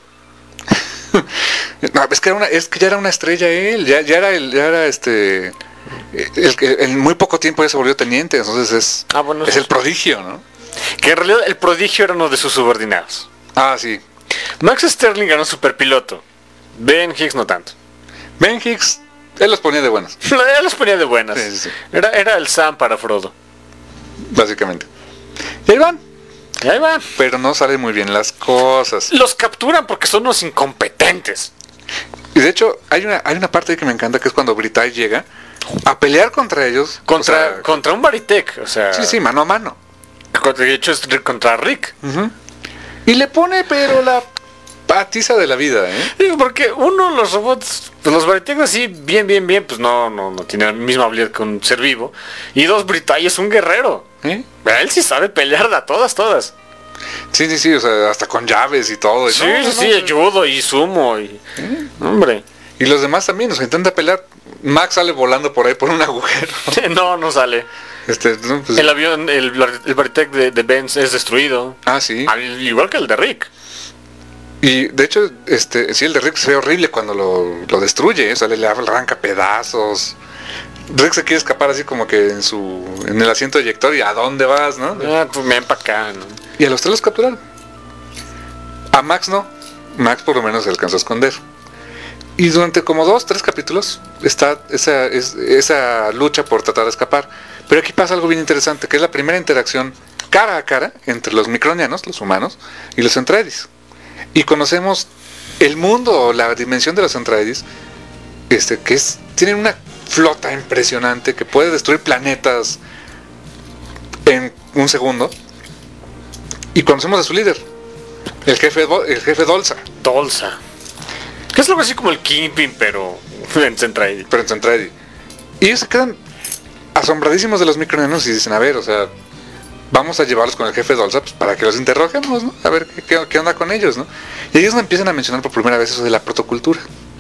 No, es que era una, es que ya era una estrella él, ya, ya era el, ya era este el que en muy poco tiempo ya se volvió teniente, entonces es, Ah, bueno, es eso el sí. prodigio, ¿no? Que en realidad el prodigio era uno de sus subordinados. Ah, sí. Max Sterling era un superpiloto. Ben Higgs no tanto. Ben Hicks, él los ponía de buenas, Él los ponía de buenas. Sí, sí, sí. Era, era el Sam para Frodo. básicamente. Y ahí van, Y ahí va. pero no salen muy bien las cosas. Los capturan porque son unos incompetentes. Y de hecho, hay una, hay una parte que me encanta que es cuando Britai llega a pelear contra ellos. Contra, o sea, contra un Baritech. O sea, sí, sí, mano a mano. contra- de hecho es Rick contra Rick. Ujú. Y le pone, pero la patiza de la vida, ¿eh? Digo, porque uno, los robots, pues los Baritech así, bien, bien, bien, pues no, no, no tiene la misma habilidad que un ser vivo. Y dos, Britai es un guerrero. ¿Eh? Él sí sabe pelear a todas, todas. Sí, sí, sí, o sea, hasta con llaves y todo. y Sí, no, no, sí, no, sí, judo y sumo. Y... Hombre. Y los demás también, o sea, intenta pelear. Max sale volando por ahí por un agujero. No, no sale. Este, no, pues- El avión, el, el Baritech de, de Benz es destruido. ah, sí. Al igual que el de Rick. Y de hecho, este, sí, el de Rick se ve horrible cuando lo, lo destruye, ¿eh? O sea, le, le arranca pedazos. Rick se quiere escapar así como que en su en el asiento eyector y ¿a dónde vas, no? Ah, pues ven para acá, ¿no? Y a los tres los capturaron. A Max no. Max por lo menos se alcanzó a esconder. Y durante como dos, tres capítulos está esa, es- esa lucha por tratar de escapar. Pero aquí pasa algo bien interesante, que es la primera interacción cara a cara entre los micronianos, los humanos, y los Entraidis. Y conocemos el mundo, la dimensión de los Entraidis, este, que es, tienen una flota impresionante que puede destruir planetas en un segundo. Y conocemos a su líder, el jefe, Bo- el jefe Dolza, Dolza. Que es algo así como el Kingpin, pero en Centraid. pero en Centraedi. Y ellos se quedan asombradísimos de los micronianos y dicen, a ver, o sea, vamos a llevarlos con el jefe Dolza pues, para que los interroguemos, ¿no? A ver qué, qué- qué onda con ellos, ¿no? Y ellos empiezan a mencionar por primera vez eso de la protocultura.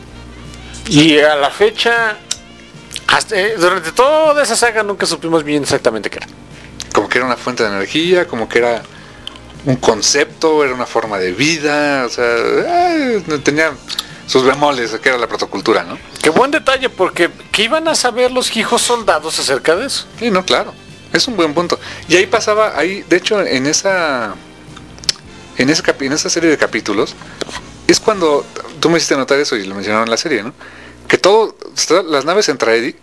Y a la fecha, hasta, eh, durante toda esa saga nunca supimos bien exactamente qué era. Como que era una fuente de energía, como que era un concepto, era una forma de vida, o sea, eh, tenía sus bemoles, que era la protocultura, ¿no? Qué buen detalle, porque ¿qué iban a saber los hijos soldados acerca de eso? Sí, no, claro, es un buen punto. Y ahí pasaba, ahí, de hecho, en esa, en ese capi- en esa serie de capítulos, es cuando tú me hiciste notar eso y lo mencionaron en la serie, ¿no? Que todo, las naves Entraedi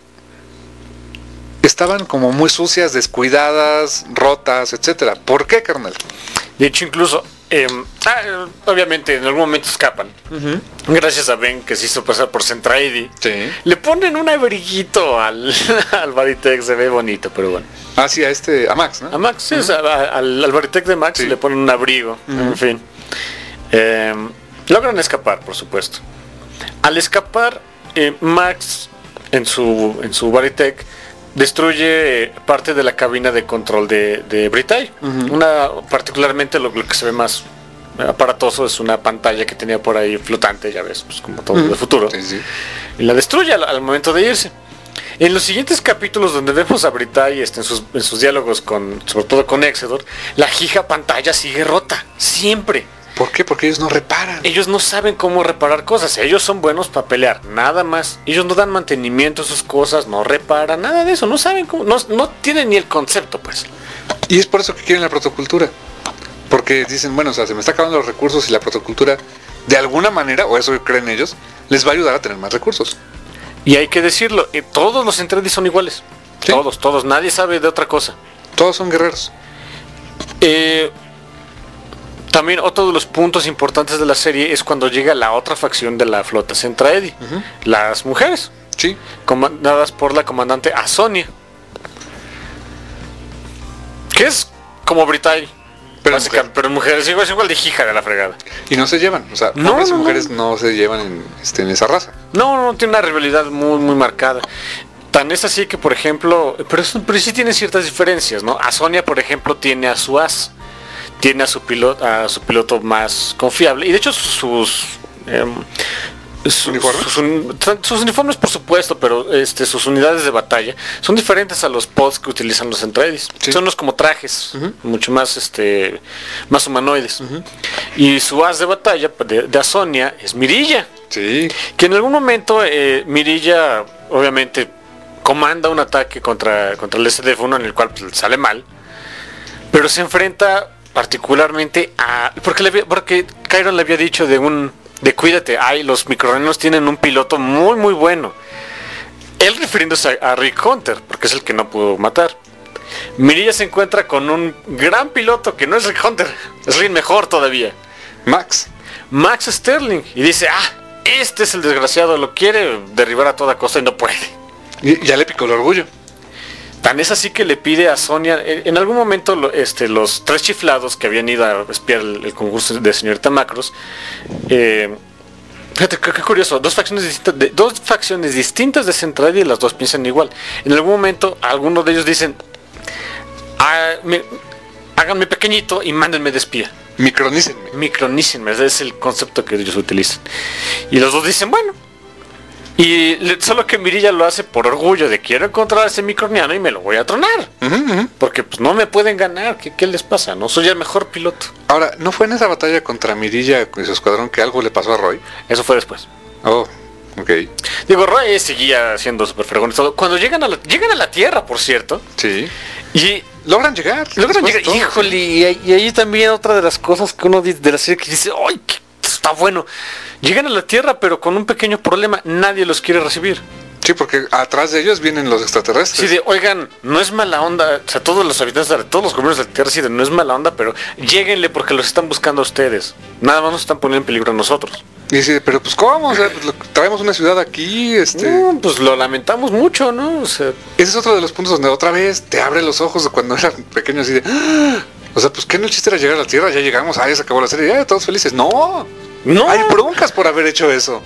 estaban como muy sucias, descuidadas, rotas, etcétera. ¿Por qué, carnal? De hecho, incluso eh, ah, eh, obviamente en algún momento escapan. Gracias a Ben, que se hizo pasar por Centraedi. Sí. Le ponen un abriguito al, al Baritech, se ve bonito, pero bueno. Ah, sí, a este, a Max, ¿no? A Max, sí, o sea, a- al, al Baritech de Max Sí. le ponen un abrigo, en fin. Eh, logran escapar, por supuesto. Al escapar, eh, Max, en su, en su Baritech, destruye parte de la cabina de control de, de Britai. Una, particularmente lo, lo que se ve más aparatoso es una pantalla que tenía por ahí flotante, ya ves, pues como todo de futuro. Sí, sí. Y la destruye al, al momento de irse. En los siguientes capítulos donde vemos a Britai este, en, sus, en sus diálogos con, sobre todo con Exedor, la hija pantalla sigue rota, siempre. ¿Por qué? Porque ellos no reparan. Ellos no saben cómo reparar cosas, ellos son buenos para pelear, nada más. Ellos no dan mantenimiento a sus cosas, no reparan, nada de eso, no saben cómo, no, no tienen ni el concepto, pues. Y es por eso que quieren la protocultura. Porque dicen, bueno, o sea, se me está acabando los recursos y la protocultura, de alguna manera, o eso creen ellos, les va a ayudar a tener más recursos. Y hay que decirlo, eh, todos los Centredi son iguales. Sí. Todos, todos, nadie sabe de otra cosa. Todos son guerreros. Eh, también otro de los puntos importantes de la serie es cuando llega la otra facción de la flota Centraedi, las mujeres, Sí. comandadas por la comandante Asonia, que es como Britai, Pero básica- mujer. pero mujeres igual, es igual de hija de la fregada. Y no se llevan. O sea, No, hombres y no, no. mujeres no. se llevan en, este, en esa raza. No, no, tiene una rivalidad muy, muy marcada. Tan es así que, por ejemplo, pero, eso- pero sí tiene ciertas diferencias, ¿no? Asonia, por ejemplo, tiene a su as, tiene a su piloto, a su piloto más confiable. Y de hecho sus em, sus, ¿Uniformes? sus un- sus uniformes, por supuesto, pero este, sus unidades de batalla son diferentes a los pods que utilizan los Centraedis. Sí. Son unos como trajes, mucho más este más humanoides. Y su as de batalla de, de Asonia es Mirilla. Sí. Que en algún momento eh, Mirilla obviamente comanda un ataque contra, contra el S D F uno en el cual pues, sale mal, pero se enfrenta particularmente a... Porque, le había- porque Chiron le había dicho de un... de cuídate, ay, los microrenos tienen un piloto muy muy bueno. Él refiriéndose a, a Rick Hunter, porque es el que no pudo matar. Mirilla se encuentra con un gran piloto que no es Rick Hunter, es Rick mejor todavía. Max. Max Sterling, y dice, ah, este es el desgraciado, lo quiere derribar a toda costa y no puede. Y ya le picó el orgullo. Tan es así que le pide a Sonia, en, en algún momento lo- este, los tres chiflados que habían ido a espiar el, el concurso de señorita Macros, eh, fíjate, qué, qué curioso, dos facciones distintas de, dos facciones distintas de Centraedi y las dos piensan igual. En algún momento algunos de ellos dicen, "Ah, me- háganme pequeñito y mándenme de espía. Micronícenme. Micronícenme, ese es el concepto que ellos utilizan. Y los dos dicen, bueno. Y le- solo que Mirilla lo hace por orgullo de quiero encontrar a ese microniano y me lo voy a tronar. Ujú, ujú. Porque pues no me pueden ganar. ¿Qué, qué les pasa? No soy el mejor piloto. Ahora, ¿no fue en esa batalla contra Mirilla y su escuadrón que algo le pasó a Roy? Eso fue después. Oh, ok. Digo, Roy seguía siendo super fregón y todo. Cuando llegan a la, llegan a la Tierra, por cierto. Sí. Y Logran llegar. logran después de llegar. todo. Híjole, y, ahí- y ahí también otra de las cosas que uno dice de la serie que dice, ¡ay, qué- está bueno! Llegan a la Tierra, pero con un pequeño problema. Nadie los quiere recibir. Sí, porque atrás de ellos vienen los extraterrestres. Sí, de, oigan, no es mala onda, o sea, todos los habitantes, de todos los gobiernos de la Tierra, sí, de, no es mala onda, pero lléguenle porque los están buscando a ustedes. Nada más nos están poniendo en peligro a nosotros. Y dice, pero pues ¿cómo? O sea, pues, lo- traemos una ciudad aquí, este... No, pues lo lamentamos mucho, ¿no? O sea, Ese es otro de los puntos donde otra vez te abre los ojos de cuando era pequeño así de... ¡Ah! O sea, pues ¿qué no el chiste era llegar a la Tierra? Ya llegamos, ah, ya se acabó la serie, ya todos felices. No, no. hay broncas por haber hecho eso.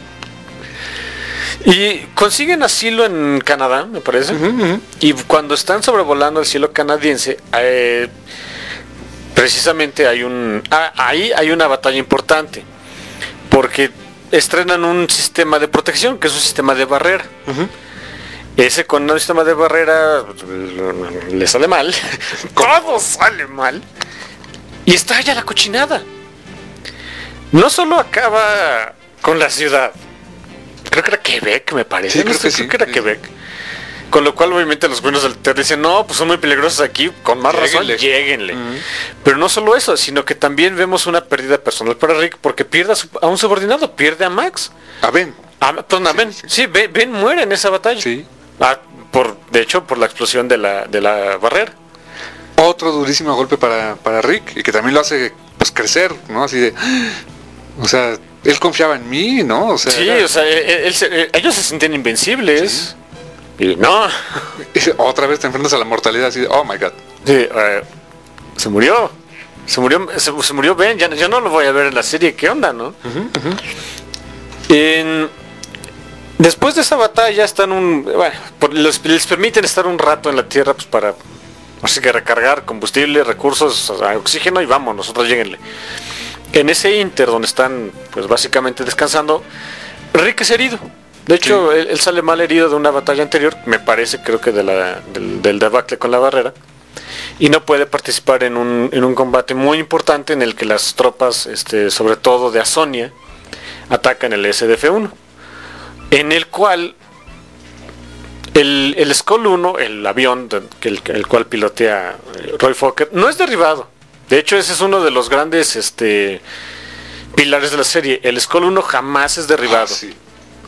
Y consiguen asilo en Canadá, me parece. Ujú, ujú. Y cuando están sobrevolando el cielo canadiense, eh, precisamente hay un... ah, ahí hay una batalla importante. Porque estrenan un sistema de protección, que es un sistema de barrera. Ujú. Ese con un sistema de barrera le sale mal. Todo sale mal. Y estalla la cochinada. No solo acaba con la ciudad. Creo que era Quebec, me parece. Sí, No creo sé, que sí, era sí. Quebec. Con lo cual obviamente los buenos del Ter dicen, no, pues son muy peligrosos aquí, con más razón, Lléguenle. lléguenle. Pero no solo eso, sino que también vemos una pérdida personal para Rick, porque pierde a, su- a un subordinado, pierde a Max. A Ben. A, perdón, a Ben. Sí, Ben, Ben muere en esa batalla. Sí. Ah, por, de hecho, por la explosión de la, de la barrera. Otro durísimo golpe para, para Rick y que también lo hace pues crecer, ¿no? Así de, o sea, él confiaba en mí, ¿no? O sea, Sí, era- o sea, él- él se- ellos se sentían invencibles. Y no, otra vez te enfrentas a la mortalidad así de, oh my god. sí, eh, se murió. Se murió, se, se murió Ben, ya, ya no lo voy a ver en la serie, ¿qué onda, no? En- después de esa batalla están un... Bueno, por- les, les permiten estar un rato en la Tierra pues para... Así que recargar combustible, recursos, o sea, oxígeno y vamos, nosotros lleguenle. En ese inter donde están pues básicamente descansando, Rick es herido. De hecho, Sí. él, él sale mal herido de una batalla anterior, me parece, creo que de la, del, del debacle con la barrera. Y no puede participar en un, en un combate muy importante en el que las tropas, este, sobre todo de Asonia, atacan el S D F uno. En el cual el, el Skull uno, el avión de- que el, el cual pilotea eh, Roy Fokker, no es derribado. De hecho, ese es uno de los grandes este, pilares de la serie. El Skull uno jamás es derribado. Ah, sí.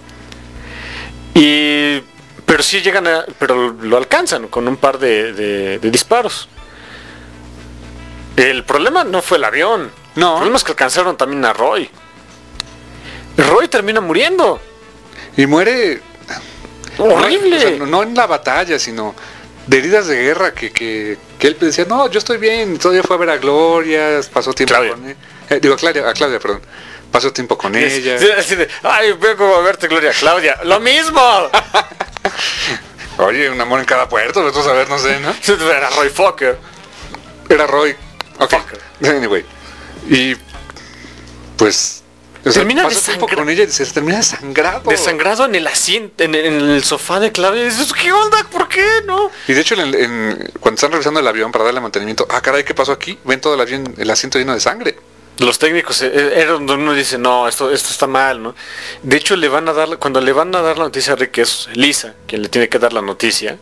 Y pero sí llegan a, pero lo alcanzan con un par de, de- de disparos. El problema no fue el avión. No. El problema es que alcanzaron también a Roy. Roy termina muriendo. Y muere Horrible. O sea, no, no en la batalla, sino de heridas de guerra que, que, que él decía, no, yo estoy bien, todavía fue a ver a Gloria, pasó tiempo Claudia. con él. Eh, digo, a Claudia, a Claudia, perdón. Pasó tiempo con ella. Sí, así de, ay, vengo a verte, Gloria. Claudia, lo mismo. Oye, un amor en cada puerto, nosotros a ver, no sé, ¿no? Era Roy Fokker. Era Roy. Ok. Fucker. Anyway. Y pues o sea, Termina pasó tiempo desangra- con ella y se termina desangrado. Desangrado en el asiento, en, en el sofá de Claudia. Y dices, ¿qué onda? ¿Por qué? ¿No? Y de hecho, en, en- cuando están revisando el avión para darle mantenimiento, ah, caray, ¿qué pasó aquí? Ven todo el avión, el asiento lleno de sangre. Los técnicos eh, era donde uno dice, no, esto, esto está mal, ¿no? De hecho, le van a dar, cuando le van a dar la noticia a Rick, que es Lisa, quien le tiene que dar la noticia.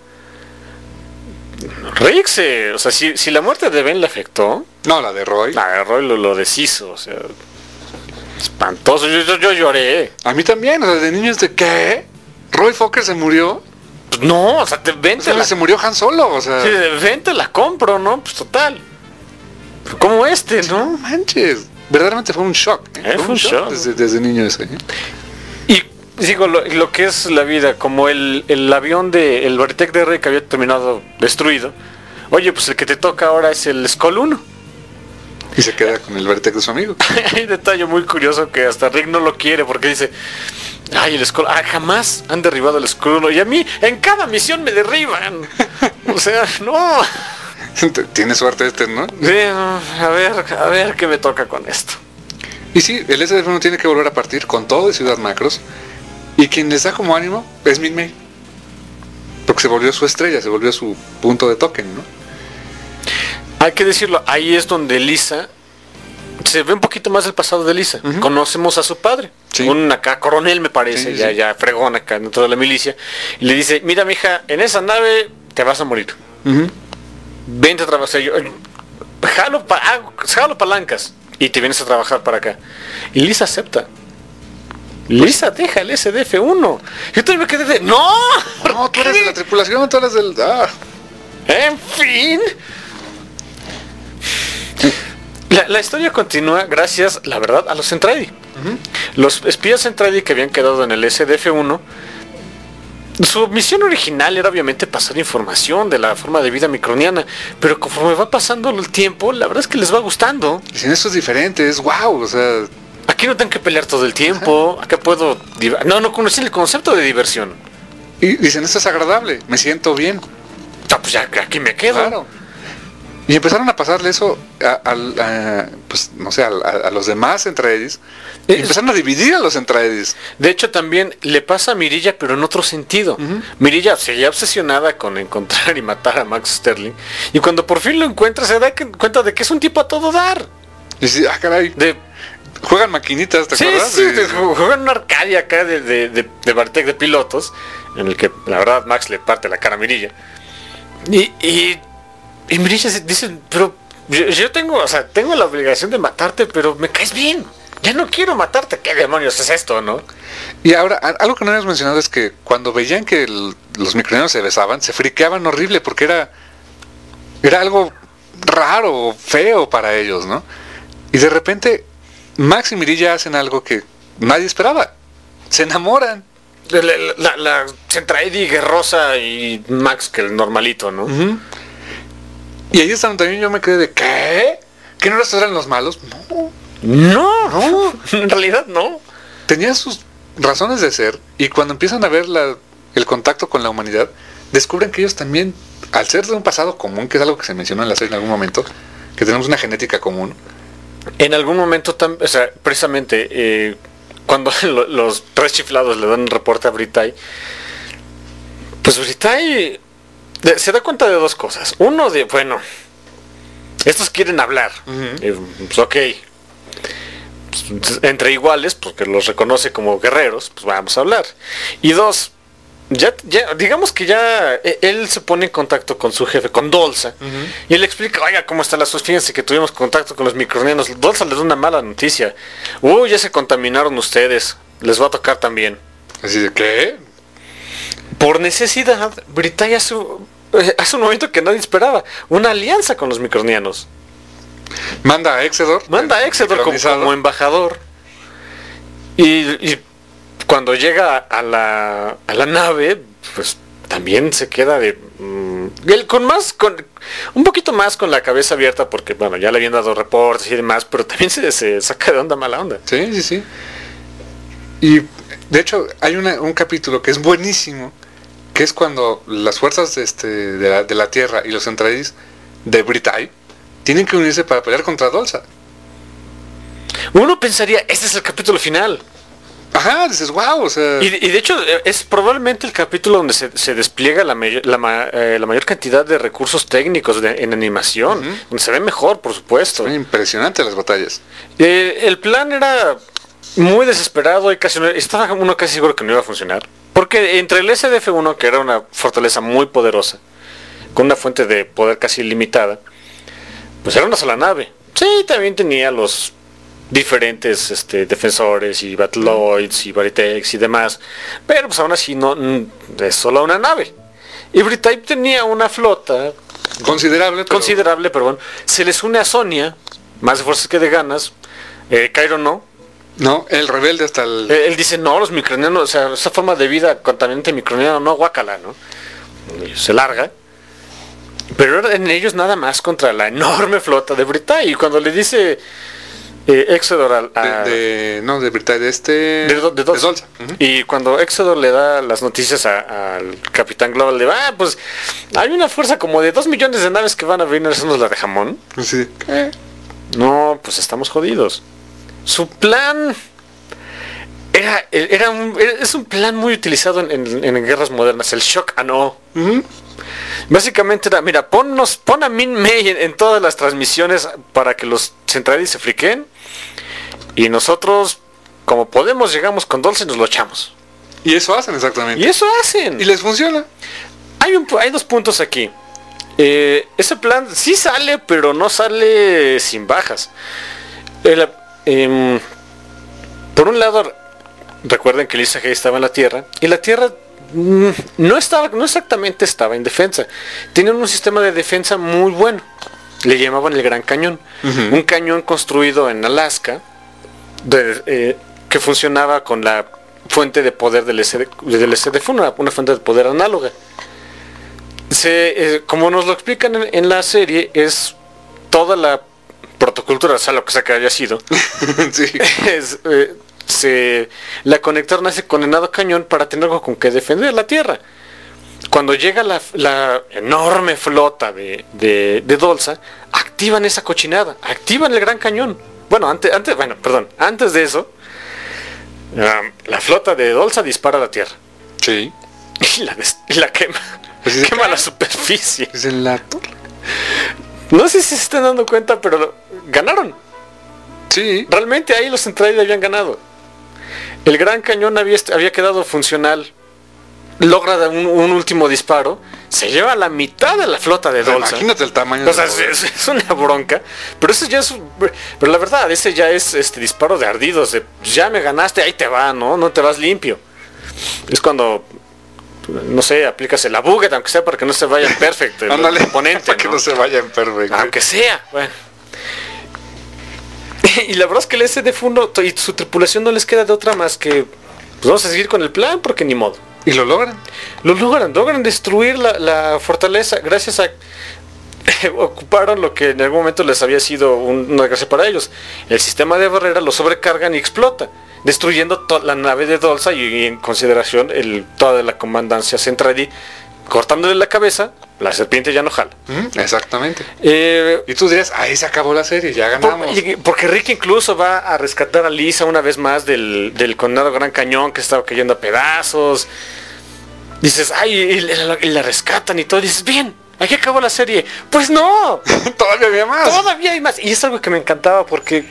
Rick se, o sea, si, si la muerte de Ben le afectó, No, la de Roy. agarró y lo, lo deshizo, o sea, espantoso. Yo, yo, yo lloré. A mí también, o sea, de niños de ¿qué? ¿Roy Fokker se murió? Pues no, o sea, te, O vente sea, la, se murió Han Solo, o sea. sí, vente la compro, ¿no? Pues total. Como este, No ¿no? manches. Verdaderamente fue un shock. ¿eh? Eh, fue un shock. Desde, desde niño ese. ¿eh? Y digo, lo, lo que es la vida, como el, el avión de, el Veritec de Rick había terminado destruido, oye, pues el que te toca ahora es el Skull uno. Y se queda con el Vertec de su amigo. Hay un detalle muy curioso que hasta Rick no lo quiere porque dice, ay, el Skull, ah, jamás han derribado el Skull uno y a mí en cada misión me derriban. O sea, no. Tiene suerte este, ¿no? Sí, no, a ver, a ver qué me toca con esto. Y sí, el S D F uno tiene que volver a partir con todo de Ciudad Macros. Y quien les da como ánimo es Min May. Porque se volvió su estrella, se volvió su punto de token, ¿no? Hay que decirlo, ahí es donde Lisa se ve un poquito más del pasado de Lisa. Ujú. Conocemos a su padre, Sí. un acá coronel me parece, Sí, sí, ya, sí. ya fregón acá dentro de la milicia. Y le dice, mira mija, en esa nave te vas a morir. Vente a trabajar. Yo, jalo, pa- hago- jalo palancas y te vienes a trabajar para acá. Y Lisa acepta. Lisa deja el S D F uno. Yo también me quedé de, no, No, tú eres de la tripulación, tú eres del... Ah. en fin. La, la historia continúa gracias, la verdad, a los Centraedi. Los espías Centraedi que habían quedado en el S D F uno, su misión original era obviamente pasar información de la forma de vida microniana, pero conforme va pasando el tiempo, la verdad es que les va gustando. Dicen, esto es diferente, es wow, o sea... Aquí no tengo que pelear todo el tiempo, acá puedo... div- No, no conocí el concepto de diversión. Y dicen, esto es agradable, me siento bien. Ah, pues ya aquí me quedo. Claro. Y empezaron a pasarle eso a, al- a, pues, no sé, a, a- a los demás Centraedis. Y Es- empezaron a dividir a los Centraedis. De hecho, también le pasa a Mirilla, pero en otro sentido. Mirilla seguía obsesionada con encontrar y matar a Max Sterling. Y cuando por fin lo encuentra, se da que- cuenta de que es un tipo a todo dar. Y dice, ah, caray, De, juegan maquinitas, ¿te sí, acuerdas? sí, De- de- juegan una arcadia acá de, de, de, de Bartek de pilotos, en el que la verdad Max le parte la cara a Mirilla. Y, y, y Mirilla se- dice, pero yo, yo tengo, o sea, tengo la obligación de matarte, pero me caes bien. Ya no quiero matarte. ¿Qué demonios es esto, no? Y ahora, a- algo que no habíamos mencionado es que cuando veían que el- los micronianos se besaban, se friqueaban horrible porque era, era algo raro, feo para ellos, ¿no? Y de repente, Max y Mirilla hacen algo que nadie esperaba. Se enamoran. La, la, la, la Centraedi guerrosa y Max, que el normalito, ¿no? Uh-huh. Y ahí están también yo me quedé de ¿qué? ¿Que no eran los malos? No. No, no, en realidad no. Tenían sus razones de ser y cuando empiezan a ver la, el contacto con la humanidad, descubren que ellos también, al ser de un pasado común, que es algo que se mencionó en la serie en algún momento, que tenemos una genética común. En algún momento, tam, o sea, precisamente, eh, cuando lo, los tres chiflados le dan un reporte a Britai, pues Britai se da cuenta de dos cosas. Uno de, bueno, estos quieren hablar. Uh-huh. eh, pues ok. Pues, entre iguales, porque los reconoce como guerreros, pues vamos a hablar. Y dos, ya, ya digamos que ya él se pone en contacto con su jefe, con Dolza, uh-huh. y él le explica, oiga, ¿cómo están las cosas? Fíjense que tuvimos contacto con los micronianos. Dolza les da una mala noticia. Uy, ya se contaminaron ustedes. Les va a tocar también. Así de, ¿qué? Por necesidad, Britai hace, hace un momento que nadie esperaba, una alianza con los micronianos. Manda a Exedor. Manda a Exedor como, como embajador. Y, y cuando llega a la, a la nave, pues también se queda de... Mmm, él con más, con un poquito más con la cabeza abierta, porque bueno, ya le habían dado reportes y demás, pero también se, se saca de onda mala onda. Sí, sí, sí. Y de hecho hay una, un capítulo que es buenísimo, que es cuando las fuerzas de, este, de, la, de la Tierra y los Centraedis de Britai tienen que unirse para pelear contra Dolza. Uno pensaría, este es el capítulo final. Ajá, dices, wow, o sea... Y, y de hecho es probablemente el capítulo donde se, se despliega la, mayor, la, eh, la mayor cantidad de recursos técnicos de, en animación, uh-huh. donde se ve mejor, por supuesto. Son impresionantes las batallas. Eh, el plan era muy desesperado y casi no, estaba uno casi seguro que no iba a funcionar. Porque entre el S D F uno, que era una fortaleza muy poderosa, con una fuente de poder casi ilimitada, pues era una sola nave. Sí, también tenía los diferentes este, defensores y Battloids y Baritex y demás, pero pues aún así no es solo una nave. Y Britai tenía una flota considerable, pero... considerable, perdón. Se les une a Sonia, más de fuerzas que de ganas. eh, Cairo no. No, el rebelde hasta el... Él, él dice, no, los micronianos, o sea, esa forma de vida contaminante microniano, no, guácala, ¿no? Y se larga. Pero en ellos nada más contra la enorme flota de Britai. Y cuando le dice eh, Exedor al... A, de, de, no, de Britai, de este... De, de, de Dolza. Uh-huh. Y cuando Exedor le da las noticias al Capitán Global, le va, ah, pues hay una fuerza como de dos millones de naves que van a venir a hacernos la de jamón. Sí. ¿Qué? No, pues estamos jodidos. Su plan... Era, era, un, era es un plan muy utilizado en, en, en guerras modernas, el shock and awe. Uh-huh. Básicamente era, mira, ponnos, pon a Min May en, en todas las transmisiones para que los Centraedis se friquen y nosotros, como podemos, llegamos con Dolce y nos lo echamos. Y eso hacen exactamente. Y eso hacen. Y les funciona. Hay, un, hay dos puntos aquí. Eh, ese plan sí sale, pero no sale sin bajas. El, eh, por un lado, recuerden que Lisa Hay estaba en la Tierra y la Tierra mm, no estaba, no exactamente estaba en defensa. Tenían un sistema de defensa muy bueno. Le llamaban el Gran Cañón. Uh-huh. Un cañón construido en Alaska de, eh, que funcionaba con la fuente de poder del S D, del S D F, una, una fuente de poder análoga. Se, eh, como nos lo explican en, en la serie, es toda la protocultura, o sea, lo que sea que haya sido. Sí. Es... Eh, se la conectaron a ese condenado cañón para tener algo con que defender la Tierra. Cuando llega la, la enorme flota de, de, de Dolza, activan esa cochinada, activan el Gran Cañón. Bueno, antes, antes, bueno, perdón, antes de eso, um, la flota de Dolza dispara a la Tierra. Sí. Y la, y la quema. Pues quema cae. La superficie. Es el la... No sé si se están dando cuenta, pero ganaron. Sí. Realmente ahí los Centraedis habían ganado. El Gran Cañón había, había quedado funcional. Logra un, un último disparo. Se lleva la mitad de la flota de Dolza. Imagínate el tamaño. O sea, es, es, es una bronca. Pero eso ya es. Pero la verdad, ese ya es este disparo de ardidos. De, ya me ganaste, ahí te va, ¿no? No te vas limpio. Es cuando, no sé, aplicas el buget, aunque sea para que no se vaya en perfecto. Ándale, oponente, para que ¿no? no se vaya en perfecto. Aunque sea, bueno. Y la verdad es que el S D F uno y su tripulación no les queda de otra más que pues vamos a seguir con el plan porque ni modo. Y lo logran. Lo logran, logran destruir la, la fortaleza gracias a ocuparon lo que en algún momento les había sido un, una gracia para ellos. El sistema de barrera lo sobrecargan y explota, destruyendo to- la nave de Dolza y, y en consideración el, toda la comandancia Centradi, cortándole la cabeza, la serpiente ya no jala. Mm, exactamente. Eh, Y tú dirías, ahí se acabó la serie, ya ganamos. por- y- porque Rick incluso va a rescatar a Lisa una vez más del, del condenado Gran Cañón que estaba cayendo a pedazos. Dices, ay, y la, y la rescatan y todo. Dices, bien, aquí acabó la serie. Pues no, Todavía había más. todavía hay más. Y es algo que me encantaba porque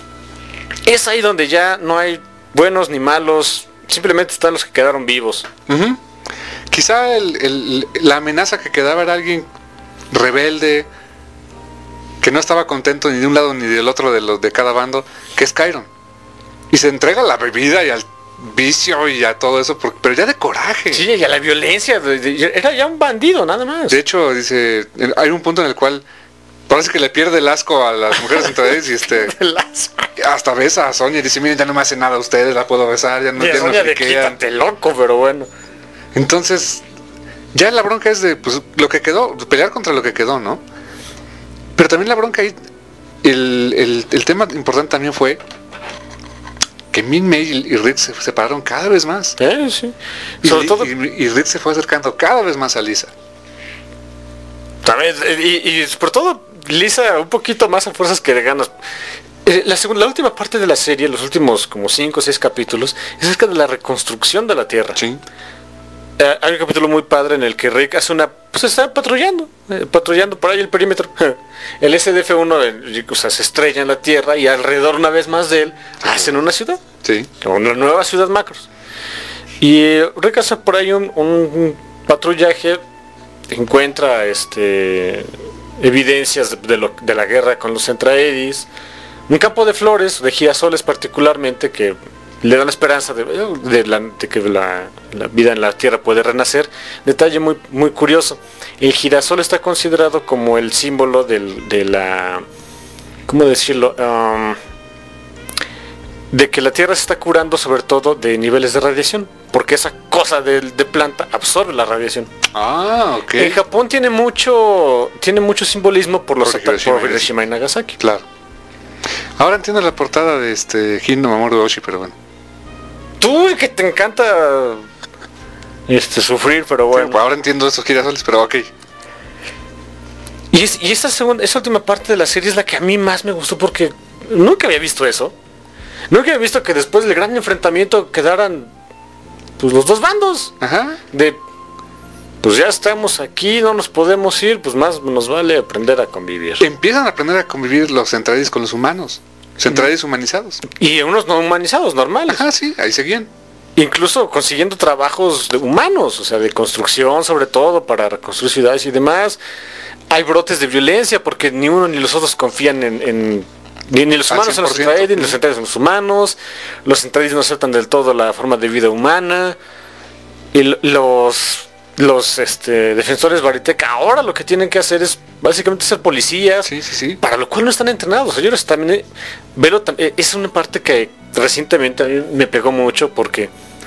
es ahí donde ya no hay buenos ni malos. Simplemente están los que quedaron vivos. Ujú. Quizá el- el- la amenaza que quedaba era alguien rebelde, que no estaba contento ni de un lado ni del otro de los de cada bando, que es Chiron. Y se entrega a la bebida y al vicio y a todo eso, por- pero ya de coraje. Sí, y a la violencia. de- de- era ya un bandido, nada más. De hecho, dice, hay un punto en el cual parece que le pierde el asco a las mujeres entre ellos y este Las- hasta besa a Sonia y dice, miren, ya no me hace nada a ustedes, la puedo besar, ya no, Y ya no Sonia de friquean". quítate loco, pero bueno. Entonces, ya la bronca es de pues, lo que quedó, pelear contra lo que quedó, ¿no? Pero también la bronca ahí, el, el, el tema importante también fue que Min May y Rick se separaron cada vez más. Eh, sí. Y, Sobre todo, y, y Rick se fue acercando cada vez más a Lisa. también, eh, y, y por todo, Lisa un poquito más a fuerzas que de ganas. Eh, La, segunda, la última parte de la serie, los últimos como cinco o seis capítulos, es acerca de la reconstrucción de la Tierra. Sí. Eh, hay un capítulo muy padre en el que Rick hace una... Pues está patrullando, eh, patrullando por ahí el perímetro. El S D F uno eh, o sea, se estrella en la Tierra y alrededor una vez más de él hacen una ciudad. Sí. Una nueva ciudad Macros. Y eh, Rick hace por ahí un, un patrullaje, encuentra este evidencias de, de lo- de la guerra con los Centraedis, un campo de flores, de girasoles particularmente, que le dan la esperanza de, de la- de que la, la vida en la Tierra puede renacer. Detalle muy, muy curioso, el girasol está considerado como el símbolo del- de la... ¿Cómo decirlo? Um, de que la Tierra se está curando sobre todo de niveles de radiación, porque esa cosa de, de planta absorbe la radiación. Ah, ok. En Japón tiene mucho tiene mucho simbolismo por los Por ataques Hiroshima por y Hiroshima y Nagasaki. Claro. Ahora entiendo la portada de este Hin no Mamoru Oshii, pero bueno. Tú que te encanta este sufrir, pero bueno. Ahora entiendo esos girasoles, pero ok. Y, es- y esa segunda, esa última parte de la serie es la que a mí más me gustó porque nunca había visto eso. Nunca había visto que después del gran enfrentamiento quedaran pues los dos bandos. Ajá. De pues ya estamos aquí, no nos podemos ir, pues más nos vale aprender a convivir. Empiezan a aprender a convivir los centradis con los humanos. Centradis humanizados. Y unos no humanizados, normales. Ajá, sí, ahí seguían. Incluso consiguiendo trabajos de humanos, o sea, de construcción sobre todo, para reconstruir ciudades y demás. Hay brotes de violencia porque ni uno ni los otros confían en... en- ni, ni los Al humanos en los cien por ciento. centradis, ni los centradis en los humanos. Los centradis no aceptan del todo la forma de vida humana. Y l- los los este, defensores Bariteca ahora lo que tienen que hacer es básicamente ser policías. Sí, sí, sí. Para lo cual no están entrenados. Señores, también eh, verlo tam- eh, es una parte que recientemente a mí me pegó mucho porque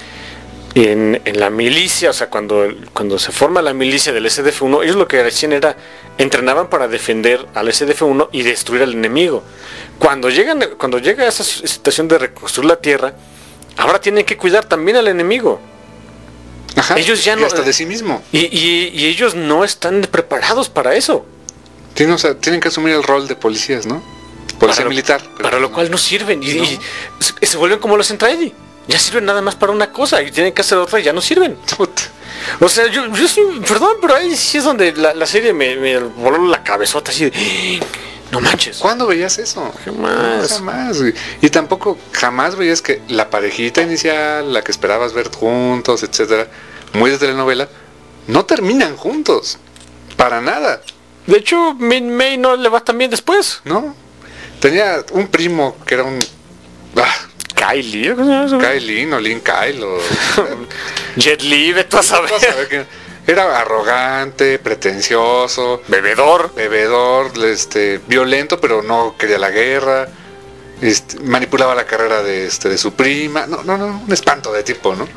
en, en la milicia, o sea, cuando, cuando se forma la milicia del S D F uno, ellos lo que hacían era entrenaban para defender al S D F uno y destruir al enemigo. Cuando llegan, cuando llega esa situación de reconstruir la tierra, ahora tienen que cuidar también al enemigo. Ajá. Ellos ya y no- hasta de sí mismo. Y, y- y ellos no están preparados para eso. Tienen, o sea, tienen que asumir el rol de policías, ¿no? Policía Para lo- militar. pero Para lo no. cual no sirven y, No. y se, se vuelven como los Centraedi. Ya sirven nada más para una cosa y tienen que hacer otra y ya no sirven. Puta. O sea, yo, yo sí, perdón, pero ahí sí es donde la, la serie me, me voló la cabezota así de, no manches. ¿Cuándo veías eso? Jamás. No, jamás. güey. Y tampoco jamás veías que la parejita inicial, la que esperabas ver juntos, etcétera, muy de telenovela, no terminan juntos. Para nada, De hecho, Min May no le va tan bien después. ¿no? Tenía un primo que era un... Ah, Kylie, ¿cómo se llama eso? Kyle o Lin Kyle o... Jet Li, vete a saber. Vas a ver que era arrogante, pretencioso, Bebedor. bebedor, este, violento, pero no quería la guerra. este, manipulaba la carrera de, este, de su prima. No, no, no, un espanto de tipo, ¿no?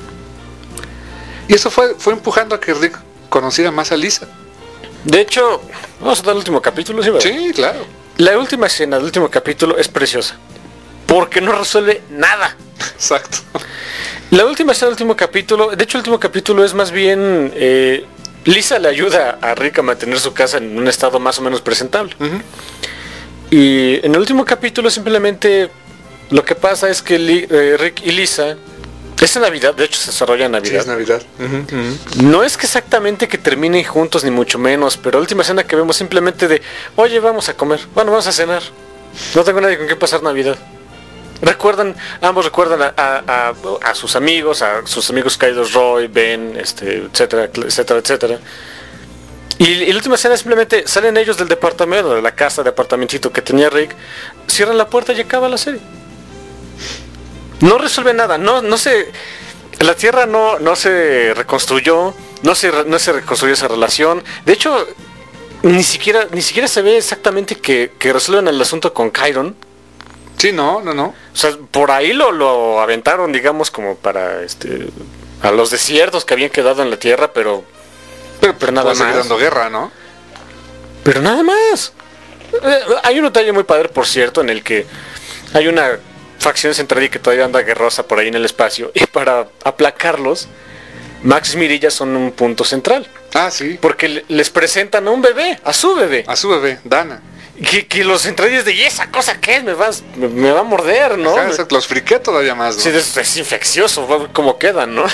Y eso fue, fue empujando a que Rick conociera más a Lisa. De hecho, vamos a dar el último capítulo, ¿sí, verdad? Sí, claro. La última escena del último capítulo es preciosa. Porque no resuelve nada. Exacto. La última escena del último capítulo, de hecho el último capítulo es más bien... Eh, Lisa le ayuda a Rick a mantener su casa en un estado más o menos presentable. Uh-huh. Y en el último capítulo simplemente lo que pasa es que Li, eh, Rick y Lisa... Es en Navidad, de hecho se desarrolla en Navidad. Sí, es Navidad. Uh-huh, uh-huh. No es que exactamente que terminen juntos ni mucho menos, pero la última escena que vemos simplemente de, oye, vamos a comer, bueno, vamos a cenar. No tengo nadie con quien pasar Navidad. Recuerdan, ambos recuerdan a, a, a, a sus amigos, a sus amigos caídos, Roy, Ben, este, etcétera, etcétera, etcétera. Y, y la última escena simplemente salen ellos del departamento, de la casa, de apartamentito que tenía Rick, cierran la puerta y acaba la serie. No resuelve nada, no, no se, la Tierra no, no se reconstruyó, no se, no se reconstruyó esa relación. De hecho, ni siquiera, ni siquiera se ve exactamente que, que resuelven el asunto con Chiron. Sí, no, no, no. O sea, por ahí lo, lo aventaron, digamos, como para este a los desiertos que habían quedado en la Tierra, pero Pero, pero nada seguir más. dando guerra, ¿no? Pero nada más. Eh, hay un detalle muy padre, por cierto, en el que hay una facción central que todavía anda guerrosa por ahí en el espacio, y para aplacarlos, Max y Mirilla son un punto central. Ah, sí. Porque le- les presentan a un bebé, a su bebé. A su bebé, Dana. Que, que los centrales de, ¿y esa cosa qué es? Me, vas, me, me va a morder, ¿no? Ajá, exacto, los friqué todavía más, ¿no? Sí, es, es infeccioso, va a ver cómo quedan, ¿no?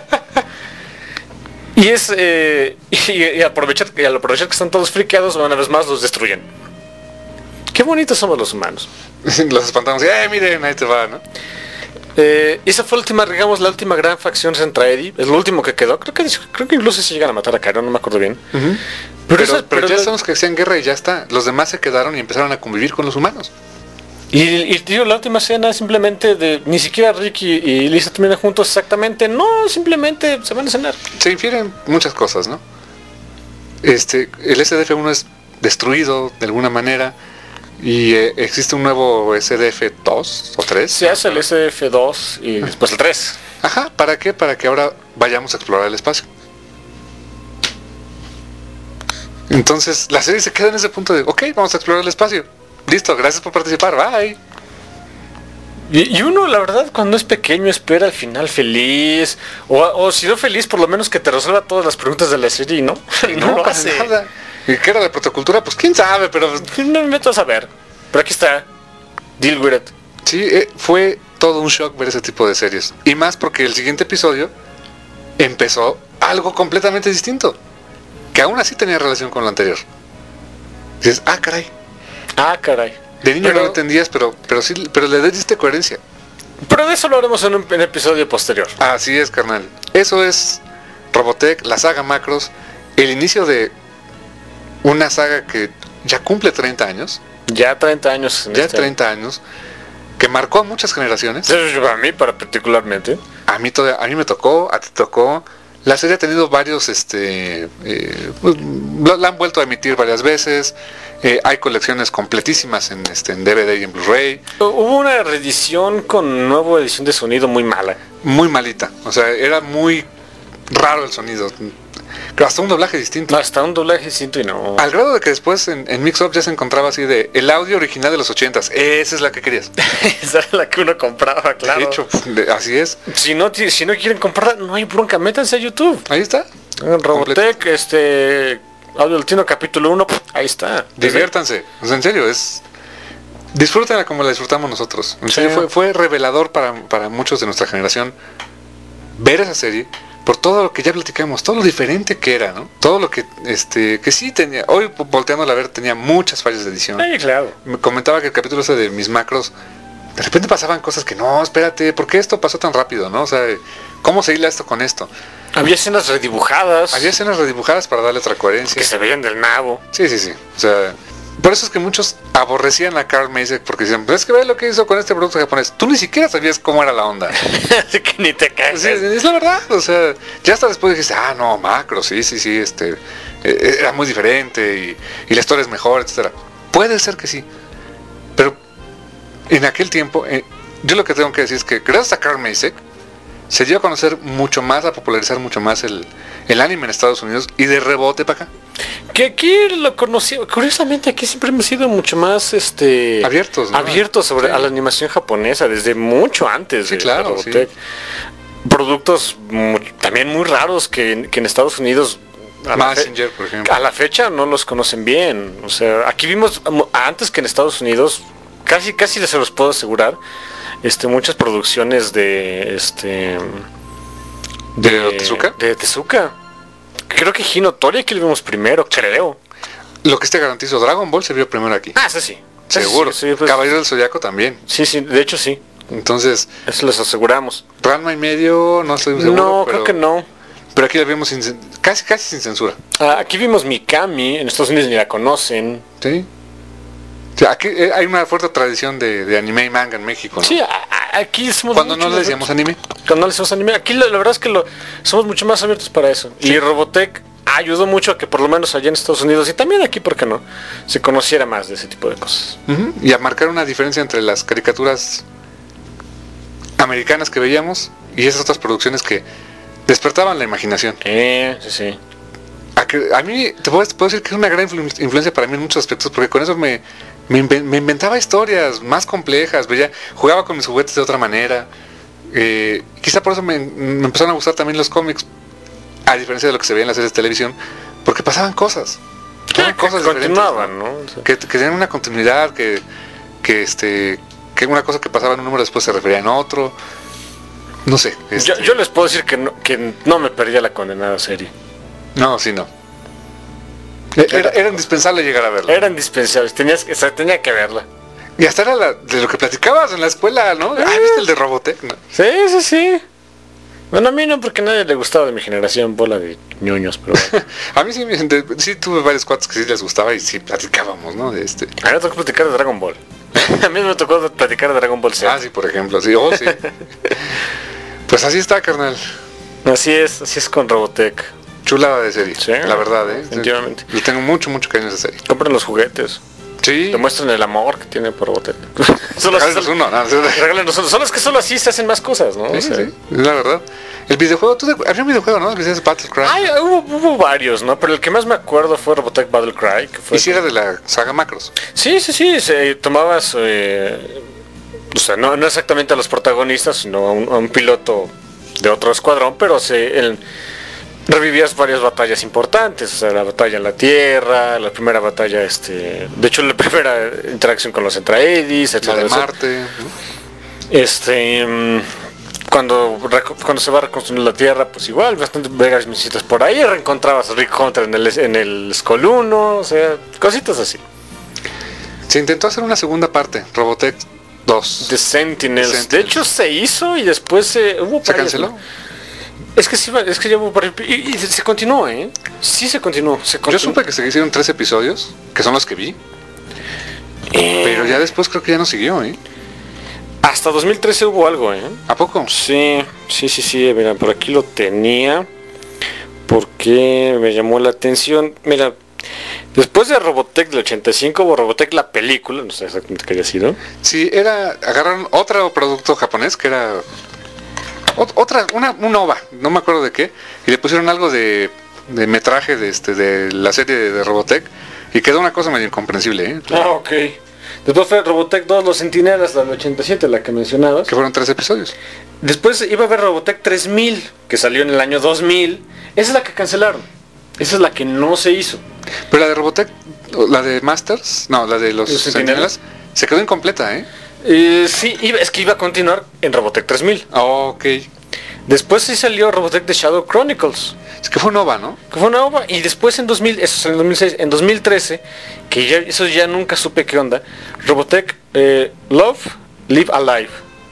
Y es eh, y, y aprovechar, y al aprovechar que están todos friqueados, una vez más los destruyen. Qué bonitos somos los humanos. Los espantamos y, ¡eh, miren, ahí te va, ¿no? Eh, esa fue la última, digamos, la última gran facción Centraedi. Es lo último que quedó. Creo que, creo que incluso se llegan a matar a Chiron, no me acuerdo bien. Pero, Pero, pero, esa- pero ya la- sabemos que hacían guerra y ya está. Los demás se quedaron y empezaron a convivir con los humanos. Y, y tío, la última escena simplemente de ni siquiera Ricky y Lisa terminan juntos exactamente. No, simplemente se van a cenar. Se infieren muchas cosas, ¿no? Este, el S D F uno es destruido de alguna manera y eh, existe un nuevo S D F dos o tres. Se hace el S F dos y después el tres. Ajá, ¿para qué? Para que ahora vayamos a explorar el espacio. Entonces la serie se queda en ese punto de, ok, vamos a explorar el espacio. Listo, gracias por participar, bye. Y, y uno, la verdad, cuando es pequeño espera el final feliz. O, o si no feliz, por lo menos que te resuelva todas las preguntas de la serie y no. Y no, lo para hace. nada. ¿Y qué era de protocultura? Pues quién sabe, pero No me meto a saber. Pero aquí está. Deal with it. sí, eh, fue todo un shock ver ese tipo de series. Y más porque el siguiente episodio empezó algo completamente distinto. Que aún así tenía relación con lo anterior. Dices, ah, caray. Ah, caray. De niño Pero- no lo entendías, pero, pero sí, pero le diste coherencia. Pero de eso lo haremos en un en episodio posterior. Así es, carnal. Eso es Robotech, la saga Macros, el inicio de una saga que ya cumple treinta años, Ya treinta años. En ya este treinta años, que marcó a muchas generaciones. año. A mí, para particularmente. A mí todavía, a mí me tocó, a ti tocó. La serie ha tenido varios, este, eh, pues, la la han vuelto a emitir varias veces. Eh, hay colecciones completísimas en, este, en D V D y en Blu-ray. Hubo una reedición con nueva edición de sonido muy mala. Muy malita. O sea, era muy raro el sonido. Pero hasta un doblaje distinto. Hasta un doblaje distinto y no. Al grado de que después en, en Mix-Up ya se encontraba así de el audio original de los ochentas. Esa es la que querías. Esa era la que uno compraba, claro. De hecho, de- así es. Si no, ti- si no quieren comprarla, no hay bronca, métanse a YouTube. Ahí está. Robotech, este, Audio Latino capítulo uno, ahí está. Diviértanse. O sea, en serio, es... Disfrútenla como la disfrutamos nosotros. En Sí. serio, fue, fue revelador para, para muchos de nuestra generación ver esa serie por todo lo que ya platicamos, todo lo diferente que era, ¿no? Todo lo que, este, que sí tenía, hoy volteándola a ver tenía muchas fallas de edición. Sí, claro. Me comentaba que el capítulo ese de mis macros, de repente pasaban cosas que no, espérate, ¿por qué esto pasó tan rápido, no? O sea, ¿cómo se hila esto con esto? Había escenas redibujadas Había escenas redibujadas para darle otra coherencia. que se veían del nabo. Sí, sí, sí. O sea, por eso es que muchos aborrecían a Carl Macek porque decían, pues es que ve lo que hizo con este producto japonés. Tú ni siquiera sabías cómo era la onda. Así que ni te caes. Sí, es la verdad. O sea, ya hasta después dijiste, ah, no, macro, sí, sí, sí, este, eh, era muy diferente y, y la historia es mejor, etcétera. Puede ser que sí, pero en aquel tiempo, eh, yo lo que tengo que decir es que gracias a Carl Macek se dio a conocer mucho más, a popularizar mucho más el, el anime en Estados Unidos y de rebote para acá. Que aquí lo conocí, curiosamente aquí siempre hemos sido mucho más este abiertos, ¿no? abiertos sobre Sí. a la animación japonesa desde mucho antes. Sí, de claro, Robotech. Productos mu- también muy raros que, que en Estados Unidos a la, fe- Messenger, por ejemplo. a la fecha no los conocen bien. O sea, aquí vimos mu- antes que en Estados Unidos, casi casi se los puedo asegurar, este muchas producciones de este ¿De Tezuka? de Tezuka. Creo que Hinotori aquí lo vimos primero, creo. Lo que te garantizo, Dragon Ball se vio primero aquí. Ah, eso sí. Eso Seguro. Sí, sí, pues, Caballero del Zodiaco también. sí, sí, de hecho sí. Entonces, Eso les aseguramos. Ranma y medio, no estoy seguro. No, pero, creo que no. Pero aquí la vimos sin cen- casi, casi sin censura. Ah, aquí vimos Mikami, en Estados Unidos ni la conocen. ¿Sí? O sea, aquí eh, hay una fuerte tradición de, de anime y manga en México, ¿no? Sí, a- a- aquí somos Cuando mucho no le más decíamos abiertos. anime. Cuando no le decíamos anime. Aquí la, la verdad es que lo, somos mucho más abiertos para eso. Y Robotech ayudó mucho a que por lo menos allá en Estados Unidos y también aquí, ¿por qué no?, se conociera más de ese tipo de cosas. Ujú. Y a marcar una diferencia entre las caricaturas americanas que veíamos y esas otras producciones que despertaban la imaginación. Eh, sí, sí. A, que- a mí te puedo, puedo decir que es una gran influ- influencia para mí en muchos aspectos, porque con eso me, me, inven- me inventaba historias más complejas, veía, jugaba con mis juguetes de otra manera. Eh, quizá por eso me, me empezaron a gustar también los cómics, a diferencia de lo que se veía en las series de televisión, porque pasaban cosas. Pasaban Que cosas diferentes, continuaban, ¿no? ¿no? O sea, Que, que tenían una continuidad, que, que este que una cosa que pasaba en un número después se refería en otro. No sé. este, yo, yo les puedo decir que no, que no me perdía la condenada serie. No, sí, no. Era, era indispensable llegar a verlo. Era indispensable, tenías que, o sea, tenía que verla. Y hasta era la- de lo que platicabas en la escuela, ¿no? Ah, ¿viste el de Robotech? ¿No? Sí, sí, sí. Bueno, a mí no, porque a nadie le gustaba de mi generación, bola de ñoños, pero bueno. A mí sí, me- de- sí tuve varios cuates que sí les gustaba y sí platicábamos, ¿no? De este. A mí me tocó platicar de Dragon Ball. A mí me tocó platicar de Dragon Ball Z. Ah, sí, por ejemplo, sí, oh, sí. Pues así está, carnal. Así es, así es con Robotech. Chulada de serie, Sí, la verdad, ¿eh? definitivamente. Le tengo mucho, mucho cariño a esa serie. Compren los juguetes. Sí. Demuestren el amor que tiene por Robotech. solo, Regálenos solo, uno, no, sí, regálenos uno. Solo es que solo así se hacen más cosas, ¿no? sí, O sea, sí, es la verdad. El videojuego, ¿tú te- había un videojuego, ¿no? Que se llama Battlecry. ay, hubo, hubo varios, ¿no? Pero el que más me acuerdo fue Robotech Battle Cry. Que fue Y si era de la saga Macros. Sí, sí, sí, se, tomabas, eh, o sea, no, no exactamente a los protagonistas, sino a un, a un piloto de otro escuadrón, pero se, el- revivías varias batallas importantes, o sea, la batalla en la Tierra, la primera batalla, este, de hecho la primera interacción con los Entraedis, La etcétera, de etcétera. Marte. ¿no? Este, mm, cuando, reco- cuando se va reconstruyendo la Tierra, pues igual, bastante varias misitas por ahí, reencontrabas a Rick Hunter en el, en el Skull uno, o sea, cositas así. Se intentó hacer una segunda parte, Robotech dos. The Sentinels. The Sentinels. De hecho se hizo y después se hubo ¿Se varias, canceló? ¿no? Es que sí, va- es que ya hubo varios- y, y se continuó, ¿eh? Sí se continuó, se Yo continuó. supe que se hicieron tres episodios, que son los que vi, Eh, pero ya después creo que ya no siguió, ¿eh? hasta dos mil trece hubo algo, ¿eh? ¿A poco? Sí, sí, sí, sí, mira, por aquí lo tenía porque me llamó la atención. Mira, después de Robotech del ochenta y cinco hubo Robotech la película, no sé exactamente qué haya sido. Sí, era, agarraron otro producto japonés que era ot- otra, una, un OVA, no me acuerdo de qué, y le pusieron algo de, de metraje de este, de la serie de, de Robotech, y quedó una cosa medio incomprensible, ¿eh? Ah, ok. Después fue Robotech dos, Los Centinelas, la del ochenta y siete, la que mencionabas. Que fueron tres episodios. Después iba a haber Robotech tres mil, que salió en el año dos mil. Esa es la que cancelaron. Esa es la que no se hizo. Pero la de Robotech, la de Masters, no, la de los, ¿Los Centinelas? Centinelas, se quedó incompleta, ¿eh? Eh, sí, iba- es que iba a continuar en Robotech tres mil. Ok. Después sí salió Robotech The Shadow Chronicles, Es que fue un OVA, ¿no? que fue una ova. Y después en dos mil, eso salió en dos mil seis, en dos mil trece, que ya, eso ya nunca supe qué onda, Robotech eh, Love, Live Alive.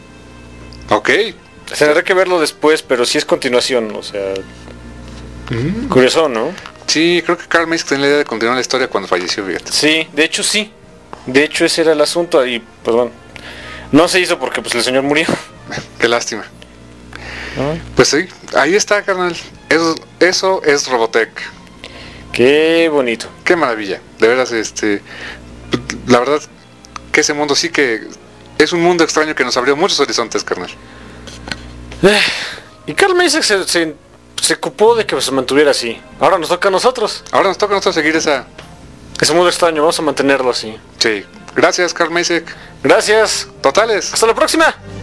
Ok. Tendré que verlo después, pero sí es continuación, o sea... Curioso, ¿no? Sí, creo que Carl Macek tenía la idea de continuar la historia cuando falleció, fíjate. Sí, de hecho sí. De hecho ese era el asunto y pues bueno. No se hizo porque pues el señor murió. Qué lástima. Pues sí, ahí está, carnal. Eso, eso es Robotech. Qué bonito. Qué maravilla. De veras, este. La verdad que ese mundo sí que Es un mundo extraño que nos abrió muchos horizontes, carnal. Eh, y Carl Mason se, se, se ocupó de que se mantuviera así. Ahora nos toca a nosotros. Ahora nos toca a nosotros seguir esa... Ese mundo extraño, vamos a mantenerlo así. Sí. Gracias, Carl Masek. Gracias. Totales. Hasta la próxima.